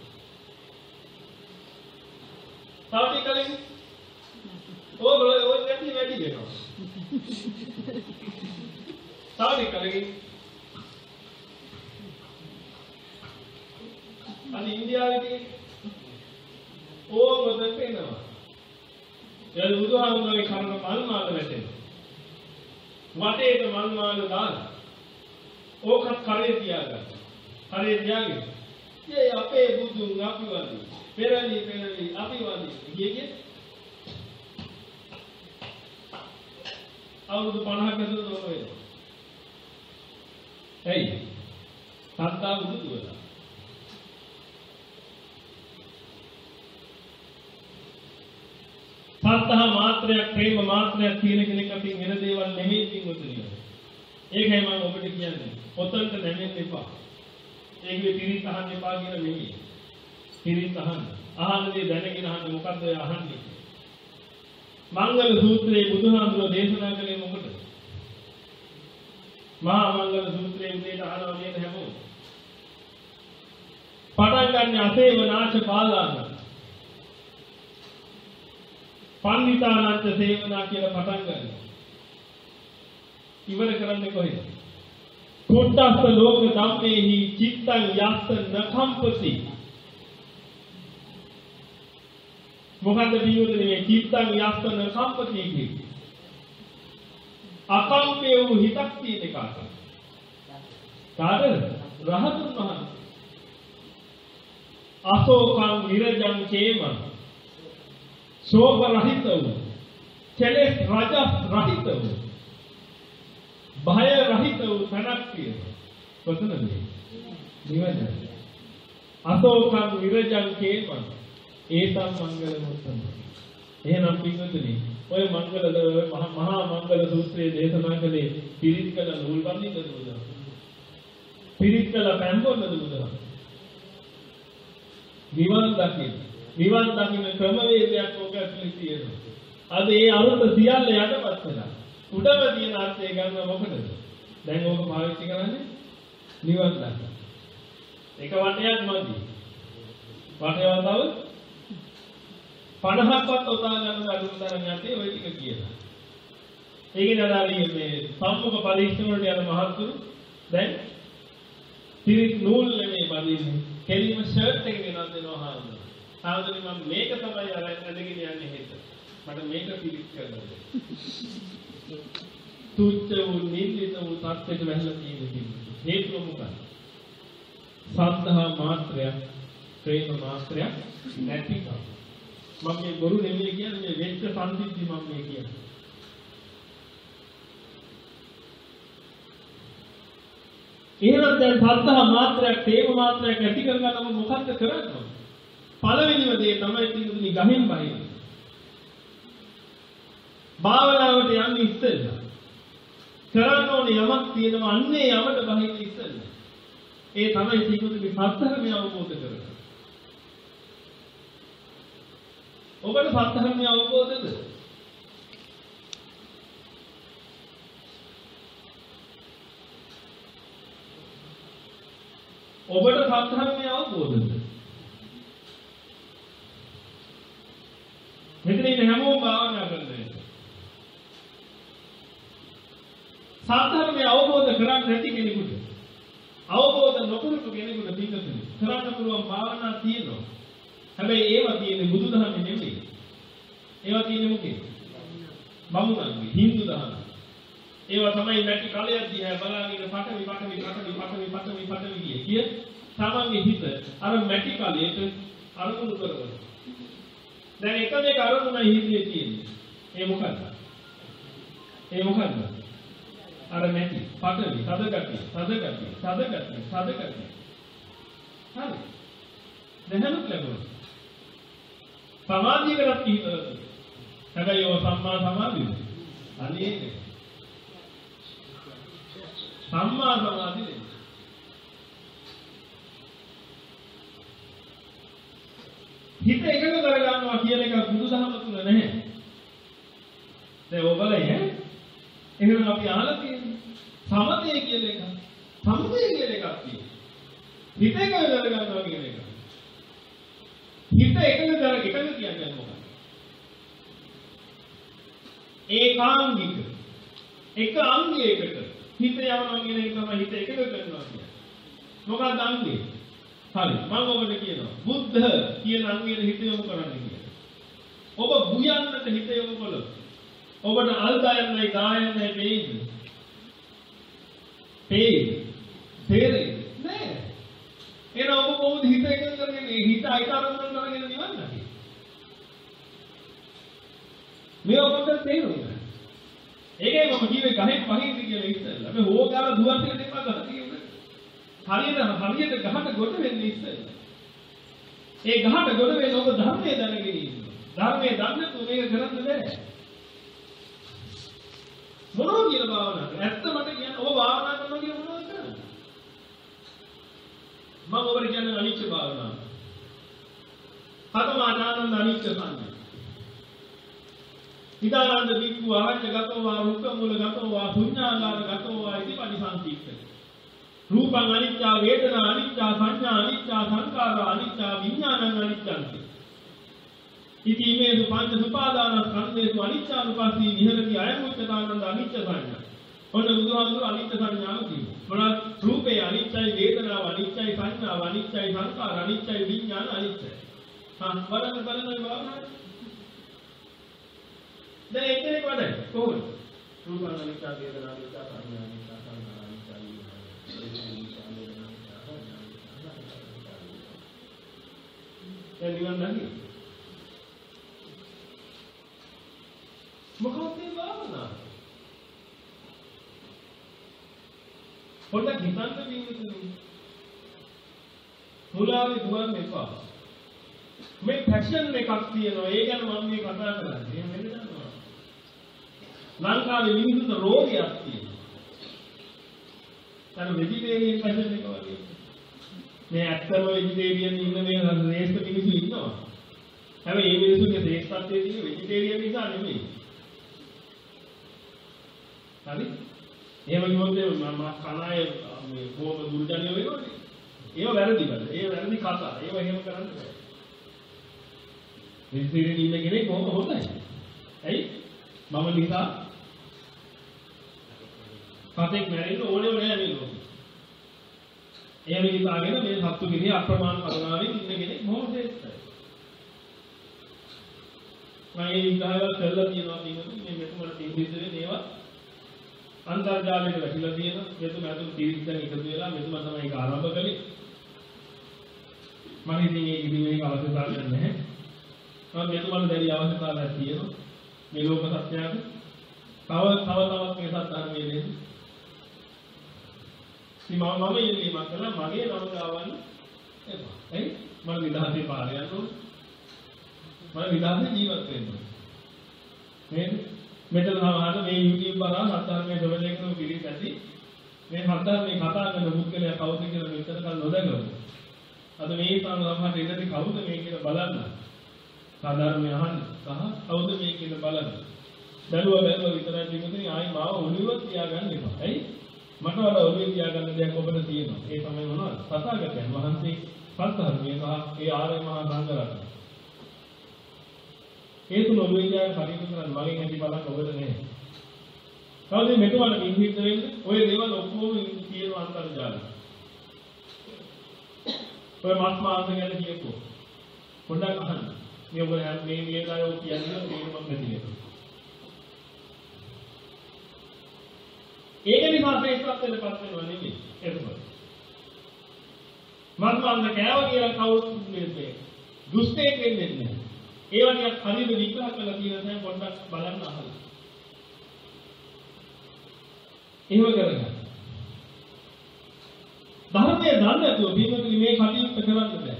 තව ටික කලින් ඕක ඔය වැඩි වැඩි වෙනවා. තව ටික කලින් අද ඉන්දියාවේ ඕක මොකද වෙනවා? ඒ බුදුහාමුදුරේ කරන මල් මාල වැටෙනවා. වටේට මල් මාල දාලා ඕකත් කරේ තියාගන්න. කරේ තියාගෙන ඒ අපේ බුදුන් අපි වදී. පෙරලි පෙරලි අපි වදී. ගියේ අවුරුදු පනහක ඇතුළත ඕක වෙනවා. එයි. සත්තා බුදු දුවලා. සත්තා මාත්‍රයක් ප්‍රේම මාත්‍රයක් තියෙන කෙනෙක් අතින් වෙන දේවල් නෙමෙයි පින්වතුනි. ඒකයි මම ඔබට කියන්නේ. පොතන්ට නැමෙන්න එපා. ඒකේ පිරිත් අහන්න එපා කියන නෙමෙයි. පිරිත් අහන්න. අහන්න දේ දැනගෙන අහන්න මොකද්ද ඔය අහන්නේ? මංගල සූත්‍රයේ බුදුහාමුදුරුවෝ දේශනා කළේ මොකටද? මහා මංගල සූත්‍රයේ උදේට අහනවා නේද හැමෝම? පටන් ගන්න අසේවනාච පාදාන පණ්ඩිතානන්ත සේවනා කියලා පටන් ගන්නවා. ඉවර කරන්නේ කොහෙද? කුට්ටස්ස ලෝක ධම්මේහි චිත්තං යස්ස නඛම්පති. මොකද්ද පියුනේ මේ චිත්තං යස්ස නඛම්පති කියන්නේ? අකම්පේ වූ හිතක් තියෙන එකට. කාටද? රහතුන් වහන්සේ. අසෝකං විරජං කේමං शोभ रहित हो चले राजा रहित हो भय रहित हो तनक्तिय पतन नहीं निवज अशोकं विरजं केमं एतं मंगल मुत्तम එහෙනම් පින්වතුනි ඔය මංගල මහා මංගල සූත්‍රයේ දේශනා කළේ පිරිත් කළ නූල් බඳින්නද බුදුහාම පිරිත් කළ පැන්පොන්නද බුදුහාම නිවන් දකින්න නිවන් දකින්න ක්‍රමවේදයක් ඔක ඇතුලේ තියෙනවා. අද ඒ අරුත සියල්ල යටපත් වෙනවා. උඩම තියෙන අර්ථය ගන්න මොකටද? දැන් ඕක පාවිච්චි කරන්නේ නිවන් දකින්න. එක වටයක් මදි. වටේවත් තව පනහක්වත් ඔතා ගන්න අඩුම තරම් යටේ ওই ටික කියලා. ඒකේ නඩාලිය මේ සම්මුඛ පරීක්ෂණ වලට යන මහත්තුරු දැන් පිරිත් නූල් නෙමෙයි බඳින්නේ. කෙලිම ෂර්ට් එක ගෙනත් දෙනවා හාමුදුරුවෝ. හාමුදුරුවෝ මම මේක තමයි අරන් අදගෙන යන්නේ හෙට. මට මේක පිළිත් කරන්න. තුච්ච වූ නින්දිත වූ තත්ත්වයට වැහිලා තියෙන කිව්වේ. හේතුව මොකක්ද? සද්ධා මාත්‍රයක්, ප්‍රේම මාත්‍රයක් නැතිකම. මම මේ බොරු නෙමෙයි කියන්නේ මේ වෙච්ච සංසිද්ධි මම මේ කියන්නේ. එහෙනම් දැන් සද්ධා මාත්‍රයක්, ප්‍රේම මාත්‍රයක් ඇති කරගන්නම මොකක්ද කරන්නේ? පළවෙනිම දේ තමයි පිටුදුනි ගහෙන් බහින්නේ. භාවනාවට යන්නේ ඉස්සෙල්ලා කරන්න ඕනේ යමක් තියෙනවා අන්නේ යමට බහින්න ඉස්සෙල්ලා. ඒ තමයි පිටුදුනි සත්‍යධර්මය අවබෝධ කරගන්න. ඔබට සත්‍යධර්මය අවබෝධද? ඔබට සත්‍යධර්මය අවබෝධද? මෙතන ඉන්න හැමෝම භාවනා කරනවා. සත්‍යධර්මය අවබෝධ කරගන්න නැති කෙනෙකුට අවබෝධ නොකරපු කෙනෙකුට පිටුතුනි කරන්න පුළුවන් භාවනා තියෙනවා. හැබැයි ඒවා තියෙන්නේ බුදුදහමේ නෙමෙයි. ඒවා තියෙන්නේ මොකේ? බමුණන්ගේ හින්දු දහම. ඒවා තමයි නැටි කලයක් දිහා බලාගෙන පටවි පටවි පටවි පටවි පටවි පටවි කිය. කිය තමන්ගේ හිත අර මැටි කලයට අරමුණු කරනවා. දැන් එක මේක අරමුණයි හිතේ තියෙන්නේ. ඒ මොකක්ද? ඒ මොකක්ද? අර මැටි පටවි සදගතිය සදගතිය සදගතිය සදගතිය. හරි. දැනනුත් ලැබුණා. සමාධියකට හිතලා. හැබැයි ඔය සම්මා සමාධිය. අනේ සම්මා සමාධිය. හිත එකඟ කරගන්නවා කියන එක බුදුදහම තුල නැහැ. දැන් ඔබලයි ඈ එහෙනම් අපි අහලා තියෙන්නේ සමතය කියලා එක. සමතය කියලා එකක් තියෙනවා. හිත එකඟ කරගන්නවා කියන එක. හිත එකඟ කර එකඟ කියන්නේ මොකක්ද? ඒකාංගික එක අංගයකට හිත යවනවා කියන එක තමයි හිත එකඟ කරනවා කියන්නේ. මොකක්ද අංගය? හරි මම ඔබට කියනවා බුද්ධ කියන අංගයට හිත යොමු කරන්න කියලා. ඔබ බුයන්නට හිත යොමු කළොත් ඔබට අල්දායන්නයි දායන්නයි වේද? වේද? තේරෙන්නේ නෑ. එන ඔබ කොහොමද හිත එකඟ කරගෙන හිත අයිතරම් කරගෙන නිවන්නේ? මේ ඔබට තේරුණා. ඒකයි මම කිව්වේ ගහෙන් පහින්ද කියලා ඉස්සෙල්ලා. මේ හොගාලා දුවත් එක දෙපා ගහ තියෙන්නේ. හරියට හරියට ගහට ගොඩ වෙන්නේ ඉස්සෙල්ලා. ඒ ගහට ගොඩ වෙන්න ඔබ ධර්මයේ දැනගෙන ඉන්නවා. ධර්මයේ දන්නේ තු මේක කරන්න බෑ. මොනවා කියලා භාවනා කරන්නේ? ඇත්ත මට කියන්න ඔබ භාවනා කරනවා කියලා මොනවද කරන්නේ? මම ඔබට කියන්නේ අනිච්ච භාවනාව. හතමානානන්ද අනිච්ච සංඥා. ඉදානන්ද වික්ඛු ආරඤ්‍ය ගතෝ වා රුක්ඛ මූල ගතෝ වා පුඤ්ඤාගාර ගතෝ වා ඉති පරිසංතික්ඛ. රූපං අනිච්චා වේදනා අනිච්චා සංඥා අනිච්චා සංකාරා අනිච්චා විඥානං අනිච්ඡන්ති. ඉති මේසු පංච සුපාදානස්කන්ධේසු අනිච්චානුපස්සී විහෙරති අයං උච්චතානන්ද අනිච්ච සංඥා. ඔන්න බුදුහාමුදුරු අනිච්ච සංඥාව කියනවා. මොනවාද? රූපේ අනිච්චයි, වේදනාව අනිච්චයි, සංඥාව අනිච්චයි, සංකාර අනිච්චයි, විඥාන අනිච්චයි. හා වරණ බලන භාවනාව. දැන් එක්කෙනෙක් වඩයි කොහොමද? රූපං අනිච්චා, වේදනා අනිච්චා, සංඥා අනිච්චා, සංකාර අනිච්චා, දැන් නිවන් දකින්න. මොකක්ද මේ භාවනාව? පොඩ්ඩක් හිතන්න දෙන්න. මුලාවේ දුවන්න එපා. මේ ෆැෂන් එකක් තියෙනවා. ඒ ගැන මම මේ කතා කරන්නේ. එහෙම වෙන්න දන්නවා. ලංකාවේ මිනිස්සුන්ට රෝගයක් තියෙනවා. අර වෙජිටේරියන් ෆැෂන් එක වගේ. මේ ඇත්තම වෙජිටේරියන් ඉන්න මේ රේස්ත මිනිස්සු ඉන්නවා. හැබැයි මේ මිනිස්සුන්ගේ ශ්‍රේෂ්ඨත්වයේ තියෙන වෙජිටේරියන් නිසා නෙමෙයි. හරි? එහෙම කිව්වොත් මම කනාය මේ කොහොම දුර්ජනිය වෙනවද? ඒව වැරදි වල. ඒ වැරදි කතා. ඒව එහෙම කරන්න බෑ. වෙජිටේරියන් ඉන්න කෙනෙක් කොහොම හොඳයි. ඇයි? මම නිසා කතෙක් මැරෙන්න ඕනේ නැහැ මේ ලෝකෙ. එහෙම හිතාගෙන මේ සත්තු කෙනෙක් අප්‍රමාණ කරුණාවෙන් ඉන්න කෙනෙක් බොහොම ශ්‍රේෂ්ඨයි. මම මේ විග්‍රහය කරලා තියෙනවා කියන්නේ මේ මෙතුමල තීන්දුවේ මේවා අන්තර්ජාලයට වැටිලා තියෙන මෙතුම අතුරු ටීවී දැන් එකතු වෙලා මෙතුම තමයි ඒක ආරම්භ කළේ. මම ඉතින් ඒක ඉතින් මේක අවශ්‍යතාවයක් නැහැ. මම මෙතුමල දැරි අවශ්‍යතාවයක් තියෙනවා. මේ ලෝක සත්‍යයක තව තව තවත් මේ සත්‍ය ධර්මයේ දෙන්නේ. ඉතින් මම මම ඉල්ලීමක් කළා මගේ නම ගාවන්න එපා. එයි මම විදහාසේ පාර යන්න ඕනේ. මම විදහාසේ ජීවත් වෙන්න ඕනේ. නේද? මෙතන සමහර මේ YouTube බරා සත්‍යධර්මයේ දෙවලේ කරන පිළිස් ඇති මේ සත්‍යධර්මයේ කතා කරන මුත්කලයා කවුද කියලා මෙතන කල් නොදැකලා. අද මේ තාම සමහරට ඉඳි කවුද මේ කියලා බලන්න. සාධර්මය අහන්න සහ කවුද මේ කියලා බලන්න. බැලුවා බැලුවා විතරයි පිටුනේ ආයි මාව ඔළුව තියාගන්න එපා. ඇයි? මට වඩා ඔළුවේ තියාගන්න දෙයක් ඔබට තියෙනවා. ඒ තමයි මොනවද? තථාගතයන් වහන්සේ සත්‍යධර්මයේ සහ ඒ ආර්ය මහා සංඝරත්නය. ඒ තුන ඔළුවේ තියාගෙන කටයුතු කරන්න මගෙන් ඇති බලන්න ඔබට නැහැ. කවුද මෙතුමල ඉංග්‍රීසි වෙන්නේ? ඔය දේවල් ඔක්කොම කියන අන්තර්ජාලය. ඔය මාස් මාස ගැන කියපො. පොඩ්ඩක් අහන්න. මේ ඔබ මේ මේලායෝ කියන්නේ තේරුමක් නැති නේද? ඒක නිසා ශ්‍රේෂ්ඨත්වයට පත් වෙනවා නෙමෙයි. එතකොට. මාස් මාස කෑව කියලා කවුරුත් නෙමෙයි. දුෂ්ටයෙක් වෙන්නේ නැහැ. ඒ වගේ හරියට විග්‍රහ කරලා තියෙන තැන පොඩ්ඩක් බලන්න අහන්න. එහෙම කරගන්න. ධර්මයේ දන්නේ නැතුව බීමතුනි මේ කටයුත්ත කරන්න බෑ.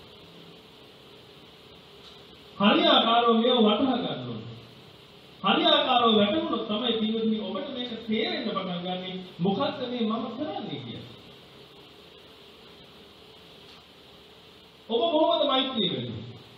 හරියාකාරව මේව වටහා ගන්න ඕනේ. හරියාකාරව වැටුණොත් තමයි බීමතුනි ඔබට මේක තේරෙන්න පටන් ගන්නේ මොකක්ද මේ මම කරන්නේ කියලා. ඔබ කොහොමද මෛත්‍රී වෙන්නේ?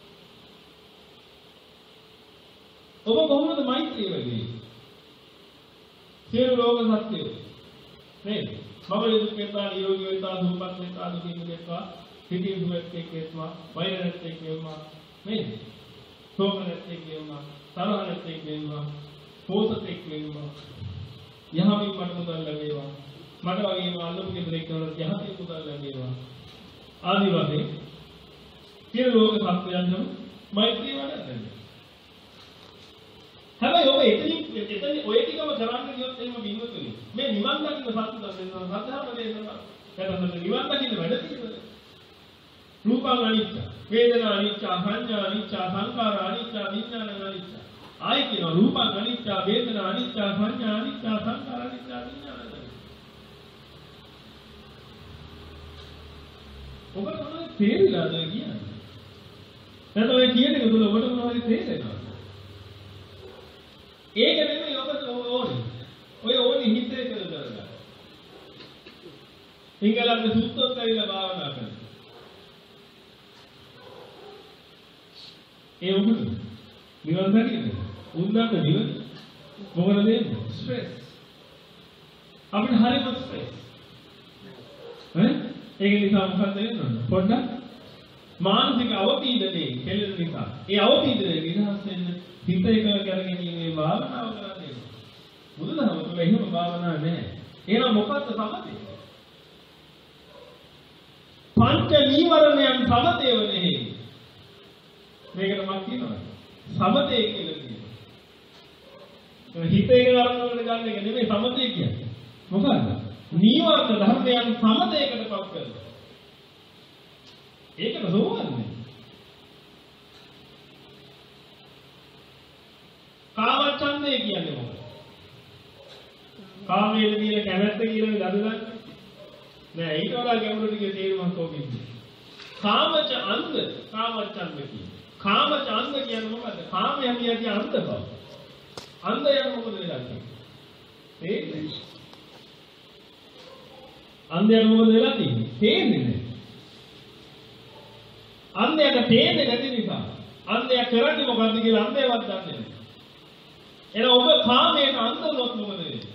ඔබ කොහොමද මෛත්‍රී වෙන්නේ? සියලු ලෝක සත්‍යය නේද? මම යුතුය වේතා නිරෝගී වේතා දුප්පත් වේතා දුකින් වේතා සිටින් දුවෙක් වේතා වෛරයක් වේතා නේද? සෝමනක් වේතා තරහක් වේතා පෝසතෙක් වේතා යහමින් මට මුදල් ලැබේවා මට වගේම අල්ලපු කෙනෙක් වලට යහමින් මුදල් ලැබේවා ආදි වශයෙන් සියලු ලෝක සත්‍යයන්ම මෛත්‍රී වඩන්න. හැබැයි ඔබ එතනින් එතන ඔය ටිකම කරන්න ගියොත් එහෙම බින්දුතුනි මේ නිවන් දකින්න සත්‍ය දර්ශන සත්‍යම දේශනා නැත්නම් නිවන් දකින්න වැඩ තියෙනවා. රූපං අනිච්ච වේදනා අනිච්ච සංඥා අනිච්ච සංකාර අනිච්ච විඥාන අනිච්ච ආයි කියන රූපං අනිච්ච වේදනා අනිච්ච සංඥා අනිච්ච සංකාර අනිච්ච විඥාන අනිච්ච. ඔබට මොනවද තේරිලාද කියන්නේ? නැත්නම් ඔය කියන එක තුල ඔබට මොනවද තේරෙනවද? ඒක නෙමෙයි ඔබට ඕනේ. ඔය ඕනේ හිතේ කියලා කරගන්න. සිංහලෙන් සුත්තොත් කියලා භාවනා කරනවා. ඒ උඹ නිවන් දකින්නේ. උන්දන්න නිවන. මොකද දෙන්නේ? ස්ට්‍රෙස්. අපිට හරියට ස්ට්‍රෙස්. ඈ? ඒක නිසා මොකක්ද වෙන්නේ? පොඩ්ඩක් මානසික අවපීඩනයේ කෙලෙන නිසා. ඒ අවපීඩනය නිදහස් වෙන්න හිත එක කරගෙනීමේ භාවනාව කරන්නේ. බුදුදහම තුළ එහෙම භාවනාවක් නැහැ. එහෙනම් මොකක්ද සමතේ? පංච නීවරණයන් සමතේව නෙහි. මේකට මම කියනවා. සමතේ කියලා කියනවා. හිත එක අරමුණකට ගන්න එක නෙමෙයි සමතේ කියන්නේ. මොකක්ද? නීවරණ ධර්මයන් සමතේකට පත් කරනවා. ඒකට සෝවන්නේ. කාමච්ඡන්දය කියන්නේ මොකක්ද? කාමයේ තියෙන කැමැත්ත කියලා දඩුගන්න. නෑ ඊට වඩා ගැඹුරට ගිය තේරුමක් ඕකෙන්නේ. කාමච අන්ධ කාමච්ඡන්ද කියන්නේ. කාමච අන්ධ කියන්නේ මොකද්ද? කාමයේ කියන්නේ අන්ධ බව. අන්ධයන් මොකද වෙලා තියෙන්නේ? තේරෙන්නේ? අන්ධයන් මොකද වෙලා තියෙන්නේ? තේරෙන්නේ නැහැ. අන්ධයට තේරෙන්නේ නැති නිසා අන්ධයා කරන්නේ මොකද්ද කියලා අන්ධයවත් දන්නේ නැහැ. එහෙනම් ඔබ කාමයට අන්ධ වුණොත් මොකද වෙන්නේ?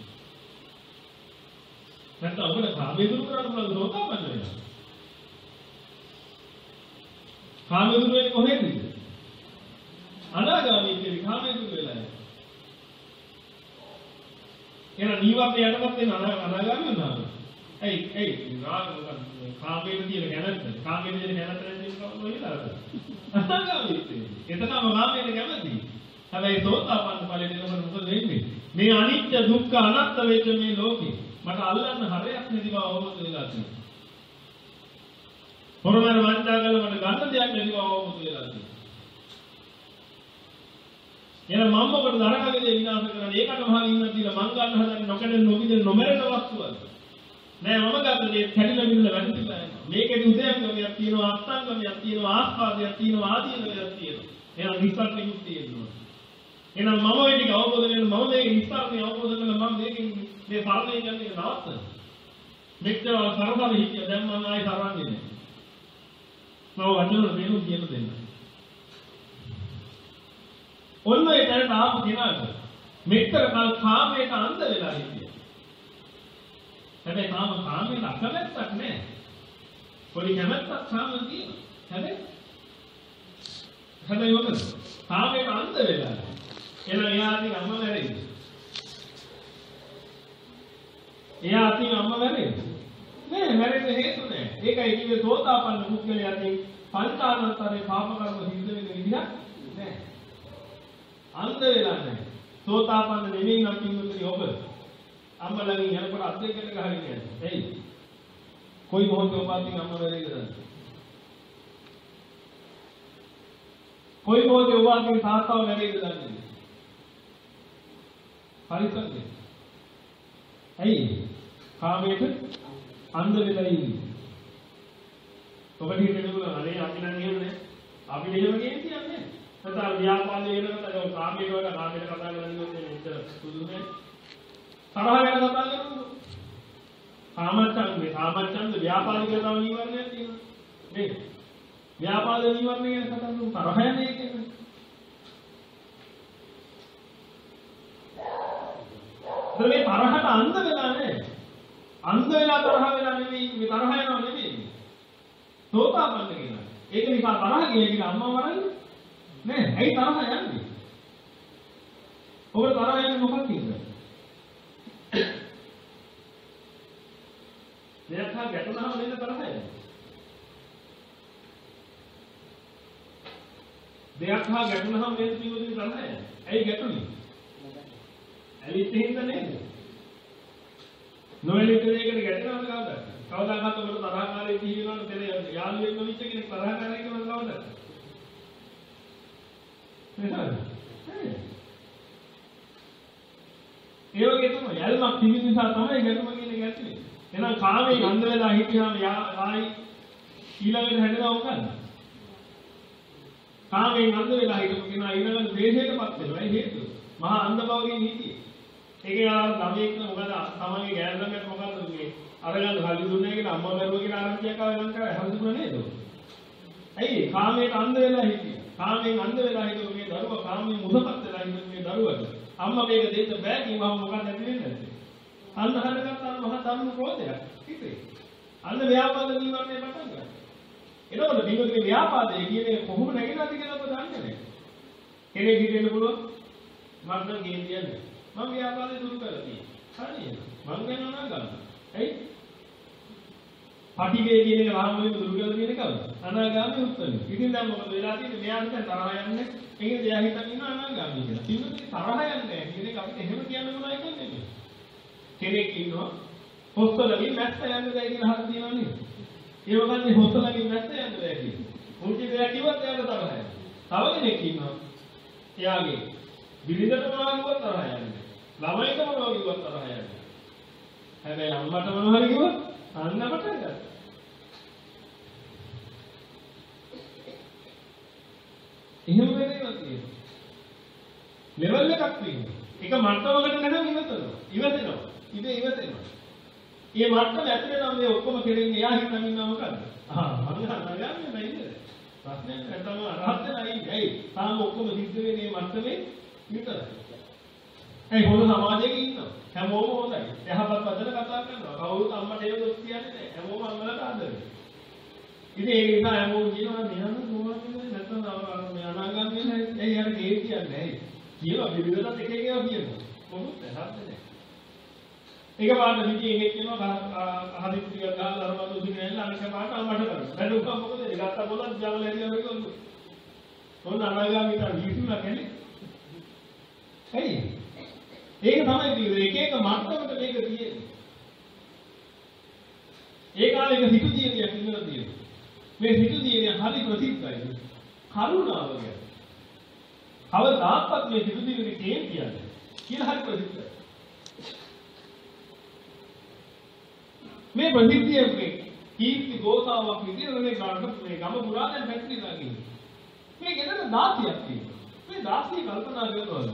නැත්නම් ඔබට කාමයේ දුරු කරන්න පුළුවන් සෝතාපන්න වෙනවා. කාමයේ දුරු වෙන්නේ කොහෙද? අනාගාමී කියන්නේ කාමයේ දුරු වෙලා යනවා. එහෙනම් නීවරණ යටපත් වෙන අනාගාමී වෙනවා. ඇයි ඇයි නාග මොකක්ද? කාමයේ තියෙන කැමැත්ත. කාමයේ තියෙන කැමැත්ත නැති කවුරුද කියලා අරගෙන. අනාගාමී වෙන්නේ. එතනම කාමයේ කැමැති. හැබැයි සෝතාපන්න ඵලෙ දෙනකොට මොකද වෙන්නේ? මේ අනිත්‍ය දුක්ඛ අනාත්ම වෙච්ච මේ ලෝකේ මට අල්ලන්න හරයක් නැති බව අවබෝධ වෙලා තියෙනවා. පොරමර වංචා කළ මට ගන්න දෙයක් නැති බව අවබෝධ වෙලා තියෙනවා. එහෙනම් මම මොකටද අරකගේ දේ විනාශ කරන්නේ? ඒකට මහා ඉන්න තියලා මං ගන්න හදන්නේ නොකඩ නොබිද නොමරන වස්තුවද? නෑ මම ගන්න දේ කැඩිලා බිඳලා වැටිලා යනවා. මේකේ උදයන්ගමයක් තියෙනවා, අත්ංගමයක් තියෙනවා, ආස්වාදයක් තියෙනවා, ආදීනවයක් තියෙනවා. එහෙනම් විස්තරණිකුත් තියෙනවා. එහෙනම් මම ওই ටික අවබෝධ වෙන මම මේක විස්තරණිය අවබෝධ කරලා මම මේකෙන් මේ පරණය යන්නේ නවත්තන. මෙච්චර සරසම හිතිය දැන් මම ආයෙ සරවන්නේ නෑ. මම වචන වලින් කියන දෙන්න. ඔන්න ඒ තැනට ආපු කෙනාට මෙච්චර කල් කාමයට අන්ධ වෙලා හිටියා. හැබැයි තාම කාමයට අකමැත්තක් නෑ. පොඩි කැමැත්තක් තාම තියෙනවා. හැබැයි හැබැයි මොකද? කාමයට අන්ධ වෙලා. එහෙනම් එයා අතින් අම්ම වැරෙයිද? එයා අතින් අම්ම වැරෙයිද? නෑ වැරෙන්න හේතු නෑ. ඒකයි කිව්වේ සෝතාපන්න පුද්ගලයාගෙන් පංචානන්තරේ පාප කර්ම සිද්ධ වෙන විදිහක් නෑ. අන්ධ වෙලා නෑ. සෝතාපන්න නෙමෙයි නම් කිව්වොත් ඔබ අම්මලගෙන් යනකොට අත් දෙකට ගහගෙන යනවා. එයි. කොයි මොහොතේ ඔබ අතින් අම්ම වැරෙයිද දන්නේ? කොයි මොහොතේ ඔබ අතින් තාත්තව වැරෙයිද දන්නේ? පරිසම්පේ. ඇයි? කාමයට අන්ධ වෙලා ඉන්නේ. ඔබට හිතෙනවා අනේ අපි නම් එහෙම නෑ. අපි දෙයම කියන්නේ. නැත්නම් ව්‍යාපාරයේ වෙනකොට කාමයට වල කාමයට කතා කරන්නේ මෙච්චර සුදුනේ. තරහ ගැන කතා කරනවා. කාමච්ඡන්දේ කාමච්ඡන්ද ව්‍යාපාරික තව නීවරණයක් තියෙනවා. නේද? ව්‍යාපාද නීවරණය ගැන කතා කරනවා. තරහ යන්නේ කියන්නේ. මේ තරහට අන්ධ වෙලා නෑ. අන්ධ වෙලා තරහ වෙලා නෙමෙයි මේ තරහ යනවා නෙමෙයි. සෝතාපන්න කෙනා. ඒක නිසා තරහ ගියේ කියලා අම්මා වරන්නේ නෑ. ඇයි තරහ යන්නේ? ඔබ තරහ යන්නේ මොකක්ද කියන්නේ? දෙයක් හා ගැටුණාම නේද තරහ යන්නේ. දෙයක් හා ගැටුණාම නේද කිව්වොත් තරහ යන්නේ. ඇයි ගැටුනේ? ඇලිත් හින්දා නේද? නොඇලිත් දෙයකට ගැටෙනවද කවදාද? කවදාකවත් ඔබට තරහකාරී කියනවනේ තේ යාළුවෙක් නොවිච්ච කෙනෙක් තරහකාරී කියනවද කවදාද? නේද? ඒ වගේ තමයි යල්මක් තිබෙන නිසා තමයි ගැටුම කියන්නේ ගැටුනේ. එහෙනම් කාමයේ අන්ධ වෙලා හිටියාම ආයි ඊළඟට හැදෙනව මොකද්ද? කාමයෙන් අන්ධ වෙලා හිටපු කෙනා ඊළඟට ද්වේෂයටපත් වෙනවා. ඒ හේතුව මහා අන්ධ භවයෙන් හිටියේ. ඒකේ ආ ළමයෙක් මොකද තමන්ගේ ගෑනු ළමයට මොකද්ද මේ අරගන්න කල්ලි දුන්නේ කියලා අම්මා මරුවා කියලා ආරම්භයක් ආව ලංකාවේ හඳුනන නේද? ඇයි කාමයට අන්ධ වෙලා හිටියේ? කාමයෙන් අන්ධ වෙලා හිටපු මේ දරුවා කාමයෙන් මුදපත් වෙලා හිටපු මේ දරුවට අම්මා මේක දෙන්න බෑ කිව්වම මොකක්ද ඇති වෙන්නේ? අන්න හරගත්තාම මහා තරුණ ක්‍රෝධයක් හිතේ. අන්න ව්‍යාපාද නිවර්ණය පටන් ගන්නවා. එතකොට මේකේ ව්‍යාපාදයේ කියන්නේ කොහොම නැගෙනවද කියලා ඔබ දන්නේ නැහැ. කෙනෙක් හිතෙන්න පුළුවන් මම නම් ගේම් කියන්නේ. මම ව්‍යාපාදේ දුරු කරලා තියෙනවා. හරියද? මම ගන්නවා නම් ගන්න. ඇයි? පටිගේ කියන එක රාමුවෙන් දුරු කරලා තියෙන එකද? අනාගාමී උත්තරේ. ඉතින් දැන් මොකද වෙලා තියෙන්නේ? මෙයාට දැන් තරහ යන්නේ. ඒකේ දෙයා හිතන් ඉන්න අනාගාමී කියලා. කිව්වොත් තරහ යන්නේ නැහැ. කියන එක අපිට එහෙම කියන්න මොනවයි කියන්නේ. කෙනෙක් ඉන්නවා හොස්තලකින් මැස්ස යන්න බැහැ කියලා අහලා තියෙනවා නේද? ඒ වගේ හොස්තලකින් මැස්ස යන්න බැහැ කියලා. මුංචි දෙයක් කිව්වත් එයාට තරහ යනවා. තව කෙනෙක් ඉන්නවා. එයාගේ බිරිඳට මොනවා කිව්වත් තරහ යන්නේ. ළමයිට මොනවා කිව්වත් තරහ යන්නේ. හැබැයි අම්මට මොනවා හරි කිව්වොත් අන්න අපට ගන්න. එහෙම වෙන්නේ නැතිව. ලෙවල් එකක් තියෙනවා. එක මට්ටමකට නැනම් ඉවතනවා. ඉවතනවා. ඉතින් ඉවතනවා. මේ මට්ටම ඇතුලේ නම් මේ ඔක්කොම කෙරෙන්නේ එයා හිතන් ඉන්නවා මොකද්ද? ආ මම හරියන්නේ නැහැ. ප්‍රශ්නයක් නැතම අරහත් නැහැ. ඇයි? තාම ඔක්කොම සිද්ධ වෙන්නේ මේ මට්ටමේ විතරයි. ඇයි හොඳ සමාජයක ඉන්නවා. හැමෝම හොඳයි. එහපත් පදල කතා කරනවා. කවුරුත් අම්මට ඒක දොස් කියන්නේ නැහැ. හැමෝම අම්මලට ආදරේ. ඉතින් ඒක නිසා හැමෝම කියනවා මෙහම මොනවද නැත්නම් මේ අනාගාමී නැහැ. ඇයි අර ගේ කියන්නේ නැහැ. කියලා විවිධකට එක එක ඒවා කියනවා. මොකද හරිද නැහැ. ඒක පාට විදිහේ එකක් කියනවා හරි ටිකක් ගහලා ධර්මවත් උදින ඇල්ල අනික පාට අම්මට කරනවා. දැන් උකම් මොකද ඒ ගත්ත පොළොත් ජවල හැරියව ඒක ඔන්න. ඔන්න අනාගාමීට විසුණා කියන්නේ. ඇයි? ඒක තමයි කියන්නේ එක එක මට්ටමකට මේක තියෙන්නේ. ඒ කාලේ එක හිතු දියණියක් ඉඳලා තියෙනවා. මේ හිතු දියණිය හරි ප්‍රසිද්ධයි. කරුණාව ගැන. කවදාවත් මේ හිතු දියණිය කියන්නේ කියලා හරි ප්‍රසිද්ධයි. මේ ප්‍රසිද්ධියේ කීර්ති ගෝතාවක් විදිහට මේ ගානට මේ ගම පුරා දැන් පැතිරිලා ගිහින්. මේ ගෙදර දාසියක් තියෙනවා. මේ දාසිය කල්පනා කරනවා.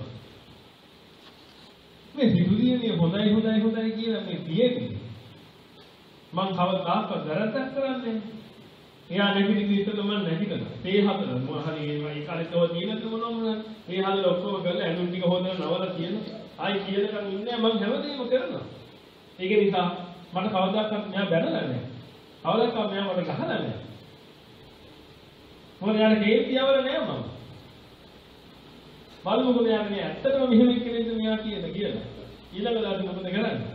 මේ හිතුදියනේ හොඳයි හොඳයි හොඳයි කියලා මේ තියෙන්නේ. මං කවදාවත් වැරද්දක් කරන්නේ නැහැ. එයා නැගිටින විදිහට මම නැගිටිනවා. තේ හදලා මම හරි ඒ කාලේ තව තියෙනද මොනවද? මේ හදලා ඔක්කොම කරලා ඇඳුම් ටික හොදලා නවලා තියෙනවා. ආයි කියනකම් ඉන්නේ මං හැමදේම කරනවා. ඒක නිසා මට කවදාවත් මෙයා බැනලා නැහැ. කවදාවත් මෙයා මට ගහලා නැහැ. මොකද යාර කේන්තියවල නෑ මම. බලමුකෝ මෙයා මේ ඇත්තටම මෙහෙම කෙනෙක්ද මෙයා කියන කියලා. ඊළඟ දවසේ මොකද කරන්නේ?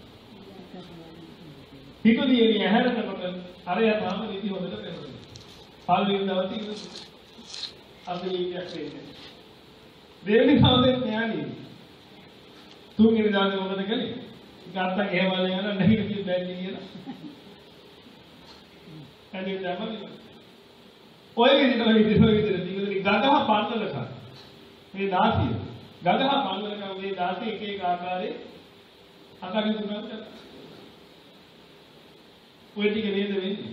හිතුදියේ ඇහැරනකොට අරයා තාම නිදි හොදට කරනවා. පළවෙනි දවසේ අපි ඉන්නේ වෙන්නේ. දෙවෙනි දවසේ මෙයා නිදි. තුන්වෙනි දවසේ මොකද කළේ? ගත්තා ගෙවල් යනවා නැහැ කිව්ව බැරි කියලා. ඇයි දැම්මද? ඔය විදිහට ඔය විදිහට ඔය විදිහට දිගට ගගහ පන්නලක මේ දාසිය ගගහ පන්නලක මේ දාසිය එක එක ආකාරයේ අකටි තුනක් ඔය ටික නේද වෙන්නේ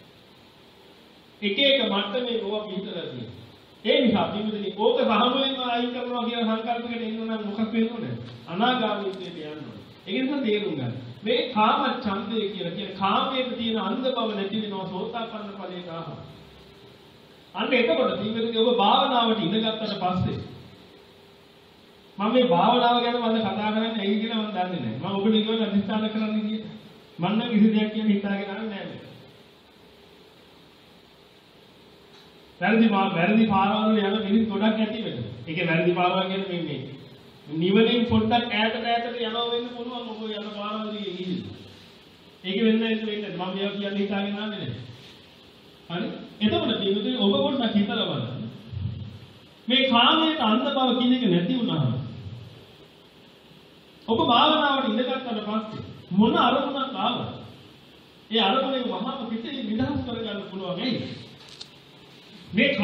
එක එක මට්ටමේ ඕවා පිටලා තියෙනවා ඒ නිසා පිටුදින ඕක සහමුලින්ම අයින් කරනවා කියන සංකල්පයකට එන්න නම් මොකක් වෙන්න ඕනේ අනාගාමීත්වයට යන්න ඕනේ ඒක නිසා තේරුම් ගන්න මේ කාම ඡන්දය කියලා කියන කාමයේ තියෙන අන්ධ බව නැති වෙනවා සෝතාපන්න ඵලයට ආවම අන්න එතකොට තීව්‍රදී ඔබ භාවනාවට ඉඳගත්තට පස්සේ මම මේ භාවනාව ගැන මම කතා කරන්නේ ඇයි කියලා මම දන්නේ නැහැ. මම ඔබට කියවන අධිෂ්ඨාන කරන්න කියලා. මම නම් කිසි දෙයක් කියන හිතාගෙන නැහැ නේද? වැරදි මා වැරදි පාරවල් යන මිනිස් ගොඩක් ඇති වෙනවා. ඒකේ වැරදි පාරවල් කියන්නේ මේ මේ නිවනින් පොඩ්ඩක් ඈතට ඈතට යනවා වෙන්න පුළුවන් ඔබ යන පාරවල් දිගේ ගිහින්. ඒක වෙන්නේ නැහැ වෙන්නේ. මම මේවා කියන්නේ හිතාගෙන ආන්නේ නැහැ. හරි? එතකොට පිටුදී ඔබ පොඩ්ඩක් හිතලා බලන්න. මේ කාමයට අන්ධ බව කියන එක නැති වුණාම ඔබ භාවනාවට ඉඳගත්තාට පස්සේ මොන අරමුණක් ආවද? ඒ අරමුණේ වහාම පිටේ නිදහස් කරගන්න පුළුවන් ඇයි? මේ